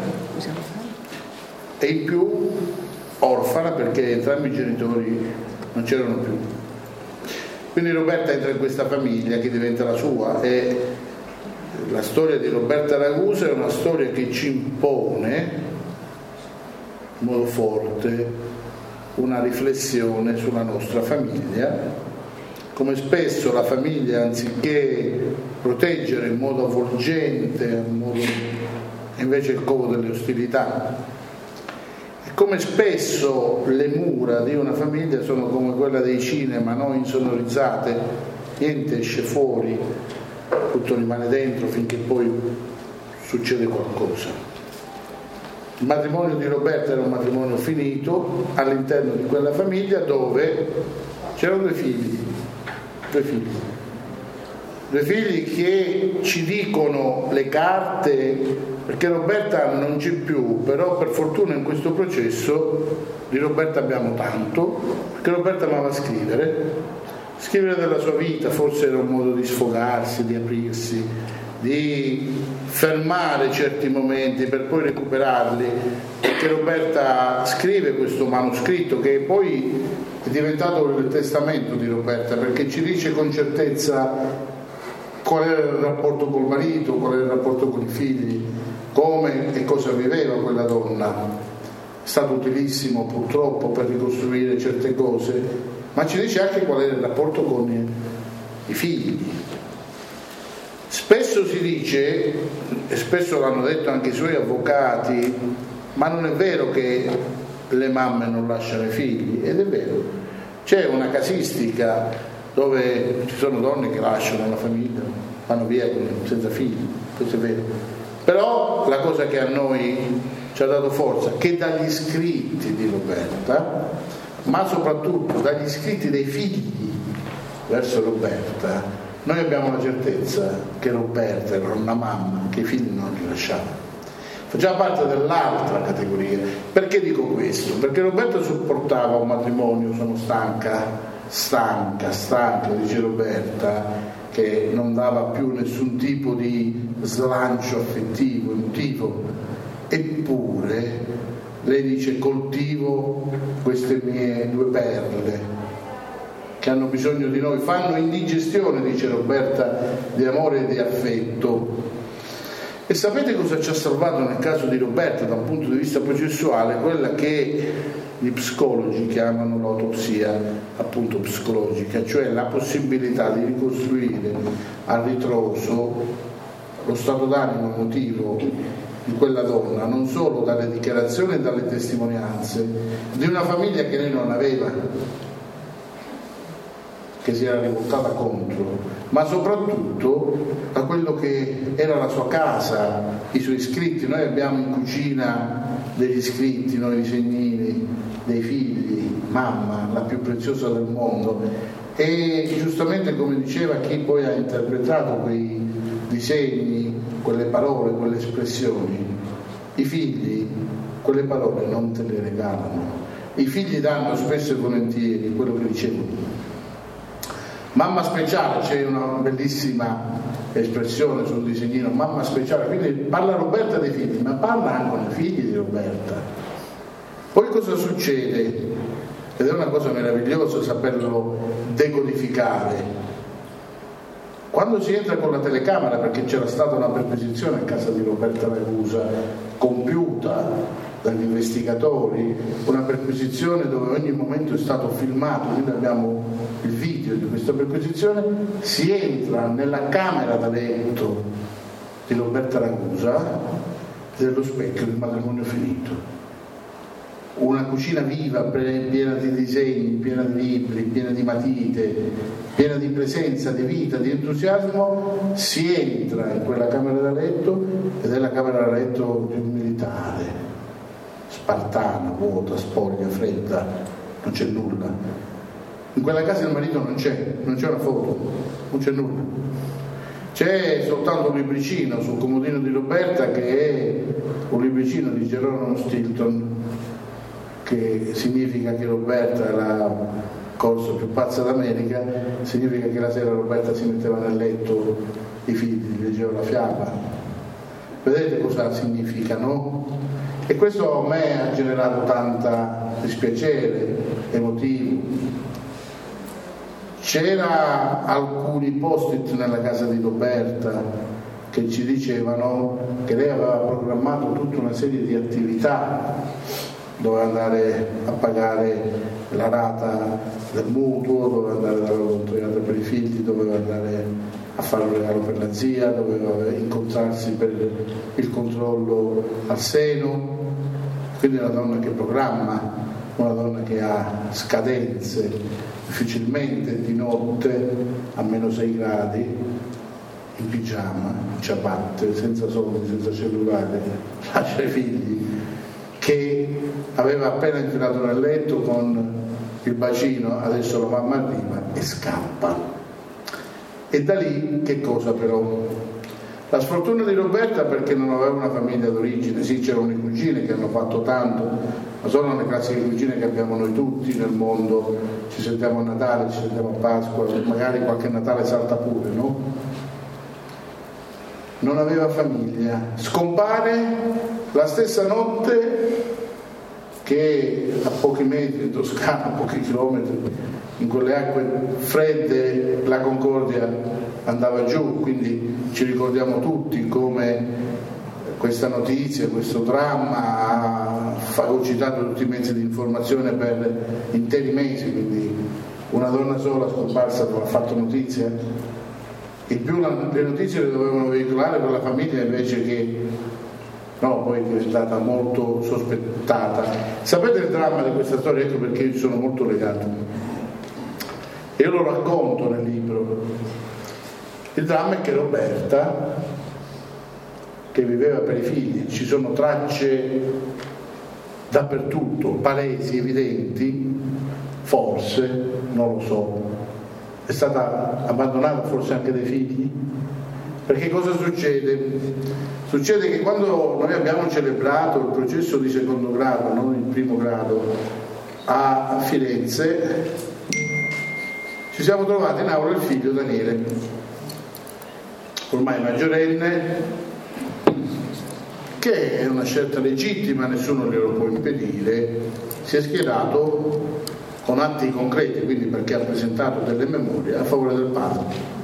e in più orfana, perché entrambi i genitori non c'erano più. Quindi Roberta entra in questa famiglia che diventa la sua, e la storia di Roberta Ragusa è una storia che ci impone in modo forte una riflessione sulla nostra famiglia, come spesso la famiglia, anziché proteggere in modo avvolgente, invece il covo delle ostilità. E come spesso le mura di una famiglia sono come quella dei cinema, no? Insonorizzate, niente esce fuori, tutto rimane dentro finché poi succede qualcosa. Il matrimonio di Roberta era un matrimonio finito all'interno di quella famiglia, dove c'erano due figli che ci dicono le carte, perché Roberta non c'è più, però per fortuna in questo processo di Roberta abbiamo tanto, perché Roberta amava scrivere della sua vita, forse era un modo di sfogarsi, di aprirsi, di fermare certi momenti per poi recuperarli, perché Roberta scrive questo manoscritto che poi è diventato il testamento di Roberta, perché ci dice con certezza qual era il rapporto col marito, qual era il rapporto con i figli, come e cosa viveva quella donna. È stato utilissimo purtroppo per ricostruire certe cose, ma ci dice anche qual era il rapporto con i figli. Spesso si dice, e spesso l'hanno detto anche i suoi avvocati, ma non è vero che le mamme non lasciano i figli, ed è vero. C'è una casistica dove ci sono donne che lasciano la famiglia, vanno via senza figli, questo è vero. Però la cosa che a noi ci ha dato forza, che dagli scritti di Roberta, ma soprattutto dagli scritti dei figli verso Roberta, noi abbiamo la certezza che Roberta era una mamma che i figli non li lasciava. Faceva parte dell'altra categoria. Perché dico questo? Perché Roberta sopportava un matrimonio, sono stanca, dice Roberta, che non dava più nessun tipo di slancio affettivo, emotivo. Eppure lei dice: coltivo queste mie due perle che hanno bisogno di noi, fanno indigestione, dice Roberta, di amore e di affetto. E sapete cosa ci ha salvato nel caso di Roberta da un punto di vista processuale? Quella che gli psicologi chiamano l'autopsia appunto psicologica, cioè la possibilità di ricostruire a ritroso lo stato d'animo emotivo di quella donna, non solo dalle dichiarazioni e dalle testimonianze di una famiglia che lei non aveva, che si era rivoltata contro, ma soprattutto a quello che era la sua casa, i suoi scritti. Noi abbiamo in cucina degli scritti, noi disegnini dei figli, mamma, la più preziosa del mondo, e giustamente, come diceva chi poi ha interpretato quei disegni, quelle parole, quelle espressioni, i figli quelle parole non te le regalano, i figli danno spesso e volentieri quello che ricevono. Mamma speciale, c'è una bellissima espressione sul disegnino, mamma speciale, quindi parla Roberta dei figli, ma parla anche con i figli di Roberta. Poi cosa succede? Ed è una cosa meravigliosa saperlo decodificare. Quando si entra con la telecamera, perché c'era stata una perquisizione a casa di Roberta Ragusa compiuta dagli investigatori, una perquisizione dove ogni momento è stato filmato, quindi abbiamo il video di questa perquisizione, si entra nella camera da letto di Roberta Ragusa ed è lo specchio del matrimonio finito. Una cucina viva, piena di disegni, piena di libri, piena di matite, piena di presenza, di vita, di entusiasmo. Si entra in quella camera da letto ed è la camera da letto di un militare, spartana, vuota, spoglia, fredda, non c'è nulla. In quella casa il marito non c'è una foto, non c'è nulla. C'è soltanto un libricino sul comodino di Roberta, che è un libricino di Geronimo Stilton, che significa che Roberta è la corsa più pazza d'America, significa che la sera Roberta si metteva nel letto, i figli leggeva la fiaba. Vedete cosa significa, no? E questo a me ha generato tanta dispiacere emotivo. C'era alcuni post-it nella casa di Roberta che ci dicevano che lei aveva programmato tutta una serie di attività, doveva andare a pagare la rata del mutuo, doveva andare a dare l'odontoiatra per i figli, doveva andare a fare un regalo per la zia, doveva incontrarsi per il controllo al seno. Quindi è una donna che programma, una donna che ha scadenze, difficilmente di notte a -6 gradi, in pigiama, in ciabatte, senza soldi, senza cellulare, lascia i figli, che aveva appena entrato nel letto con il bacino, adesso la mamma arriva e scappa. E da lì che cosa però? La sfortuna di Roberta, perché non aveva una famiglia d'origine, sì, c'erano le cugine che hanno fatto tanto, ma sono le classiche cugine che abbiamo noi tutti nel mondo, ci sentiamo a Natale, ci sentiamo a Pasqua, magari qualche Natale salta pure, no? Non aveva famiglia, scompare la stessa notte che a pochi metri in Toscana, a pochi chilometri, in quelle acque fredde, la Concordia andava giù, quindi ci ricordiamo tutti come questa notizia, questo dramma ha fagocitato tutti i mezzi di informazione per interi mesi, quindi una donna sola scomparsa ha fatto notizia. In più le notizie le dovevano veicolare per la famiglia invece che no, poi è stata molto sospettata. Sapete il dramma di questa storia? Ecco perché io ci sono molto legato. Io lo racconto nel libro. Il dramma è che Roberta, che viveva per i figli, ci sono tracce dappertutto, palesi, evidenti, forse, non lo so, è stata abbandonata forse anche dai figli? Perché cosa succede? Succede che quando noi abbiamo celebrato il processo di secondo grado, non il primo grado, a Firenze, ci siamo trovati in aula il figlio Daniele, ormai maggiorenne, che è una scelta legittima, nessuno glielo può impedire, si è schierato con atti concreti, quindi perché ha presentato delle memorie a favore del padre,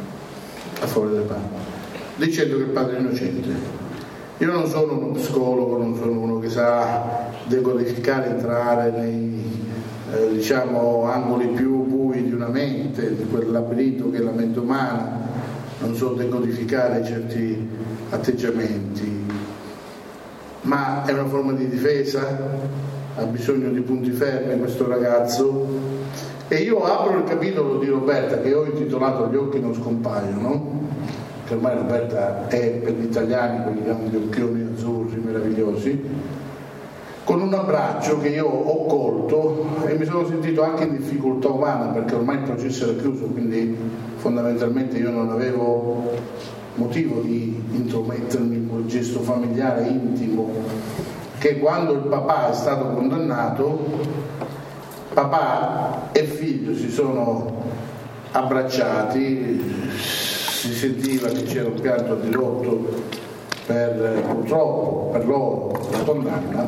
dicendo che il padre è innocente. Io non sono uno psicologo, non sono uno che sa decodificare, entrare nei angoli più bui di una mente, di quel labirinto che è la mente umana, non so decodificare certi atteggiamenti, ma è una forma di difesa, ha bisogno di punti fermi questo ragazzo. E io apro il capitolo di Roberta che ho intitolato Gli occhi non scompaiono, che ormai Roberta è per gli italiani quegli grandi occhioni azzurri meravigliosi, con un abbraccio che io ho colto e mi sono sentito anche in difficoltà umana perché ormai il processo era chiuso, quindi fondamentalmente io non avevo motivo di intromettermi in quel gesto familiare intimo, che quando il papà è stato condannato Papà e figlio si sono abbracciati, si sentiva che c'era un pianto di lutto purtroppo per loro la condanna,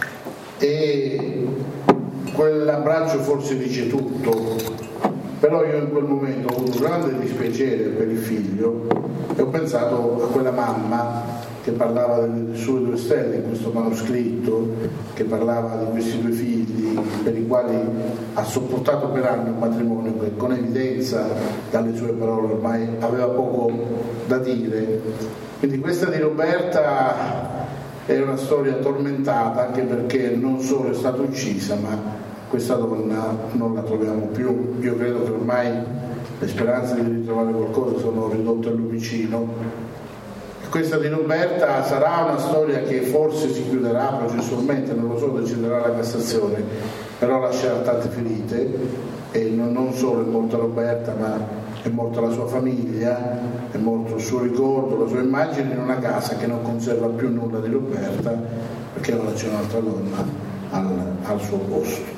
e quell'abbraccio forse dice tutto. Però io in quel momento ho avuto grande dispiacere per il figlio e ho pensato a quella mamma che parlava delle sue 2 stelle in questo manoscritto, che parlava di questi 2 figli per i quali ha sopportato per anni un matrimonio che con evidenza dalle sue parole ormai aveva poco da dire. Quindi questa di Roberta è una storia tormentata, anche perché non solo è stata uccisa, ma questa donna non la troviamo più. Io credo che ormai le speranze di ritrovare qualcosa sono ridotte al lumicino. Questa di Roberta sarà una storia che forse si chiuderà processualmente, non lo so, deciderà la Cassazione, però lascerà tante ferite, e non solo è morta Roberta, ma è morta la sua famiglia, è morto il suo ricordo, la sua immagine in una casa che non conserva più nulla di Roberta, perché ora c'è un'altra donna al suo posto.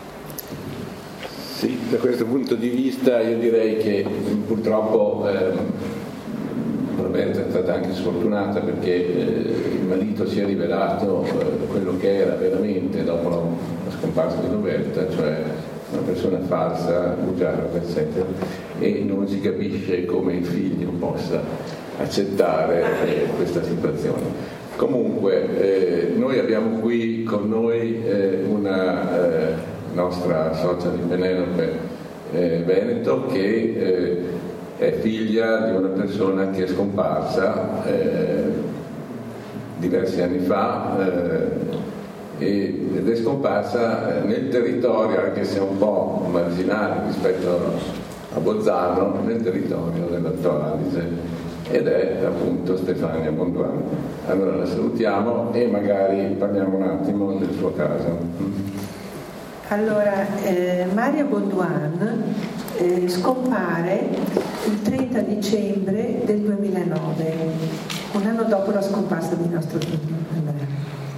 Sì, da questo punto di vista io direi che purtroppo Roberta è stata anche sfortunata, perché il marito si è rivelato quello che era veramente dopo la scomparsa di Roberta, cioè una persona falsa, bugiarda, eccetera, e non si capisce come il figlio possa accettare questa situazione. Comunque noi abbiamo qui con noi una nostra socia di Penelope Veneto, che è figlia di una persona che è scomparsa diversi anni fa ed è scomparsa nel territorio, anche se un po' marginale rispetto a Bolzano, nel territorio dell'Alto Adige, ed è appunto Stefania Bonduan. Allora la salutiamo e magari parliamo un attimo del suo caso. Allora, Mario Bonduan scompare il 30 dicembre del 2009, un anno dopo la scomparsa di nostro figlio Andrea.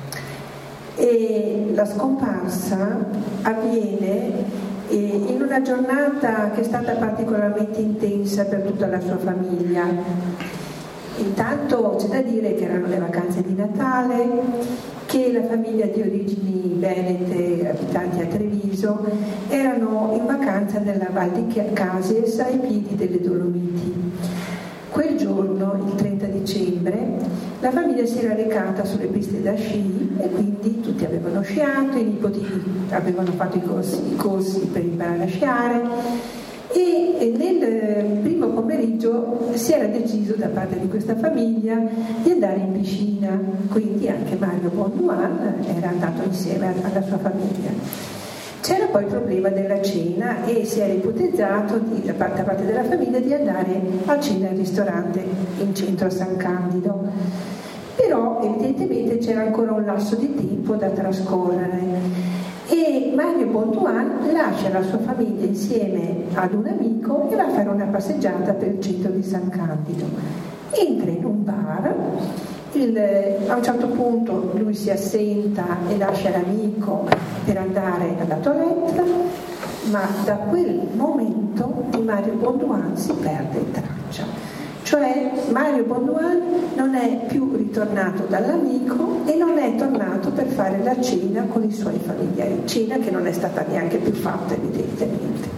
E la scomparsa avviene in una giornata che è stata particolarmente intensa per tutta la sua famiglia. Intanto c'è da dire che erano le vacanze di Natale, che la famiglia di origini venete, abitanti a Treviso, erano in vacanza nella Val di Casies ai piedi delle Dolomiti. Quel giorno, il 30 dicembre, la famiglia si era recata sulle piste da sci e quindi tutti avevano sciato, i nipotini avevano fatto i corsi per imparare a sciare, e nel primo pomeriggio si era deciso da parte di questa famiglia di andare in piscina, quindi anche Mario Bonduan era andato insieme alla sua famiglia. C'era poi il problema della cena e si era ipotizzato da parte della famiglia di andare a cena al ristorante in centro a San Candido, però evidentemente c'era ancora un lasso di tempo da trascorrere. E Mario Bonduan lascia la sua famiglia insieme ad un amico e va a fare una passeggiata per il centro di San Candido. Entra in un bar, a un certo punto lui si assenta e lascia l'amico per andare alla toilette, ma da quel momento di Mario Bonduan si perde traccia. Cioè Mario Bonduan non è più ritornato dall'amico e non è tornato per fare la cena con i suoi familiari, cena che non è stata neanche più fatta evidentemente.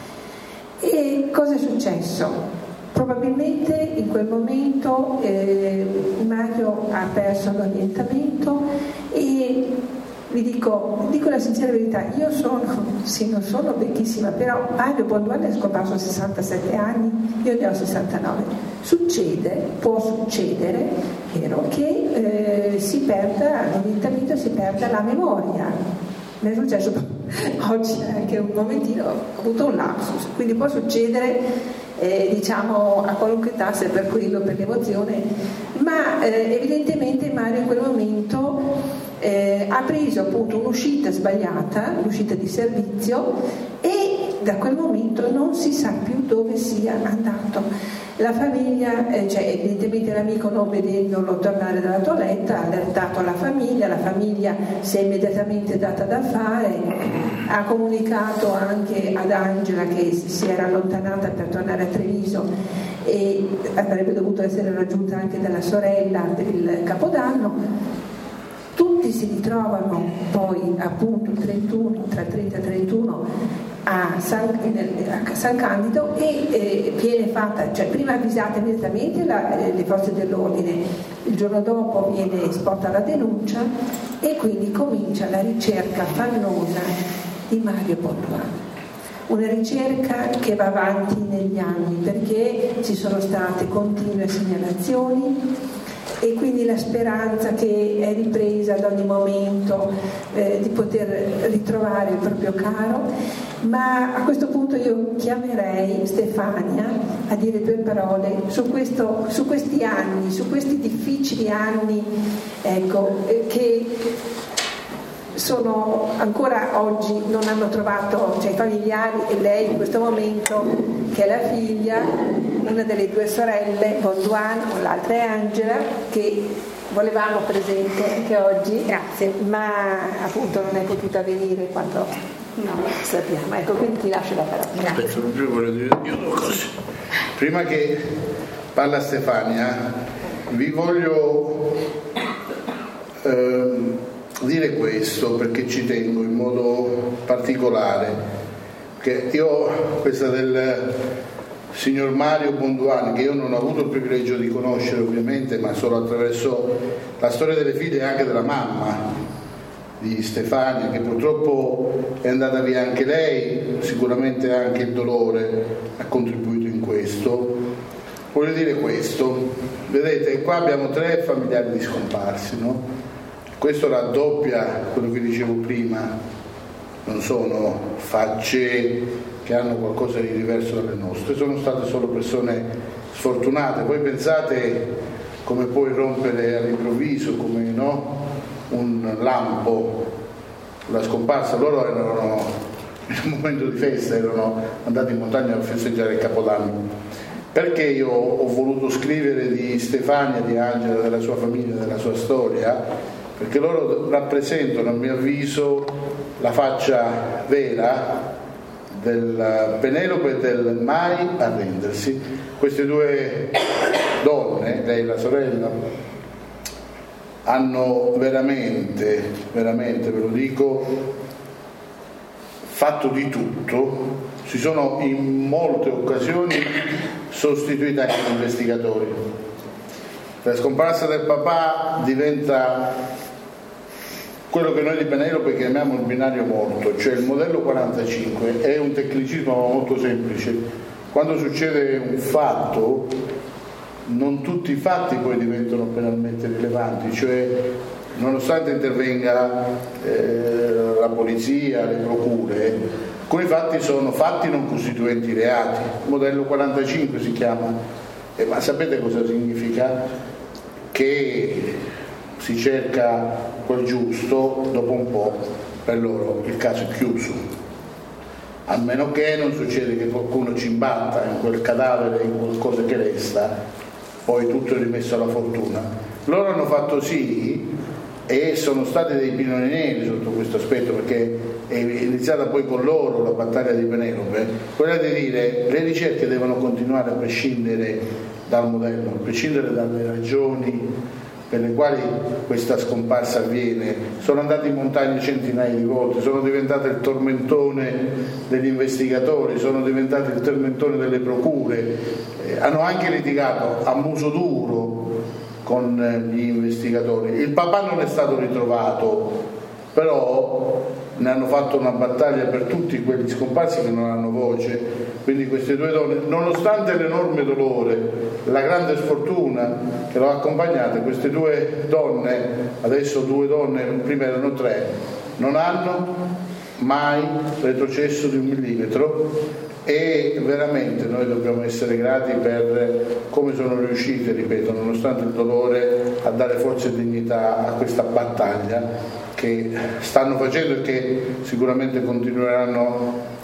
E cosa è successo? Probabilmente in quel momento Mario ha perso l'orientamento e vi dico la sincera verità, io non sono vecchissima, però Mario Bonduan è scomparso a 67 anni, io ne ho 69. Può succedere, vero, che si perda l'orientamento, si perda la memoria. Mi è successo oggi anche un momentino, ho avuto un lapsus, quindi può succedere diciamo a qualunque età, se per quello, per l'emozione, ma evidentemente Mario in quel momento ha preso appunto un'uscita sbagliata, l'uscita di servizio, e da quel momento non si sa più dove sia andato. La famiglia, evidentemente l'amico, non vedendolo tornare dalla toeletta, ha allertato la famiglia si è immediatamente data da fare, ha comunicato anche ad Angela che si era allontanata per tornare a Treviso e avrebbe dovuto essere raggiunta anche dalla sorella per il Capodanno. Tutti si ritrovano poi appunto il 31, tra il 30 e il 31 a San Candido e viene fatta, prima avvisate immediatamente le forze dell'ordine, il giorno dopo viene esposta la denuncia e quindi comincia la ricerca fannosa di Mario Bonduano. Una ricerca che va avanti negli anni perché ci sono state continue segnalazioni e quindi la speranza che è ripresa ad ogni momento di poter ritrovare il proprio caro. Ma a questo punto io chiamerei Stefania a dire due parole su questi anni, su questi difficili anni, che sono ancora oggi non hanno trovato, i familiari e lei in questo momento, che è la figlia, una delle due sorelle, Bonduano, l'altra è Angela, che volevamo presente anche oggi. Grazie. Ma appunto non è potuta venire quando sappiamo. Quindi ti lascio la parola. Aspetta, io voglio dire due cose. Prima che parla Stefania, vi voglio dire questo perché ci tengo in modo particolare, che io questa del signor Mario Bonduano, che io non ho avuto il privilegio di conoscere ovviamente, ma solo attraverso la storia delle figlie e anche della mamma di Stefania, che purtroppo è andata via anche lei, sicuramente anche il dolore ha contribuito in questo. Voglio dire questo, vedete, qua abbiamo 3 familiari di scomparsi, no? Questo raddoppia quello che dicevo prima, non sono facce che hanno qualcosa di diverso dalle nostre, sono state solo persone sfortunate. Voi pensate come può irrompere all'improvviso, come no? Un lampo la scomparsa. Loro erano in un momento di festa, erano andati in montagna a festeggiare il Capodanno. Perché io ho voluto scrivere di Stefania, di Angela, della sua famiglia, della sua storia? Perché loro rappresentano, a mio avviso, la faccia vera del Penelope e del mai arrendersi. Queste 2 donne, lei e la sorella, hanno veramente, veramente, ve lo dico, fatto di tutto. Si sono in molte occasioni sostituite anche gli investigatori. La scomparsa del papà diventa quello che noi di Penelope chiamiamo il binario morto, cioè il modello 45. È un tecnicismo molto semplice. Quando succede un fatto, non tutti i fatti poi diventano penalmente rilevanti, cioè nonostante intervenga la polizia, le procure, alcuni fatti sono fatti non costituenti reati. Il modello 45 si chiama, ma sapete cosa significa? Che si cerca quel giusto, dopo un po' per loro il caso è chiuso, a meno che non succede che qualcuno ci imbatta in quel cadavere, in qualcosa che resta, poi tutto è rimesso alla fortuna. Loro hanno fatto sì, e sono stati dei pionieri sotto questo aspetto, perché è iniziata poi con loro la battaglia di Penelope, quella di dire le ricerche devono continuare a prescindere dal modello, a prescindere dalle ragioni per le quali questa scomparsa avviene. Sono andati in montagna centinaia di volte, sono diventate il tormentone degli investigatori, sono diventate il tormentone delle procure, hanno anche litigato a muso duro con gli investigatori. Il papà non è stato ritrovato, però ne hanno fatto una battaglia per tutti quegli scomparsi che non hanno voce. Quindi queste 2 donne, nonostante l'enorme dolore, la grande sfortuna che lo ha accompagnate, queste 2 donne, adesso 2 donne, prima erano 3, non hanno mai retrocesso di 1 millimetro, e veramente noi dobbiamo essere grati per come sono riuscite, ripeto, nonostante il dolore, a dare forza e dignità a questa battaglia che stanno facendo e che sicuramente continueranno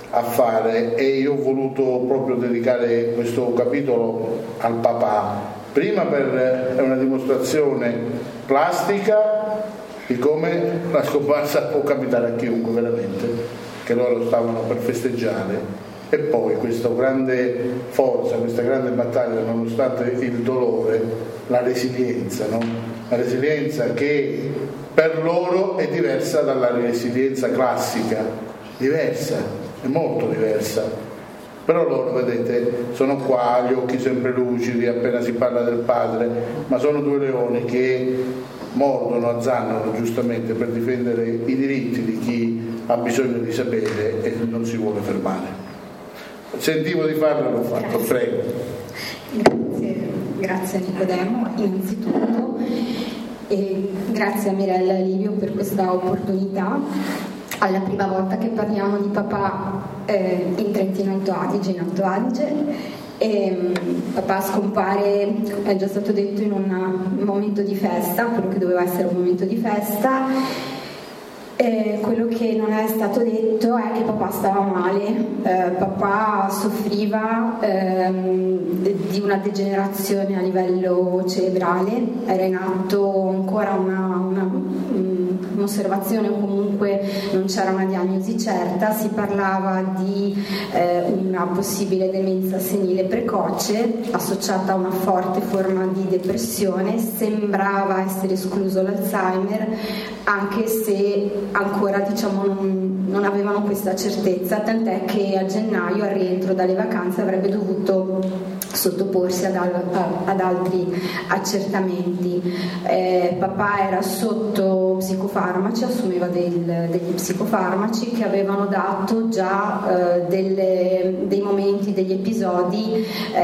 a fare, e io ho voluto proprio dedicare questo capitolo al papà, prima per una dimostrazione plastica di come la scomparsa può capitare a chiunque, veramente, che loro stavano per festeggiare, e poi questa grande forza, questa grande battaglia nonostante il dolore, la resilienza, no? La resilienza che per loro è diversa dalla resilienza classica, diversa, è molto diversa, però loro, vedete, sono qua, gli occhi sempre lucidi appena si parla del padre, ma sono due leoni che mordono, azzannano giustamente per difendere i diritti di chi ha bisogno di sapere e non si vuole fermare. Sentivo di farlo e l'ho fatto, prego. Grazie Nicodemo innanzitutto, e grazie a Mirella e Livio per questa opportunità. È la prima volta che parliamo di papà in Trentino Alto Adige. Papà scompare, è già stato detto, in un momento di festa, quello che doveva essere un momento di festa. Quello che non è stato detto è che papà stava male, papà soffriva di una degenerazione a livello cerebrale, era in atto ancora un'osservazione, o comunque non c'era una diagnosi certa, si parlava di una possibile demenza senile precoce associata a una forte forma di depressione, sembrava essere escluso l'Alzheimer, anche se ancora non avevano questa certezza, tant'è che a gennaio, al rientro dalle vacanze, avrebbe dovuto sottoporsi ad altri accertamenti. Papà era sotto psicofarmaci, assumeva degli psicofarmaci che avevano dato già dei momenti, degli episodi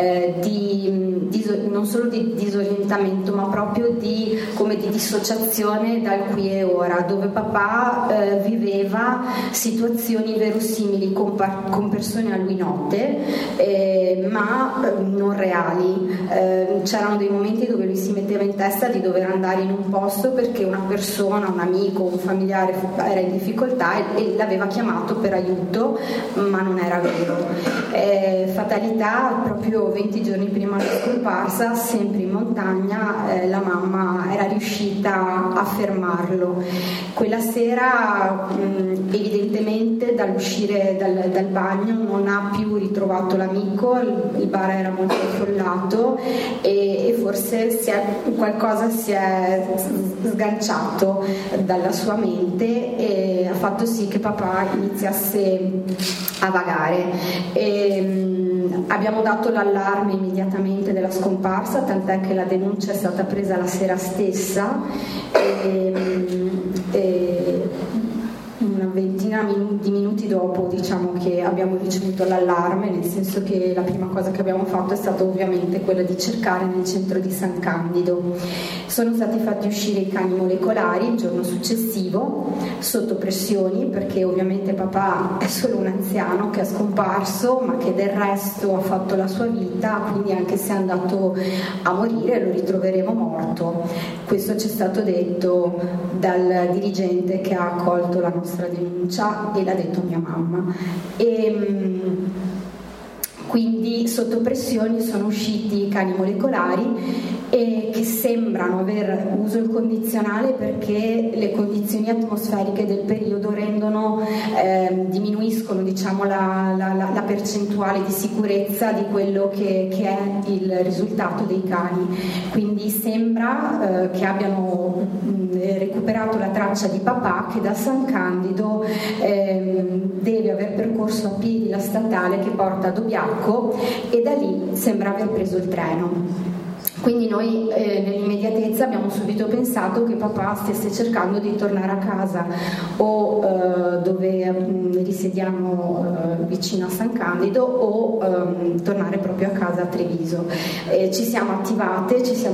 non solo di disorientamento, ma proprio di dissociazione dal qui e ora, dove papà viveva situazioni verosimili con persone a lui note, ma non reali. C'erano dei momenti dove lui si metteva in testa di dover andare in un posto perché una persona, un amico, un familiare era in difficoltà e l'aveva chiamato per aiuto, ma non era vero. Fatalità, proprio 20 giorni prima della scomparsa, sempre in montagna, la mamma era riuscita a fermarlo. Quella sera evidentemente dall'uscire dal bagno non ha più ritrovato l'amico, il bar era molto affollato e forse qualcosa si è sganciato dalla sua mente e ha fatto sì che papà iniziasse a vagare. Abbiamo dato l'allarme immediatamente della scomparsa, tant'è che la denuncia è stata presa la sera stessa una ventina di minuti dopo, diciamo, che abbiamo ricevuto l'allarme, nel senso che la prima cosa che abbiamo fatto è stata ovviamente quella di cercare nel centro di San Candido. Sono stati fatti uscire i cani molecolari il giorno successivo sotto pressioni, perché ovviamente papà è solo un anziano che è scomparso ma che del resto ha fatto la sua vita, quindi anche se è andato a morire lo ritroveremo morto. Questo ci è stato detto dal dirigente che ha accolto la nostra denuncia e l'ha detto mia mamma. Quindi sotto pressioni sono usciti i cani molecolari che sembrano aver uso il condizionale perché le condizioni atmosferiche del periodo diminuiscono, diciamo, la percentuale di sicurezza di quello che è il risultato dei cani. Quindi sembra che abbiano recuperato la traccia di papà, che da San Candido deve aver percorso a piedi la statale che porta a Dobbiaco e da lì sembra aver preso il treno. Quindi noi nell'immediatezza abbiamo subito pensato che papà stesse cercando di tornare a casa o dove risediamo vicino a San Candido o tornare proprio a casa a Treviso. Ci siamo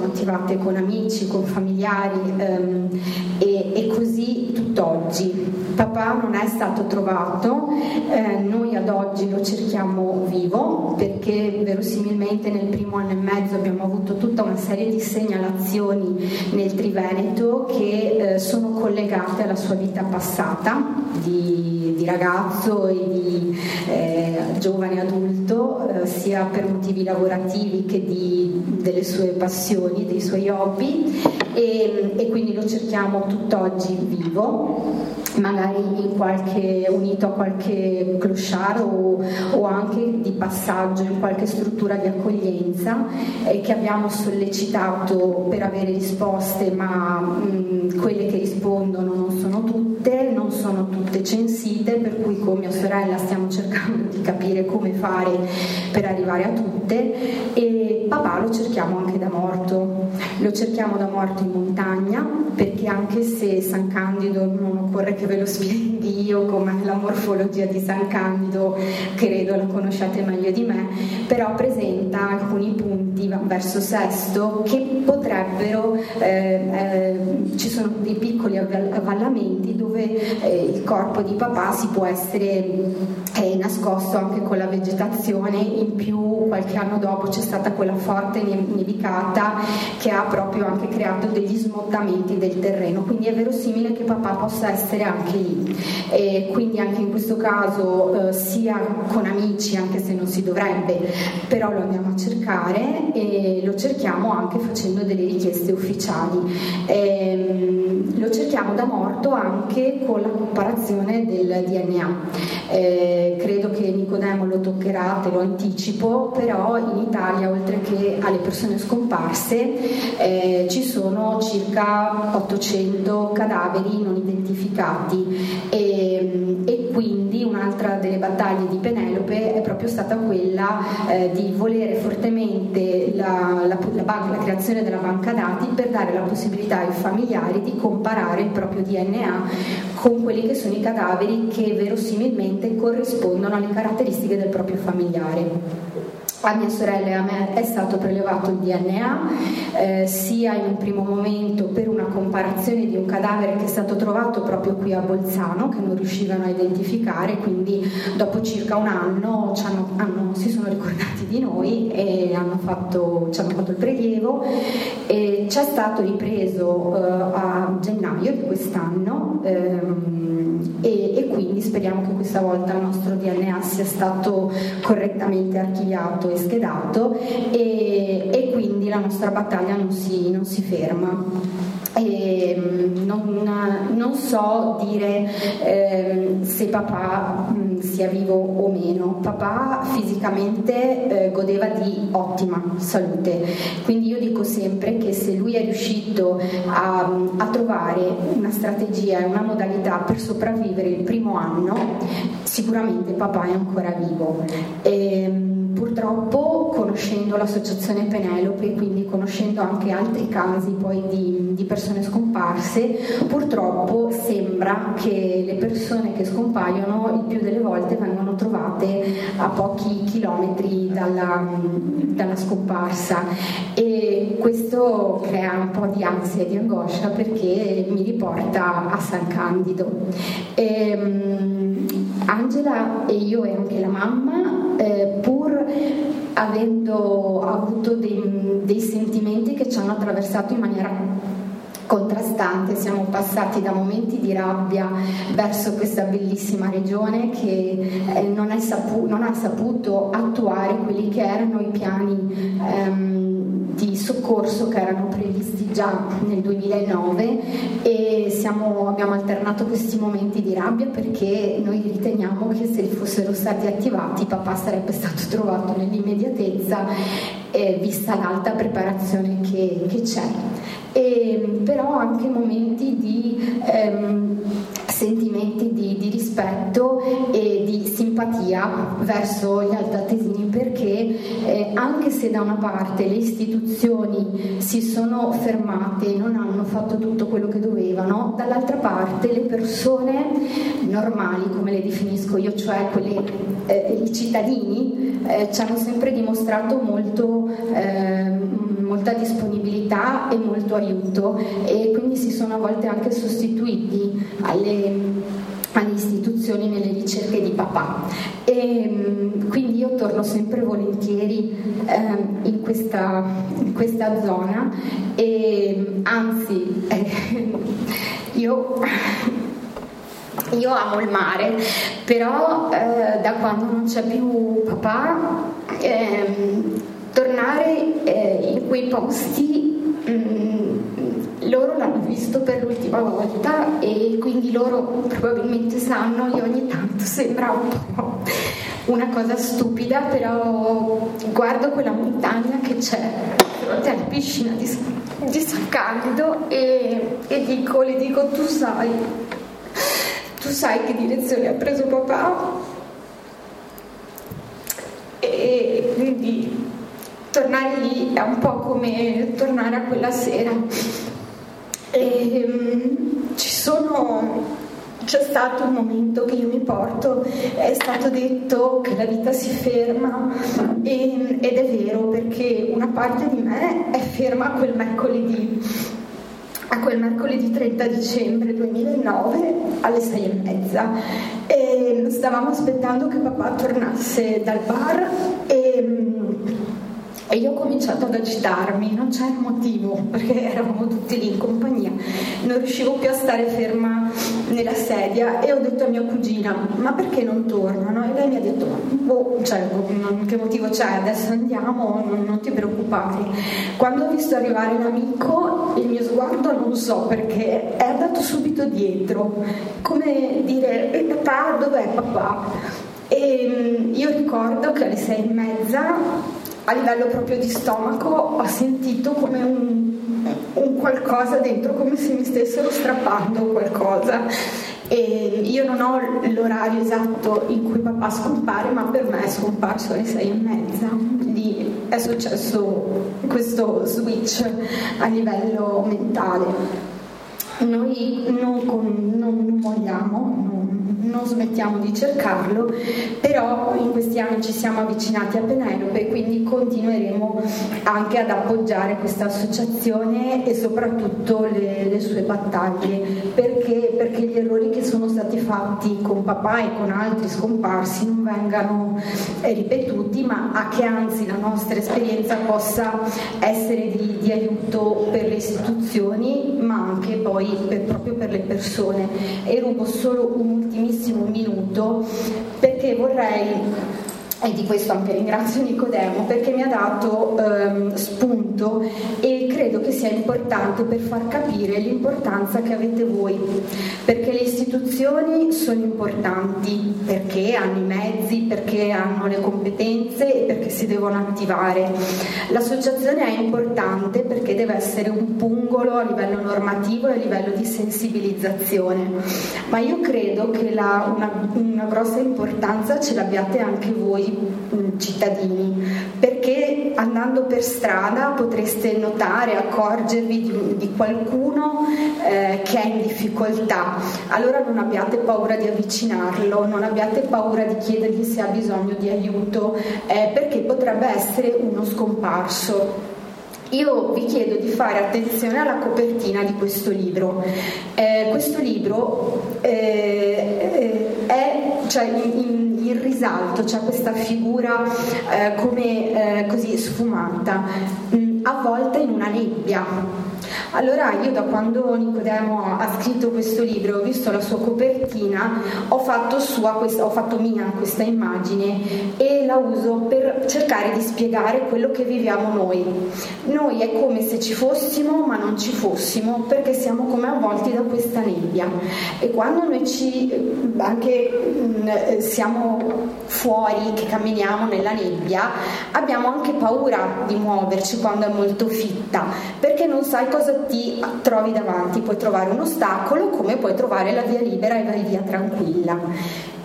attivate con amici, con familiari e così tutt'oggi. Papà non è stato trovato, noi ad oggi lo cerchiamo vivo perché verosimilmente nel primo anno e mezzo abbiamo avuto tutta una serie di segnalazioni nel Triveneto che sono collegate alla sua vita passata di ragazzo e di giovane adulto, sia per motivi lavorativi che delle sue passioni, dei suoi hobby, e quindi lo cerchiamo tutt'oggi vivo, magari unito a qualche clochard o anche di passaggio in qualche struttura di accoglienza che abbiamo sollecitato per avere risposte, ma quelle che rispondono non sono tutte censite, per cui con mia sorella stiamo cercando di capire come fare per arrivare a tutte. E papà lo cerchiamo anche da morto in montagna, perché anche se San Candido non occorre che ve lo spieghi io come la morfologia di San Candido, credo la conosciate meglio di me, però presenta alcuni punti verso Sesto che potrebbero ci sono dei piccoli avvallamenti dove il corpo di papà si può essere nascosto anche con la vegetazione. In più qualche anno dopo c'è stata quella forte nevicata che ha proprio anche creato degli smottamenti del terreno, quindi è verosimile che papà possa essere anche lì, e quindi anche in questo caso sia con amici, anche se non si dovrebbe, però lo andiamo a cercare e lo cerchiamo anche facendo delle richieste ufficiali. Lo cerchiamo da morto anche con la comparazione del DNA. Credo che Nicodemo lo toccherà, te lo anticipo, però in Italia oltre che alle persone scomparse ci sono circa 800 cadaveri non identificati e quindi un'altra delle battaglie di Penelope è proprio stata quella di volere fortemente la creazione della banca dati per dare la possibilità ai familiari di comparare il proprio DNA con quelli che sono i cadaveri che verosimilmente corrispondono alle caratteristiche del proprio familiare. A mia sorella e a me è stato prelevato il DNA, sia in un primo momento per una comparazione di un cadavere che è stato trovato proprio qui a Bolzano, che non riuscivano a identificare, quindi dopo circa un anno si sono ricordati di noi e ci hanno fatto il prelievo, e ci è stato ripreso a gennaio di quest'anno e quindi speriamo che questa volta il nostro DNA sia stato correttamente archiviato e schedato e quindi la nostra battaglia non si ferma. Non so dire se papà sia vivo o meno. Papà fisicamente godeva di ottima salute, quindi io dico sempre che se lui è riuscito a trovare una strategia e una modalità per sopravvivere il primo anno, sicuramente papà è ancora vivo. Purtroppo, conoscendo l'associazione Penelope, quindi conoscendo anche altri casi poi di persone scomparse, purtroppo sembra che le persone che scompaiono il più delle volte vengono trovate a pochi chilometri dalla scomparsa, e questo crea un po' di ansia e di angoscia perché mi riporta a San Candido. Angela e io e anche la mamma, pur avendo avuto dei sentimenti che ci hanno attraversato in maniera contrastante, siamo passati da momenti di rabbia verso questa bellissima regione che non ha saputo attuare quelli che erano i piani di soccorso che erano previsti già nel 2009, e abbiamo alternato questi momenti di rabbia perché noi riteniamo che se fossero stati attivati papà sarebbe stato trovato nell'immediatezza, vista l'alta preparazione che c'è. Però anche momenti di sentimenti di rispetto e di simpatia verso gli altoatesini, perché anche se da una parte le istituzioni si sono fermate e non hanno fatto tutto quello che dovevano, dall'altra parte le persone normali, come le definisco io, cioè i cittadini, ci hanno sempre dimostrato molta disponibilità e molto aiuto, e quindi si sono a volte anche sostituiti alle istituzioni nelle ricerche di papà, e quindi io torno sempre volentieri in questa zona, e anzi io amo il mare, però da quando non c'è più papà tornare in quei posti, loro l'hanno visto per l'ultima volta e quindi loro probabilmente sanno. Io ogni tanto sembra un po' una cosa stupida, però guardo quella montagna che c'è davanti alla piscina di San Candido e le dico tu sai che direzione ha preso papà, e quindi tornare lì è un po' come tornare a quella sera. C'è stato un momento che io mi porto, è stato detto che la vita si ferma, ed è vero, perché una parte di me è ferma a quel mercoledì 30 dicembre 2009 alle 6:30, e stavamo aspettando che papà tornasse dal bar, e io ho cominciato ad agitarmi, non c'era motivo perché eravamo tutti lì in compagnia, non riuscivo più a stare ferma nella sedia, e ho detto a mia cugina: ma perché non tornano? E lei mi ha detto: che motivo c'è, adesso andiamo, non ti preoccupare. Quando ho visto arrivare l'amico, il mio sguardo, non so perché, è andato subito dietro, come dire: papà, dov'è papà? E io ricordo che alle 6:30, a livello proprio di stomaco, ho sentito come un qualcosa dentro, come se mi stessero strappando qualcosa, e io non ho l'orario esatto in cui papà scompare, ma per me è scomparso alle 6:30. Lì è successo questo switch a livello mentale. Noi non molliamo, non smettiamo di cercarlo, però in questi anni ci siamo avvicinati a Penelope, quindi continueremo anche ad appoggiare questa associazione e soprattutto le sue battaglie, perché gli errori che sono stati fatti con papà e con altri scomparsi non vengano ripetuti, ma che anzi la nostra esperienza possa essere di aiuto per le istituzioni, ma anche poi proprio per le persone. E rubo solo un ultimissimo minuto perché vorrei, e di questo anche ringrazio Nicodemo perché mi ha dato spunto, e credo che sia importante per far capire l'importanza che avete voi, perché le istituzioni sono importanti, perché hanno i mezzi, perché hanno le competenze e perché si devono attivare. L'associazione è importante perché deve essere un pungolo a livello normativo e a livello di sensibilizzazione, ma io credo che una grossa importanza ce l'abbiate anche voi cittadini, perché andando per strada potreste notare, accorgervi di qualcuno che è in difficoltà. Allora non abbiate paura di avvicinarlo, non abbiate paura di chiedergli se ha bisogno di aiuto, perché potrebbe essere uno scomparso. Io vi chiedo di fare attenzione alla copertina di questo libro. Questo libro in risalto c'è questa figura come così sfumata, avvolta in una nebbia. Allora io, da quando Nicodemo ha scritto questo libro, ho visto la sua copertina, ho fatto mia questa immagine e la uso per cercare di spiegare quello che viviamo noi. Noi è come se ci fossimo ma non ci fossimo, perché siamo come avvolti da questa nebbia, e quando noi siamo fuori, che camminiamo nella nebbia, abbiamo anche paura di muoverci quando è molto fitta, perché non sai cosa ti trovi davanti. Puoi trovare un ostacolo come puoi trovare la via libera e vai via tranquilla.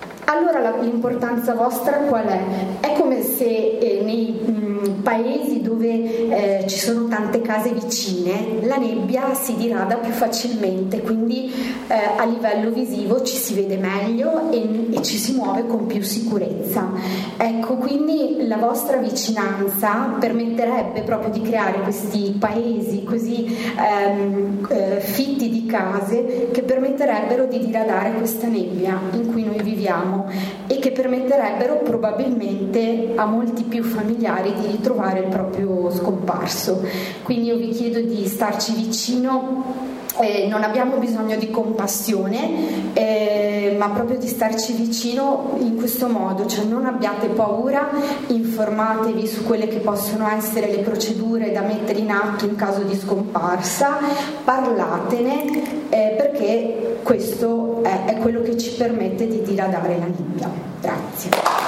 Allora l'importanza vostra qual è? È come se nei paesi dove dove ci sono tante case vicine, la nebbia si dirada più facilmente, quindi a livello visivo ci si vede meglio e ci si muove con più sicurezza. Ecco, quindi la vostra vicinanza permetterebbe proprio di creare questi paesi così fitti di case che permetterebbero di diradare questa nebbia in cui noi viviamo e che permetterebbero probabilmente a molti più familiari di ritrovare il proprio scomparso. Quindi io vi chiedo di starci vicino. Non abbiamo bisogno di compassione, ma proprio di starci vicino in questo modo, cioè non abbiate paura, informatevi su quelle che possono essere le procedure da mettere in atto in caso di scomparsa, parlatene, perché questo è quello che ci permette di diradare la nebbia. Grazie.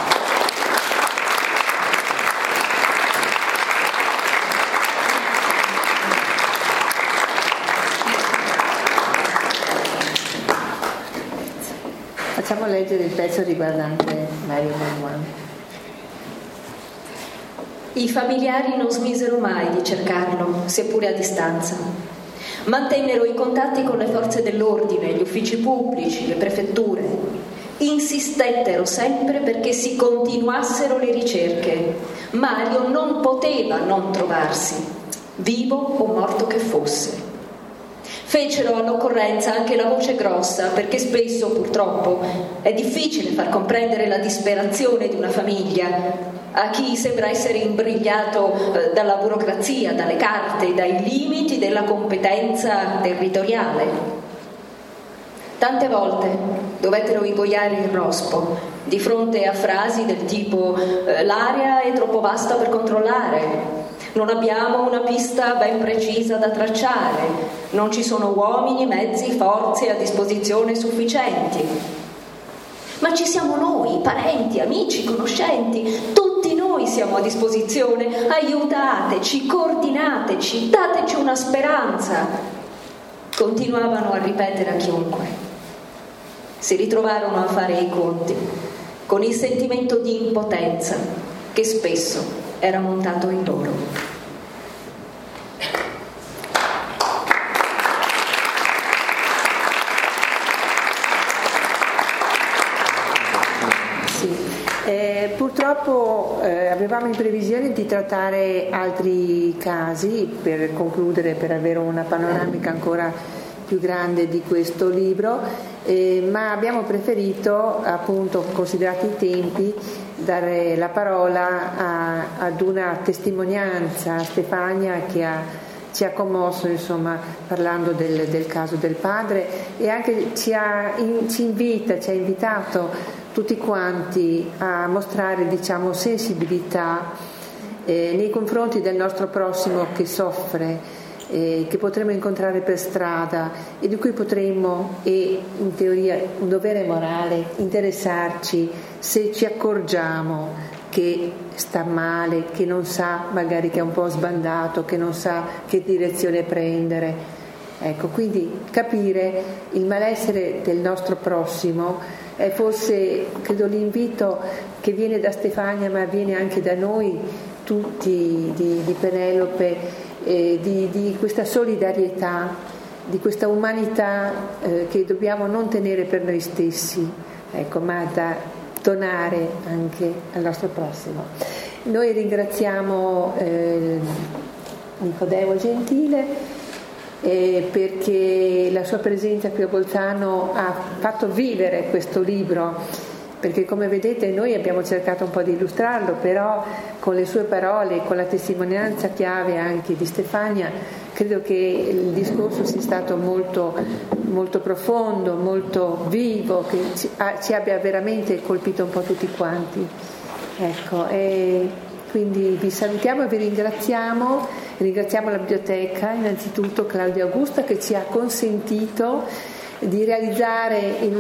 Facciamo leggere il pezzo riguardante Mario Manuan. I familiari non smisero mai di cercarlo, seppure a distanza. Mantennero i contatti con le forze dell'ordine, gli uffici pubblici, le prefetture. Insistettero sempre perché si continuassero le ricerche. Mario non poteva non trovarsi, vivo o morto che fosse. Fecero all'occorrenza anche la voce grossa, perché spesso, purtroppo, è difficile far comprendere la disperazione di una famiglia a chi sembra essere imbrigliato dalla burocrazia, dalle carte, dai limiti della competenza territoriale. Tante volte dovettero ingoiare il rospo di fronte a frasi del tipo «l'area è troppo vasta per controllare», «non abbiamo una pista ben precisa da tracciare», «non ci sono uomini, mezzi, forze a disposizione sufficienti». Ma ci siamo noi, parenti, amici, conoscenti, tutti noi siamo a disposizione, aiutateci, coordinateci, dateci una speranza. Continuavano a ripetere a chiunque. Si ritrovarono a fare i conti con il sentimento di impotenza che spesso era montato in loro. Purtroppo avevamo in previsione di trattare altri casi per concludere, per avere una panoramica ancora più grande di questo libro, ma abbiamo preferito, appunto, considerati i tempi, dare la parola ad una testimonianza, a Stefania, che ci ha commosso, insomma, parlando del caso del padre, e anche ci ha invitato tutti quanti a mostrare, diciamo, sensibilità nei confronti del nostro prossimo che soffre, che potremo incontrare per strada e di cui potremmo, e in teoria un dovere morale, interessarci se ci accorgiamo che sta male, che non sa, magari che è un po' sbandato, che non sa che direzione prendere. Ecco, quindi capire il malessere del nostro prossimo è forse, credo, l'invito che viene da Stefania, ma viene anche da noi tutti, di Penelope, di questa solidarietà, di questa umanità che dobbiamo non tenere per noi stessi, ecco, ma da donare anche al nostro prossimo. Noi ringraziamo Nicodemo Gentile perché la sua presenza qui a Bolzano ha fatto vivere questo libro, perché come vedete noi abbiamo cercato un po' di illustrarlo, però con le sue parole, con la testimonianza chiave anche di Stefania, credo che il discorso sia stato molto, molto profondo, molto vivo, che ci abbia veramente colpito un po' tutti quanti. Ecco, e quindi vi salutiamo e vi ringraziamo la biblioteca, innanzitutto Claudia Augusta, che ci ha consentito di realizzare in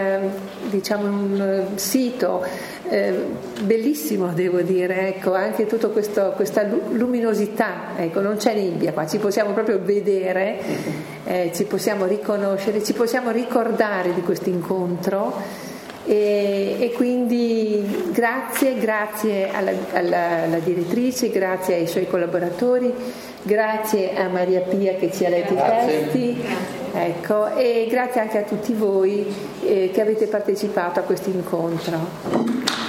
un sito bellissimo, devo dire, ecco, anche tutta questa luminosità, ecco, non c'è nebbia qua, ci possiamo proprio vedere, ci possiamo riconoscere, ci possiamo ricordare di questo incontro E quindi grazie alla direttrice, grazie ai suoi collaboratori, grazie a Maria Pia che ci ha letto i testi, ecco, e grazie anche a tutti voi che avete partecipato a questo incontro.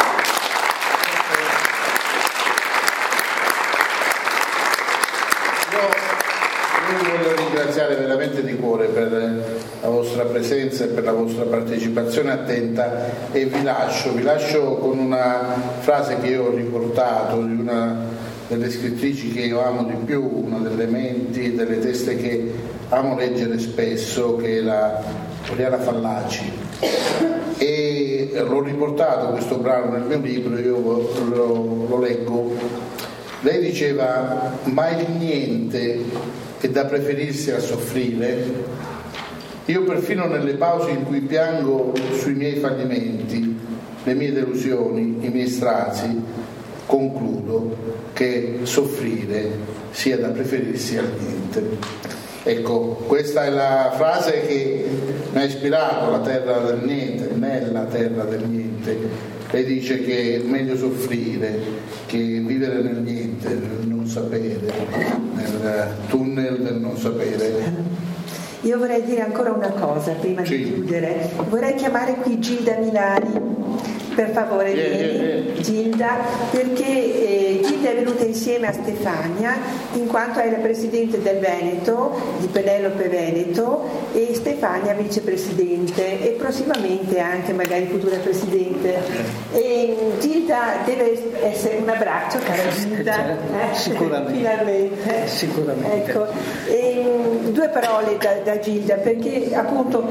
Voglio ringraziare veramente di cuore per la vostra presenza e per la vostra partecipazione attenta, e vi lascio con una frase che io ho riportato di una delle scrittrici che io amo di più, una delle menti, delle teste che amo leggere spesso, che è la Oriana Fallaci, e l'ho riportato questo brano nel mio libro, io lo leggo. Lei diceva: mai il niente è da preferirsi a soffrire. Io perfino nelle pause in cui piango sui miei fallimenti, le mie delusioni, i miei strazi, concludo che soffrire sia da preferirsi al niente. Ecco, questa è la frase che mi ha ispirato, la terra del niente, nella terra del niente. Lei dice che è meglio soffrire che vivere nel niente, nel non sapere, nel tunnel del non sapere. Io vorrei dire ancora una cosa prima di chiudere. Vorrei chiamare qui Gilda Milani, per favore, vieni, Gilda, perché Gilda è venuta insieme a Stefania in quanto è la presidente del Veneto, di Penelope Veneto, e Stefania vicepresidente e prossimamente anche magari futura presidente. E Gilda deve essere un abbraccio, cara Gilda, sicuramente. Finalmente. Sicuramente. Ecco. E, due parole da Gilda, perché appunto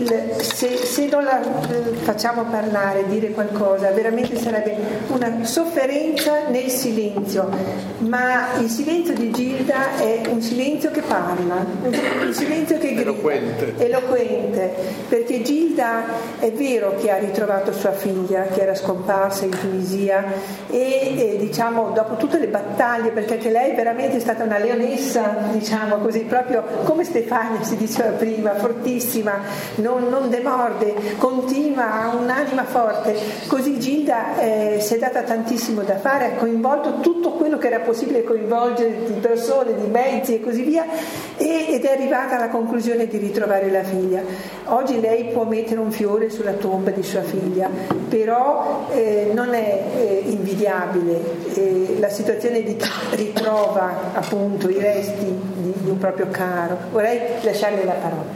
se non la facciamo parlare, dire qualcosa, veramente sarebbe una sofferenza nel silenzio, ma il silenzio di Gilda è un silenzio che parla, un silenzio che grida, eloquente, perché Gilda è vero che ha ritrovato sua figlia che era scomparsa in Tunisia e diciamo dopo tutte le battaglie, perché anche lei veramente è stata una leonessa, diciamo così, proprio come Stefania si diceva prima, fortissima, non demorde, continua, ha un'anima forte. Così Gilda si è data tantissimo da fare, ha coinvolto tutto quello che era possibile coinvolgere di persone, di mezzi e così via, ed è arrivata alla conclusione di ritrovare la figlia. Oggi lei può mettere un fiore sulla tomba di sua figlia, però non è invidiabile la situazione di chi ritrova appunto i resti di un proprio caro. Vorrei lasciarle la parola.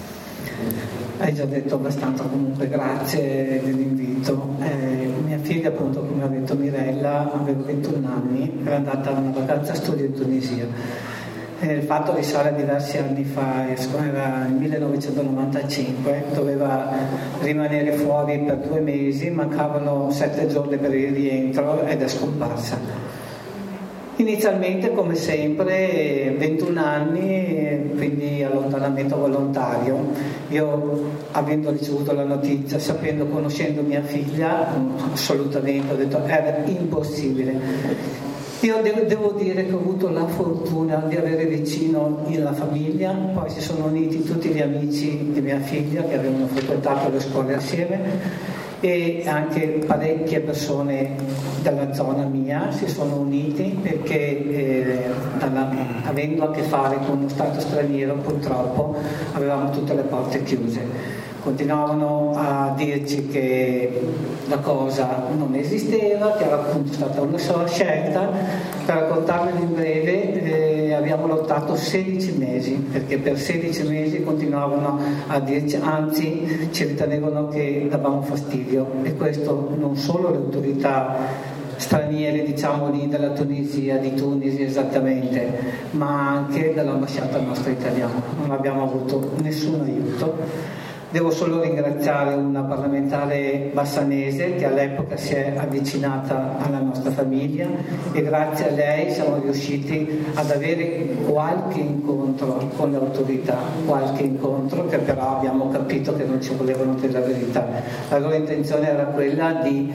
Hai già detto abbastanza, comunque grazie dell'invito. Mia figlia, appunto, come ha detto Mirella, aveva 21 anni, era andata a una vacanza studio in Tunisia. Il fatto risale a diversi anni fa, era nel 1995, doveva rimanere fuori per 2 mesi, mancavano 7 giorni per il rientro ed è scomparsa. Inizialmente, come sempre, 21 anni, quindi allontanamento volontario. Io, avendo ricevuto la notizia, conoscendo mia figlia, assolutamente ho detto era impossibile. Io devo dire che ho avuto la fortuna di avere vicino la famiglia, poi si sono uniti tutti gli amici di mia figlia che avevano frequentato le scuole assieme, e anche parecchie persone della zona mia si sono uniti perché avendo a che fare con uno stato straniero purtroppo avevamo tutte le porte chiuse. Continuavano a dirci che la cosa non esisteva, che era appunto stata una sola scelta. Per raccontarvelo in breve, abbiamo lottato 16 mesi, perché per 16 mesi continuavano a dirci, anzi ci ritenevano che davamo fastidio, e questo non solo le autorità straniere, diciamo lì della Tunisia, di Tunisi esattamente, ma anche dall'ambasciata nostra italiana. Non abbiamo avuto nessun aiuto. Devo solo ringraziare una parlamentare bassanese che all'epoca si è avvicinata alla nostra famiglia, e grazie a lei siamo riusciti ad avere qualche incontro con le autorità, qualche incontro che però abbiamo capito che non ci volevano dire la verità. La loro intenzione era quella di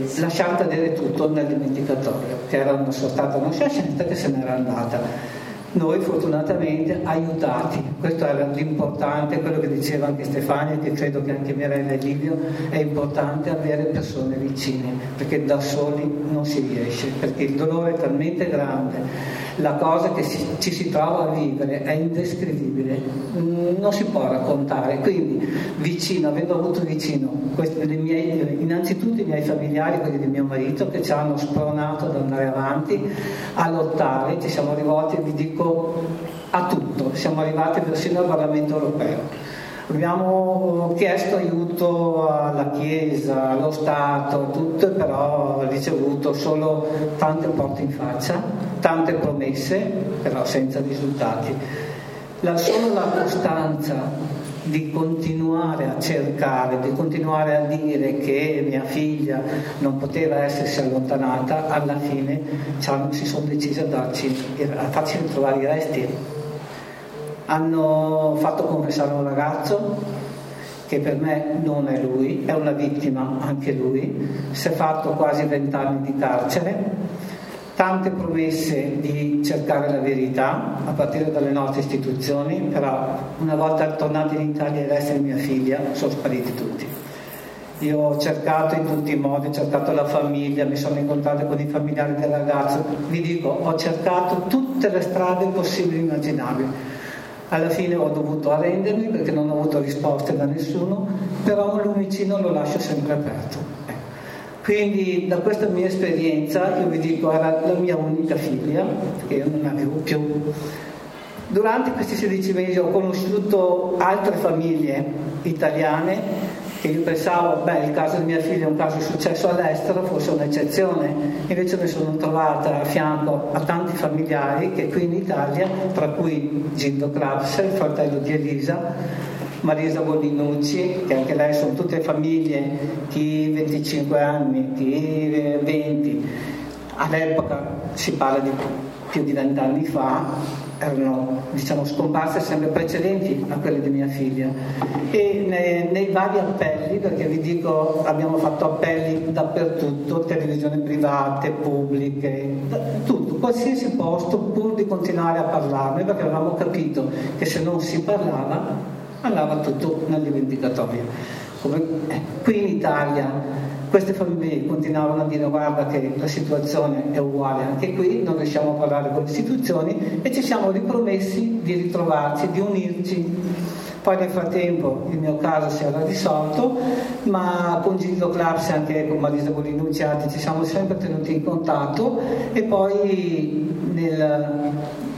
lasciar cadere tutto nel dimenticatorio, che era stata una sua scelta che se n'era andata. noi fortunatamente aiutati. Questo era l'importante, quello che diceva anche Stefania, che credo che anche Mirella e Livio, è importante avere persone vicine, perché da soli non si riesce, perché il dolore è talmente grande, la cosa che ci si trova a vivere è indescrivibile, non si può raccontare. Quindi vicino, avendo avuto vicino innanzitutto i miei familiari, quelli di mio marito, che ci hanno spronato ad andare avanti, a lottare, ci siamo rivolti, vi dico, a tutto, siamo arrivati persino al Parlamento europeo. Abbiamo chiesto aiuto alla Chiesa, allo Stato, tutto, però ho ricevuto solo tante porte in faccia, tante promesse, però senza risultati. Solo la costanza di continuare a cercare, di continuare a dire che mia figlia non poteva essersi allontanata, alla fine si sono decisi a farci ritrovare i resti. Hanno fatto confessare un ragazzo che per me non è lui, è una vittima anche lui, si è fatto quasi 20 anni di carcere, tante promesse di cercare la verità a partire dalle nostre istituzioni, però una volta tornati in Italia ed essere mia figlia sono spariti tutti. Io ho cercato in tutti i modi, ho cercato la famiglia, mi sono incontrato con i familiari del ragazzo, vi dico, ho cercato tutte le strade possibili e immaginabili. Alla fine ho dovuto arrendermi perché non ho avuto risposte da nessuno, però un lumicino lo lascio sempre aperto. Quindi da questa mia esperienza, io vi dico, era la mia unica figlia, che io non avevo più. Durante questi 16 mesi ho conosciuto altre famiglie italiane che io pensavo, il caso di mia figlia è un caso successo all'estero, fosse un'eccezione, invece mi sono trovata a fianco a tanti familiari che qui in Italia, tra cui Gildo Claps, il fratello di Elisa, Marisa Bollinucci, che anche lei sono tutte famiglie, chi 25 anni, chi 20, all'epoca si parla di più di 20 anni fa, erano scomparse sempre precedenti a quelle di mia figlia. E nei vari appelli, perché vi dico, abbiamo fatto appelli dappertutto, televisioni private, pubbliche, tutto, qualsiasi posto, pur di continuare a parlarne, perché avevamo capito che se non si parlava andava tutto nel dimenticatoio. Qui in Italia queste famiglie continuavano a dire guarda che la situazione è uguale anche qui, non riusciamo a parlare con le istituzioni, e ci siamo ripromessi di ritrovarci, di unirci. Poi nel frattempo il mio caso si era risolto, ma con Gildo Claps e anche con Marisa Bollinucci ci siamo sempre tenuti in contatto, e poi nel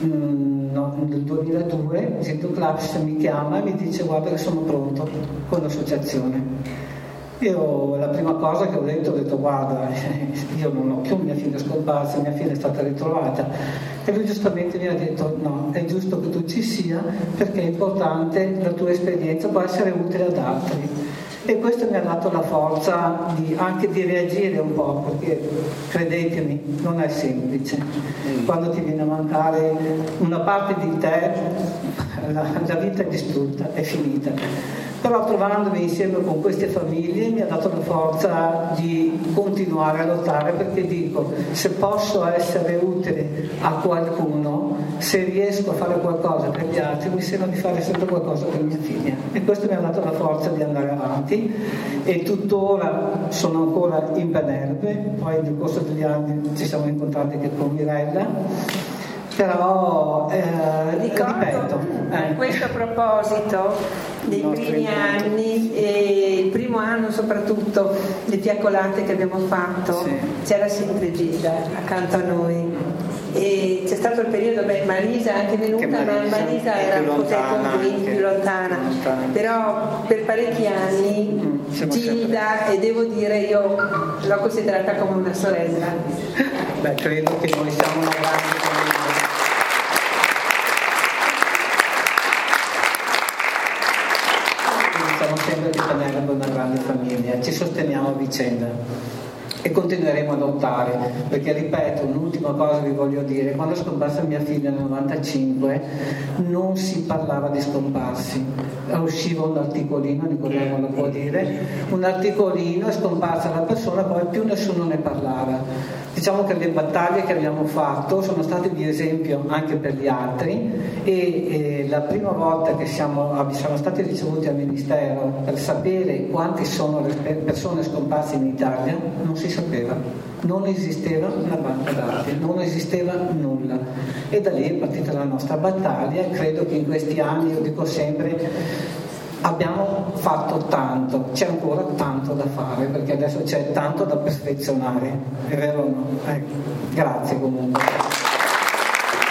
2002 Gildo Claps mi chiama e mi dice guarda che sono pronto con l'associazione. Io la prima cosa che ho detto guarda, io non ho più mia figlia scomparsa, mia figlia è stata ritrovata, e lui giustamente mi ha detto no, è giusto che tu ci sia perché è importante, la tua esperienza può essere utile ad altri. E questo mi ha dato la forza anche di reagire un po', perché credetemi non è semplice quando ti viene a mancare una parte di te, la vita è distrutta, è finita. Però trovandomi insieme con queste famiglie mi ha dato la forza di continuare a lottare, perché dico, se posso essere utile a qualcuno, se riesco a fare qualcosa per gli altri, mi sembra di fare sempre qualcosa per mia figlia. E questo mi ha dato la forza di andare avanti, e tuttora sono ancora in Benerbe, poi nel corso degli anni ci siamo incontrati anche con Mirella. Però ripeto, questo a proposito dei primi anni, e il primo anno soprattutto, le fiaccolate che abbiamo fatto, sì. C'era sempre Gilda accanto a noi, e c'è stato il periodo, Marisa è anche venuta, ma Marisa era più lontana, però per parecchi anni Gilda, e devo dire io l'ho considerata come una sorella. Credo che noi siamo una grande famiglia. Siamo sempre di Benerbe, una grande famiglia, ci sosteniamo a vicenda. e continueremo a lottare, perché ripeto, un'ultima cosa vi voglio dire: quando è scomparsa mia figlia nel 95 non si parlava di scomparsi, usciva un articolino, Niccolò lo può dire, un articolino, è scomparsa la persona, poi più nessuno ne parlava. Diciamo che le battaglie che abbiamo fatto sono state di esempio anche per gli altri, e la prima volta che siamo stati ricevuti al Ministero per sapere quanti sono le persone scomparse in Italia, non si sapeva, non esisteva una banca dati, non esisteva nulla, e da lì è partita la nostra battaglia. Credo che in questi anni, io dico sempre, abbiamo fatto tanto, c'è ancora tanto da fare, perché adesso c'è tanto da perfezionare, è vero o no? Grazie comunque.